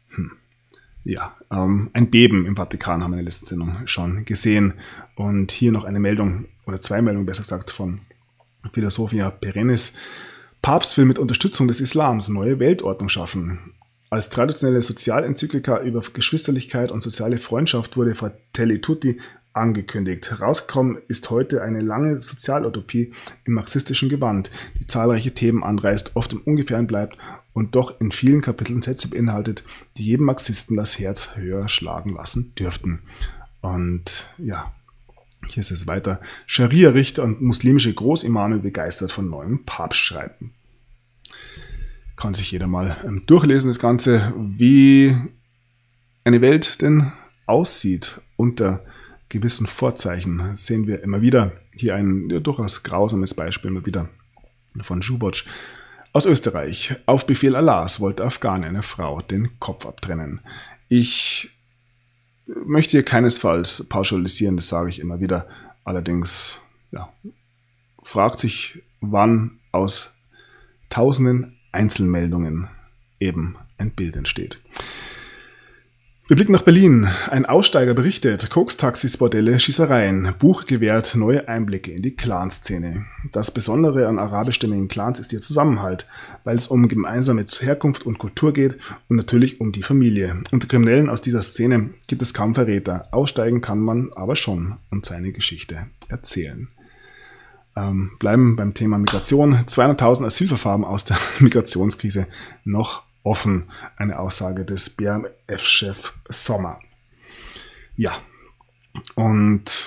Ein Beben im Vatikan haben wir in der letzten Sendung schon gesehen. Und hier noch eine Meldung, oder zwei Meldungen besser gesagt, von Philosophia Perennis. Papst will mit Unterstützung des Islams neue Weltordnung schaffen. Als traditionelle Sozialenzyklika über Geschwisterlichkeit und soziale Freundschaft wurde Fratelli Tutti angekündigt. Herausgekommen ist heute eine lange Sozialutopie im marxistischen Gewand, die zahlreiche Themen anreißt, oft im Ungefähren bleibt und doch in vielen Kapiteln Sätze beinhaltet, die jedem Marxisten das Herz höher schlagen lassen dürften. Und ja, hier ist es weiter. Scharia-Richter und muslimische Großimame begeistert von neuem Papstschreiben. Kann sich jeder mal durchlesen, das Ganze, wie eine Welt denn aussieht unter gewissen Vorzeichen. Sehen wir immer wieder. Hier ein durchaus grausames Beispiel immer wieder von Żuboc aus Österreich. Auf Befehl Allahs wollte Afghane einer Frau den Kopf abtrennen. Ich möchte hier keinesfalls pauschalisieren, das sage ich immer wieder. Allerdings fragt sich, wann aus tausenden Einzelmeldungen eben ein Bild entsteht. Wir blicken nach Berlin. Ein Aussteiger berichtet, Koks-Taxis, Bordelle, Schießereien. Buch gewährt neue Einblicke in die Clan-Szene. Das Besondere an arabischstämmigen Clans ist ihr Zusammenhalt, weil es um gemeinsame Herkunft und Kultur geht und natürlich um die Familie. Unter Kriminellen aus dieser Szene gibt es kaum Verräter. Aussteigen kann man aber schon und seine Geschichte erzählen. Bleiben beim Thema Migration. 200.000 Asylverfahren aus der Migrationskrise noch offen. Eine Aussage des BMF-Chef Sommer. Ja, und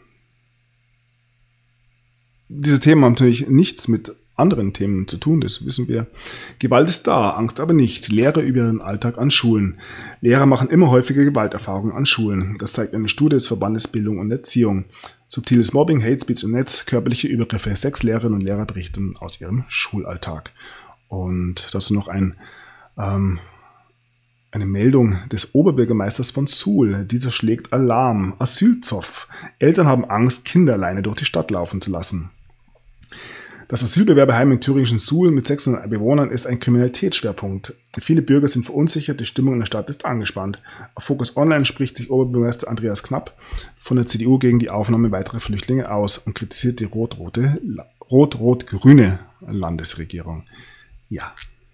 diese Themen haben natürlich nichts mit anderen Themen zu tun, das wissen wir. Gewalt ist da, Angst aber nicht. Lehrer über ihren Alltag an Schulen. Lehrer machen immer häufiger Gewalterfahrungen an Schulen. Das zeigt eine Studie des Verbandes Bildung und Erziehung. Subtiles Mobbing, Hate Speech im Netz, körperliche Übergriffe. 6 Lehrerinnen und Lehrer berichten aus ihrem Schulalltag. Und das ist noch eine Meldung des Oberbürgermeisters von Suhl. Dieser schlägt Alarm. Asylzoff. Eltern haben Angst, Kinder alleine durch die Stadt laufen zu lassen. Das Asylbewerberheim im thüringischen Suhl mit 600 Bewohnern ist ein Kriminalitätsschwerpunkt. Viele Bürger sind verunsichert, die Stimmung in der Stadt ist angespannt. Auf Focus Online spricht sich Oberbürgermeister Andreas Knapp von der CDU gegen die Aufnahme weiterer Flüchtlinge aus und kritisiert die rot-rot-grüne Landesregierung. Ja.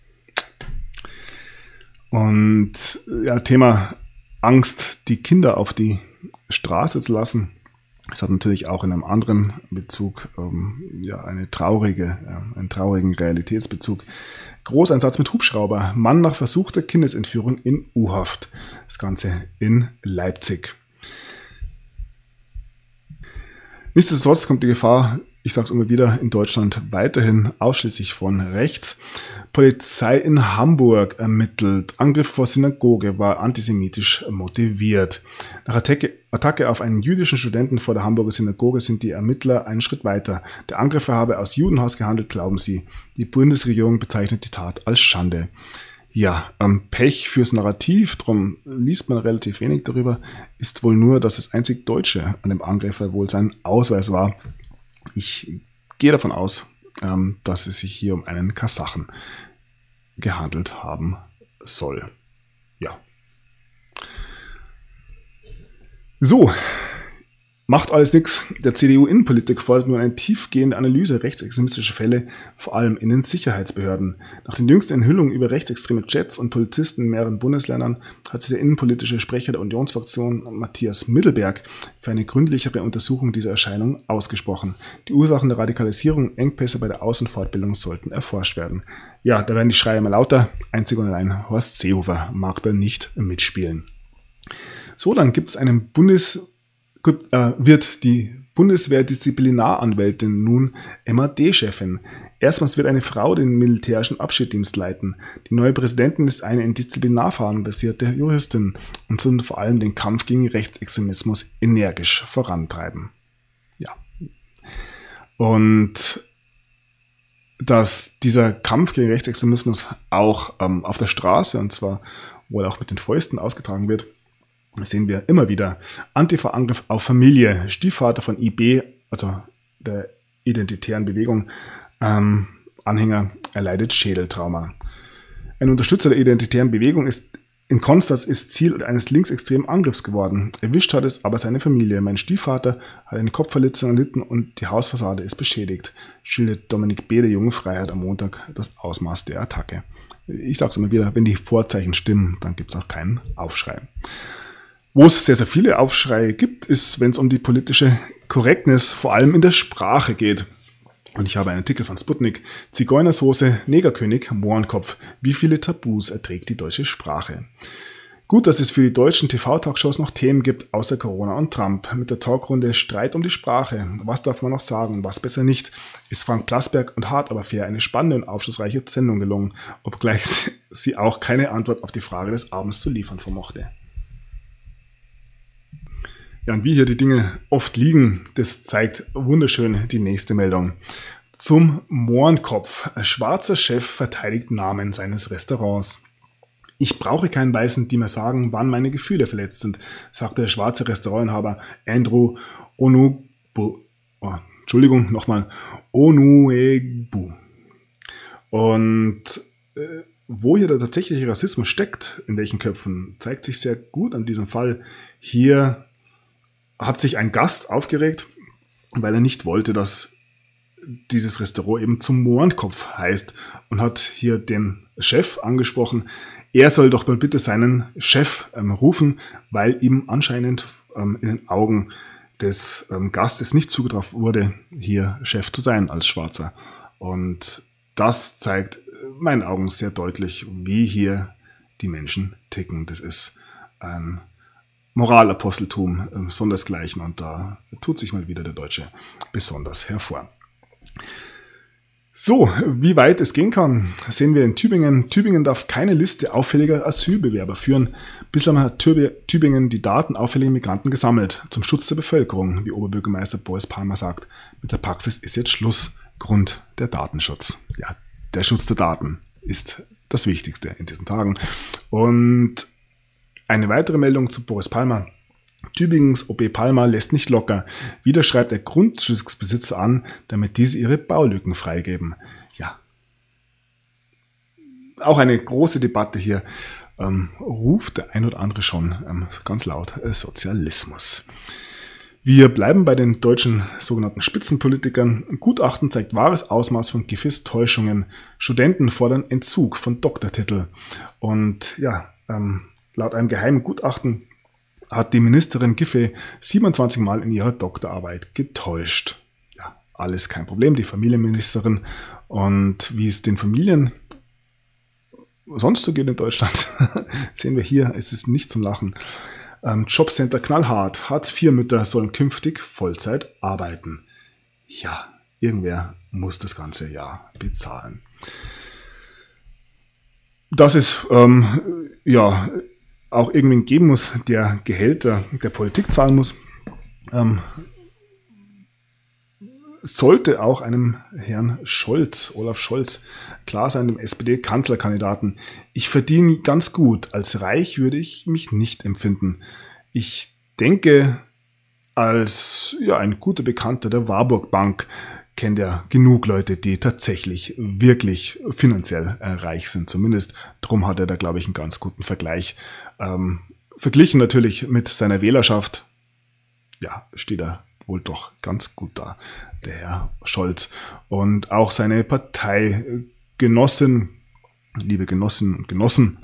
Und ja, Thema Angst, die Kinder auf die Straße zu lassen. Es hat natürlich auch in einem anderen Bezug einen traurigen Realitätsbezug. Großeinsatz mit Hubschrauber. Mann nach versuchter Kindesentführung in U-Haft. Das Ganze in Leipzig. Nichtsdestotrotz kommt die Gefahr, ich sage es immer wieder, in Deutschland weiterhin ausschließlich von rechts. Polizei in Hamburg ermittelt. Angriff vor Synagoge war antisemitisch motiviert. Nach Attacke auf einen jüdischen Studenten vor der Hamburger Synagoge sind die Ermittler einen Schritt weiter. Der Angreifer habe aus Judenhass gehandelt, glauben sie. Die Bundesregierung bezeichnet die Tat als Schande. Ja, Pech fürs Narrativ, darum liest man relativ wenig darüber, ist wohl nur, dass das einzig Deutsche an dem Angreifer wohl sein Ausweis war. Ich gehe davon aus, dass es sich hier um einen Kasachen gehandelt haben soll. Ja. So, macht alles nichts. Der CDU-Innenpolitik fordert nun eine tiefgehende Analyse rechtsextremistischer Fälle, vor allem in den Sicherheitsbehörden. Nach den jüngsten Enthüllungen über rechtsextreme Chats und Polizisten in mehreren Bundesländern hat sich der innenpolitische Sprecher der Unionsfraktion Matthias Mittelberg für eine gründlichere Untersuchung dieser Erscheinung ausgesprochen. Die Ursachen der Radikalisierung und Engpässe bei der Aus- und Fortbildung sollten erforscht werden. Ja, da werden die Schreie immer lauter. Einzig und allein Horst Seehofer mag da nicht mitspielen. So, dann gibt es wird die Bundeswehr-Disziplinaranwältin nun MAD-Chefin. Erstmals wird eine Frau den militärischen Abschiedsdienst leiten. Die neue Präsidentin ist eine in Disziplinarverfahren basierte Juristin und soll vor allem den Kampf gegen Rechtsextremismus energisch vorantreiben. Ja. Und dass dieser Kampf gegen Rechtsextremismus auch auf der Straße, und zwar wohl auch mit den Fäusten ausgetragen wird, sehen wir immer wieder. Antifa-Angriff auf Familie. Stiefvater von IB, also der identitären Bewegung, Anhänger, erleidet Schädeltrauma. Ein Unterstützer der identitären Bewegung in Konstanz ist Ziel eines linksextremen Angriffs geworden. Erwischt hat es aber seine Familie. Mein Stiefvater hat eine Kopfverletzung erlitten und die Hausfassade ist beschädigt, schildert Dominik B., der Junge Freiheit, am Montag das Ausmaß der Attacke. Ich sage es immer wieder, wenn die Vorzeichen stimmen, dann gibt es auch keinen Aufschrei. Wo es sehr, sehr viele Aufschreie gibt, ist, wenn es um die politische Korrektness, vor allem in der Sprache geht. Und ich habe einen Artikel von Sputnik. Zigeunersoße, Negerkönig, Mohrenkopf. Wie viele Tabus erträgt die deutsche Sprache? Gut, dass es für die deutschen TV-Talkshows noch Themen gibt, außer Corona und Trump. Mit der Talkrunde Streit um die Sprache. Was darf man noch sagen, was besser nicht? Ist Frank Plasberg und Hart aber fair eine spannende und aufschlussreiche Sendung gelungen, obgleich sie auch keine Antwort auf die Frage des Abends zu liefern vermochte. Ja, und wie hier die Dinge oft liegen, das zeigt wunderschön die nächste Meldung. Zum Mohrenkopf. Ein schwarzer Chef verteidigt Namen seines Restaurants. Ich brauche keinen Weißen, die mir sagen, wann meine Gefühle verletzt sind, sagte der schwarze Restaurantinhaber Andrew Onuegbu. Und wo hier der tatsächliche Rassismus steckt, in welchen Köpfen, zeigt sich sehr gut an diesem Fall. Hier hat sich ein Gast aufgeregt, weil er nicht wollte, dass dieses Restaurant eben zum Mohrenkopf heißt und hat hier den Chef angesprochen. Er soll doch mal bitte seinen Chef rufen, weil ihm anscheinend in den Augen des Gastes nicht zugetraut wurde, hier Chef zu sein als Schwarzer. Und das zeigt in meinen Augen sehr deutlich, wie hier die Menschen ticken. Das ist ein Moralaposteltum sondersgleichen und da tut sich mal wieder der Deutsche besonders hervor. So, wie weit es gehen kann, sehen wir in Tübingen. Tübingen darf keine Liste auffälliger Asylbewerber führen. Bislang hat Tübingen die Daten auffälliger Migranten gesammelt, zum Schutz der Bevölkerung, wie Oberbürgermeister Boris Palmer sagt. Mit der Praxis ist jetzt Schluss. Grund der Datenschutz. Ja, der Schutz der Daten ist das Wichtigste in diesen Tagen. Und eine weitere Meldung zu Boris Palmer. Tübingens OB Palmer lässt nicht locker. Wieder schreibt er Grundstücksbesitzer an, damit diese ihre Baulücken freigeben. Ja, auch eine große Debatte hier. Ruft der ein oder andere schon ganz laut Sozialismus. Wir bleiben bei den deutschen sogenannten Spitzenpolitikern. Ein Gutachten zeigt wahres Ausmaß von Giffes-Täuschungen. Studenten fordern Entzug von Doktortitel. Und ja, laut einem geheimen Gutachten hat die Ministerin Giffey 27 Mal in ihrer Doktorarbeit getäuscht. Ja, alles kein Problem, die Familienministerin. Und wie es den Familien sonst so geht in Deutschland, sehen wir hier, es ist nicht zum Lachen. Jobcenter knallhart. Hartz-IV-Mütter sollen künftig Vollzeit arbeiten. Ja, irgendwer muss das ganze Jahr bezahlen. dass es auch irgendwen geben muss, der Gehälter der Politik zahlen muss, sollte auch einem Herrn Scholz, Olaf Scholz, klar sein, dem SPD-Kanzlerkandidaten. Ich verdiene ganz gut. Als reich würde ich mich nicht empfinden. Ich denke, als ein guter Bekannter der Warburg Bank kennt er genug Leute, die tatsächlich wirklich finanziell reich sind. Zumindest drum hat er da, glaube ich, einen ganz guten Vergleich. Verglichen natürlich mit seiner Wählerschaft, steht er wohl doch ganz gut da, der Herr Scholz. Und auch seine Parteigenossen, liebe Genossinnen und Genossen,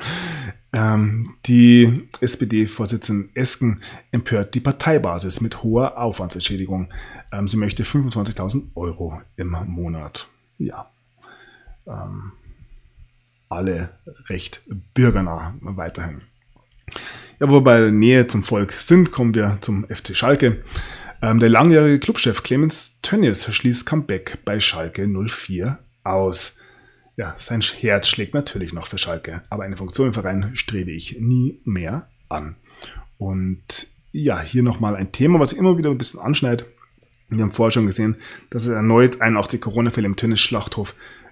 die SPD-Vorsitzende Esken empört die Parteibasis mit hoher Aufwandsentschädigung. Sie möchte 25.000 € im Monat. Ja, alle recht bürgernah weiterhin. Ja, wo wir bei Nähe zum Volk sind, kommen wir zum FC Schalke. Der langjährige Clubchef Clemens Tönnies schließt Comeback bei Schalke 04 aus. Ja, sein Herz schlägt natürlich noch für Schalke, aber eine Funktion im Verein strebe ich nie mehr an. Und ja, hier nochmal ein Thema, was ich immer wieder ein bisschen anschneidet. Wir haben vorher schon gesehen, dass es erneut 81 Corona-Fälle im Tennis-Schlachthof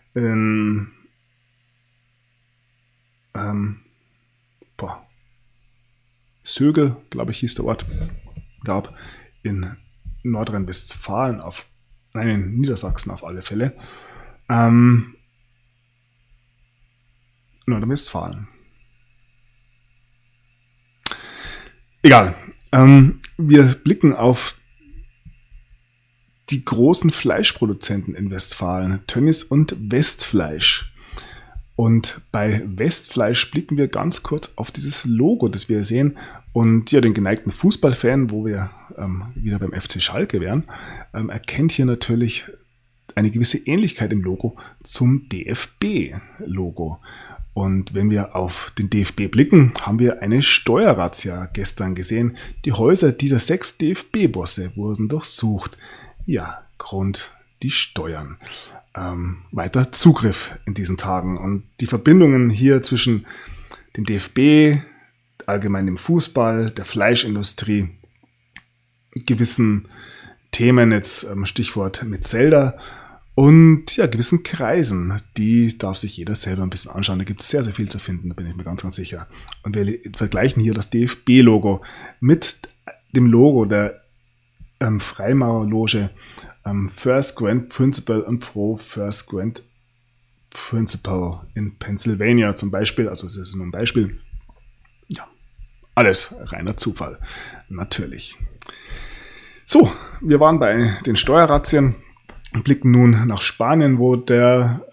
Sögel, glaube ich, hieß der Ort, gab in Nordrhein-Westfalen in Niedersachsen auf alle Fälle. Nordrhein-Westfalen. Egal. Wir blicken auf die großen Fleischproduzenten in Westfalen, Tönnies und Westfleisch. Und bei Westfleisch blicken wir ganz kurz auf dieses Logo, das wir sehen. Und ja, den geneigten Fußballfan, wo wir wieder beim FC Schalke wären, erkennt hier natürlich eine gewisse Ähnlichkeit im Logo zum DFB-Logo. Und wenn wir auf den DFB blicken, haben wir eine Steuerrazzia gestern gesehen. Die Häuser dieser 6 DFB-Bosse wurden durchsucht. Ja, Grund die Steuern. Weiter Zugriff in diesen Tagen. Und die Verbindungen hier zwischen dem DFB, allgemein dem Fußball, der Fleischindustrie, gewissen Themen, jetzt Stichwort Metzelder, und ja, gewissen Kreisen, die darf sich jeder selber ein bisschen anschauen. Da gibt es sehr, sehr viel zu finden, da bin ich mir ganz, ganz sicher. Und wir vergleichen hier das DFB-Logo mit dem Logo der Freimaurerloge First Grand Principal und Pro First Grand Principal in Pennsylvania zum Beispiel. Also es ist nur ein Beispiel. Ja, alles reiner Zufall, natürlich. So, wir waren bei den Steuerrazzien und blicken nun nach Spanien, wo der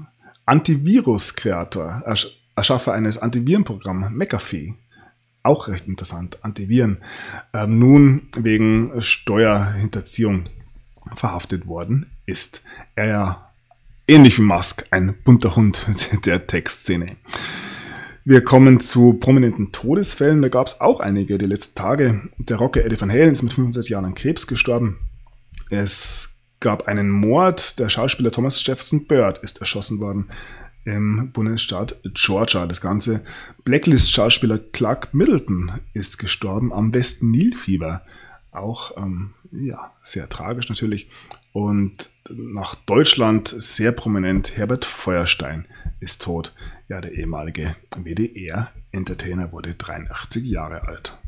Antivirus-Kreator, Erschaffer eines Antivirenprogramms, McAfee, auch recht interessant, Antiviren, nun wegen Steuerhinterziehung verhaftet worden ist. Er ja ähnlich wie Musk ein bunter Hund der Tech-Szene. Wir kommen zu prominenten Todesfällen. Da gab es auch einige die letzten Tage. Der Rocker Eddie Van Halen ist mit 65 Jahren an Krebs gestorben. Es gab einen Mord. Der Schauspieler Thomas Jefferson Bird ist erschossen worden im Bundesstaat Georgia. Das Ganze. Blacklist-Schauspieler Clark Middleton ist gestorben am West-Nil-Fieber. Auch sehr tragisch natürlich. Und nach Deutschland sehr prominent, Herbert Feuerstein ist tot. Ja, der ehemalige WDR-Entertainer wurde 83 Jahre alt.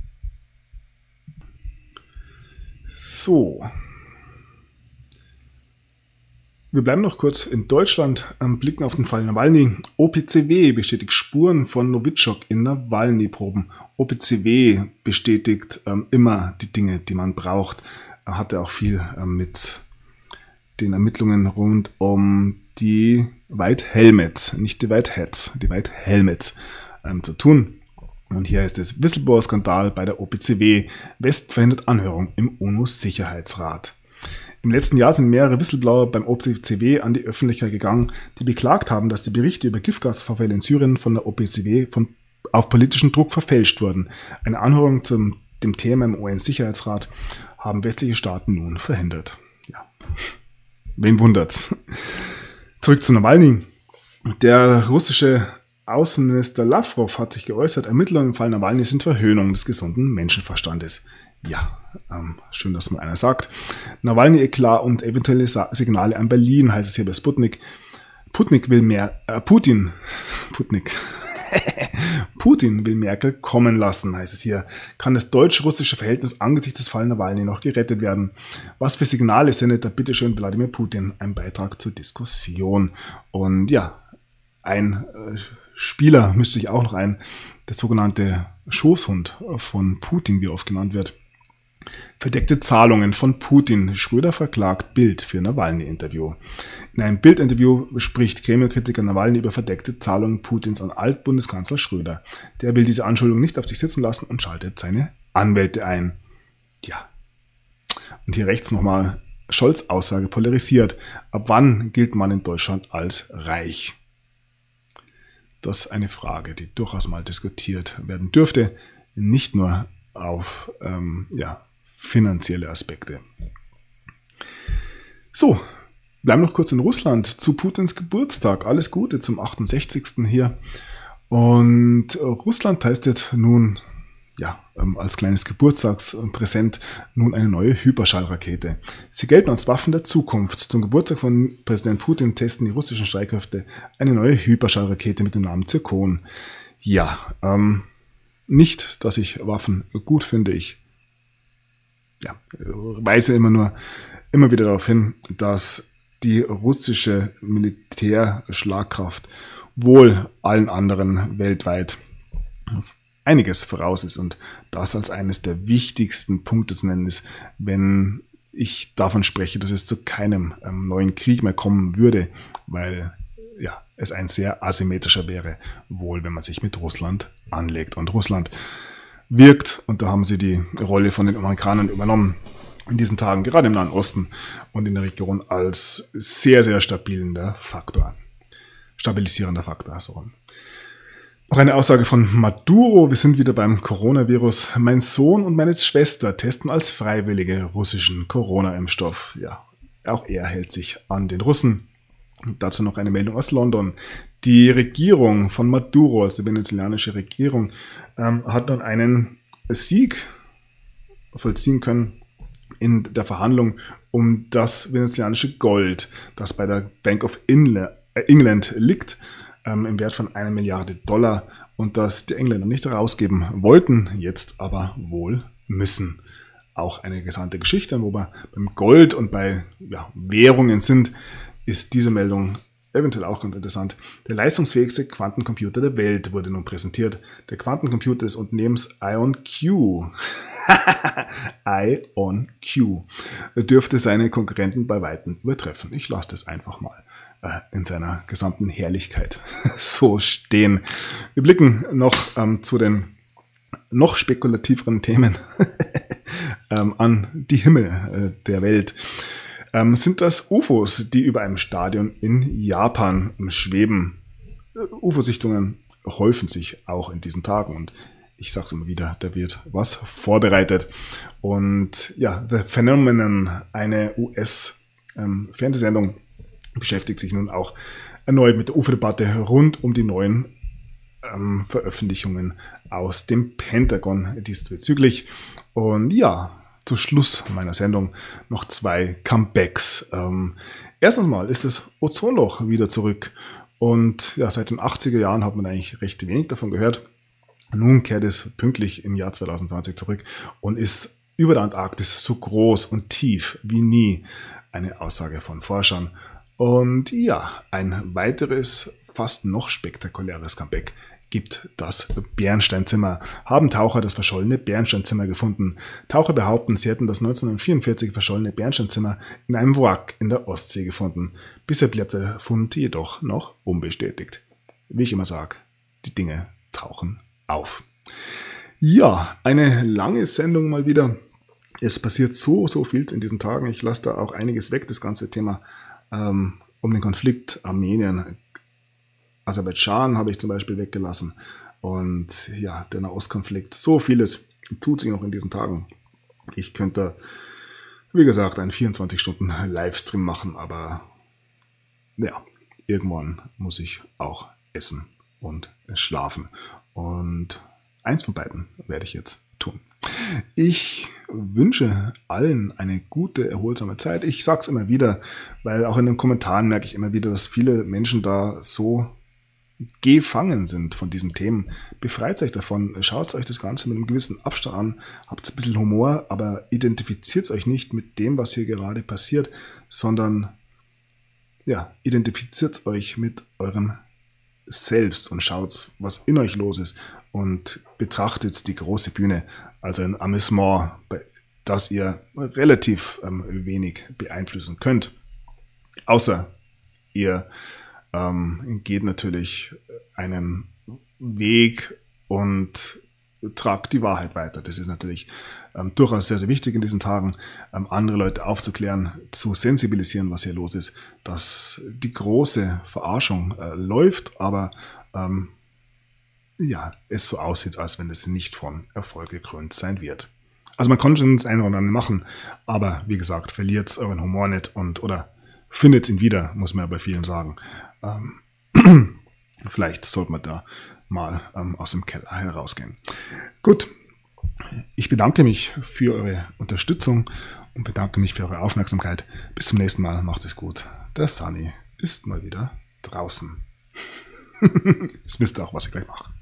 So. Wir bleiben noch kurz in Deutschland, blicken auf den Fall Nawalny. OPCW bestätigt Spuren von Novichok in Nawalny-Proben. OPCW bestätigt immer die Dinge, die man braucht. Er hatte auch viel mit den Ermittlungen rund um die White Helmets, nicht die White Hats, die White Helmets zu tun. Und hier ist es Whistleblower-Skandal bei der OPCW. West verhindert Anhörung im UNO-Sicherheitsrat. Im letzten Jahr sind mehrere Whistleblower beim OPCW an die Öffentlichkeit gegangen, die beklagt haben, dass die Berichte über Giftgasvorfälle in Syrien von der OPCW auf politischen Druck verfälscht wurden. Eine Anhörung zum dem Thema im UN-Sicherheitsrat haben westliche Staaten nun verhindert. Ja, wen wundert's? Zurück zu Nawalny. Der russische Außenminister Lavrov hat sich geäußert, Ermittlungen im Fall Nawalny sind Verhöhnung des gesunden Menschenverstandes. Ja, schön, dass mal einer sagt. Nawalny-Eklat und eventuelle Signale an Berlin, heißt es hier bei Sputnik. Putin will Merkel kommen lassen, heißt es hier. Kann das deutsch-russische Verhältnis angesichts des Falls Nawalny noch gerettet werden? Was für Signale sendet da bitteschön Wladimir Putin? Ein Beitrag zur Diskussion. Und ja, ein Spieler mischt sich auch noch ein, der sogenannte Schoßhund von Putin, wie er oft genannt wird. Verdeckte Zahlungen von Putin. Schröder verklagt Bild für Nawalny-Interview. In einem Bild-Interview spricht Kreml-Kritiker Nawalny über verdeckte Zahlungen Putins an Altbundeskanzler Schröder. Der will diese Anschuldigung nicht auf sich sitzen lassen und schaltet seine Anwälte ein. Ja. Und hier rechts nochmal Scholz' Aussage polarisiert. Ab wann gilt man in Deutschland als reich? Das ist eine Frage, die durchaus mal diskutiert werden dürfte. Nicht nur auf finanzielle Aspekte. So, bleiben noch kurz in Russland zu Putins Geburtstag. Alles Gute zum 68. hier. Und Russland testet nun als kleines Geburtstagspräsent nun eine neue Hyperschallrakete. Sie gelten als Waffen der Zukunft. Zum Geburtstag von Präsident Putin testen die russischen Streitkräfte eine neue Hyperschallrakete mit dem Namen Zirkon. Ja, nicht, dass ich Waffen gut finde. Ich weise immer wieder darauf hin, dass die russische Militärschlagkraft wohl allen anderen weltweit einiges voraus ist und das als eines der wichtigsten Punkte zu nennen ist, wenn ich davon spreche, dass es zu keinem neuen Krieg mehr kommen würde, weil es ein sehr asymmetrischer wäre, wohl wenn man sich mit Russland anlegt. Und Russland wirkt, und da haben sie die Rolle von den Amerikanern übernommen, in diesen Tagen, gerade im Nahen Osten und in der Region, als sehr, sehr stabilisierender Faktor. So. Noch eine Aussage von Maduro. Wir sind wieder beim Coronavirus. Mein Sohn und meine Schwester testen als Freiwillige russischen Corona-Impfstoff. Ja, auch er hält sich an den Russen. Und dazu noch eine Meldung aus London. Die Regierung von Maduro, also die venezuelanische Regierung, hat nun einen Sieg vollziehen können in der Verhandlung um das venezuelanische Gold, das bei der Bank of England liegt, im Wert von 1 Milliarde $, und das die Engländer nicht herausgeben wollten, jetzt aber wohl müssen. Auch eine gesamte Geschichte, wo wir beim Gold und bei Währungen sind, ist diese Meldung eventuell auch ganz interessant. Der leistungsfähigste Quantencomputer der Welt wurde nun präsentiert. Der Quantencomputer des Unternehmens IonQ. IonQ dürfte seine Konkurrenten bei Weitem übertreffen. Ich lasse das einfach mal in seiner gesamten Herrlichkeit so stehen. Wir blicken noch zu den noch spekulativeren Themen an die Himmel der Welt. Sind das UFOs, die über einem Stadion in Japan schweben? UFO-Sichtungen häufen sich auch in diesen Tagen und ich sage es immer wieder, da wird was vorbereitet. Und ja, The Phenomenon, eine US-Fernsehsendung, beschäftigt sich nun auch erneut mit der UFO-Debatte rund um die neuen Veröffentlichungen aus dem Pentagon diesbezüglich. Und ja, zu Schluss meiner Sendung noch 2 Comebacks. Erstens mal ist das Ozonloch wieder zurück. Und ja, seit den 80er Jahren hat man eigentlich recht wenig davon gehört. Nun kehrt es pünktlich im Jahr 2020 zurück und ist über der Antarktis so groß und tief wie nie. Eine Aussage von Forschern. Und ja, ein weiteres, fast noch spektakuläres Comeback gibt das Bernsteinzimmer. Haben Taucher das verschollene Bernsteinzimmer gefunden. Taucher behaupten, sie hätten das 1944 verschollene Bernsteinzimmer in einem Wrack in der Ostsee gefunden. Bisher bleibt der Fund jedoch noch unbestätigt. Wie ich immer sage, die Dinge tauchen auf. Ja, eine lange Sendung mal wieder. Es passiert so viel in diesen Tagen. Ich lasse da auch einiges weg, das ganze Thema um den Konflikt Armenien. Aserbaidschan habe ich zum Beispiel weggelassen. Und ja, der Nahostkonflikt, so vieles tut sich noch in diesen Tagen. Ich könnte, wie gesagt, einen 24-Stunden-Livestream machen, aber ja, irgendwann muss ich auch essen und schlafen. Und eins von beiden werde ich jetzt tun. Ich wünsche allen eine gute, erholsame Zeit. Ich sage es immer wieder, weil auch in den Kommentaren merke ich immer wieder, dass viele Menschen da so gefangen sind von diesen Themen. Befreit euch davon, schaut euch das Ganze mit einem gewissen Abstand an, habt ein bisschen Humor, aber identifiziert euch nicht mit dem, was hier gerade passiert, sondern ja, identifiziert euch mit eurem Selbst und schaut, was in euch los ist und betrachtet die große Bühne als ein Amüsement, das ihr relativ wenig beeinflussen könnt. Außer ihr geht natürlich einen Weg und tragt die Wahrheit weiter. Das ist natürlich durchaus sehr, sehr wichtig in diesen Tagen, andere Leute aufzuklären, zu sensibilisieren, was hier los ist, dass die große Verarschung läuft, aber ja, es so aussieht, als wenn es nicht von Erfolg gekrönt sein wird. Also man kann schon das eine oder andere machen, aber wie gesagt, verliert euren Humor nicht oder findet ihn wieder, muss man ja bei vielen sagen. Vielleicht sollte man da mal aus dem Keller herausgehen. Gut, ich bedanke mich für eure Unterstützung und bedanke mich für eure Aufmerksamkeit. Bis zum nächsten Mal, macht es gut. Der Sunny ist mal wieder draußen. Das wisst ihr auch, was ich gleich mache.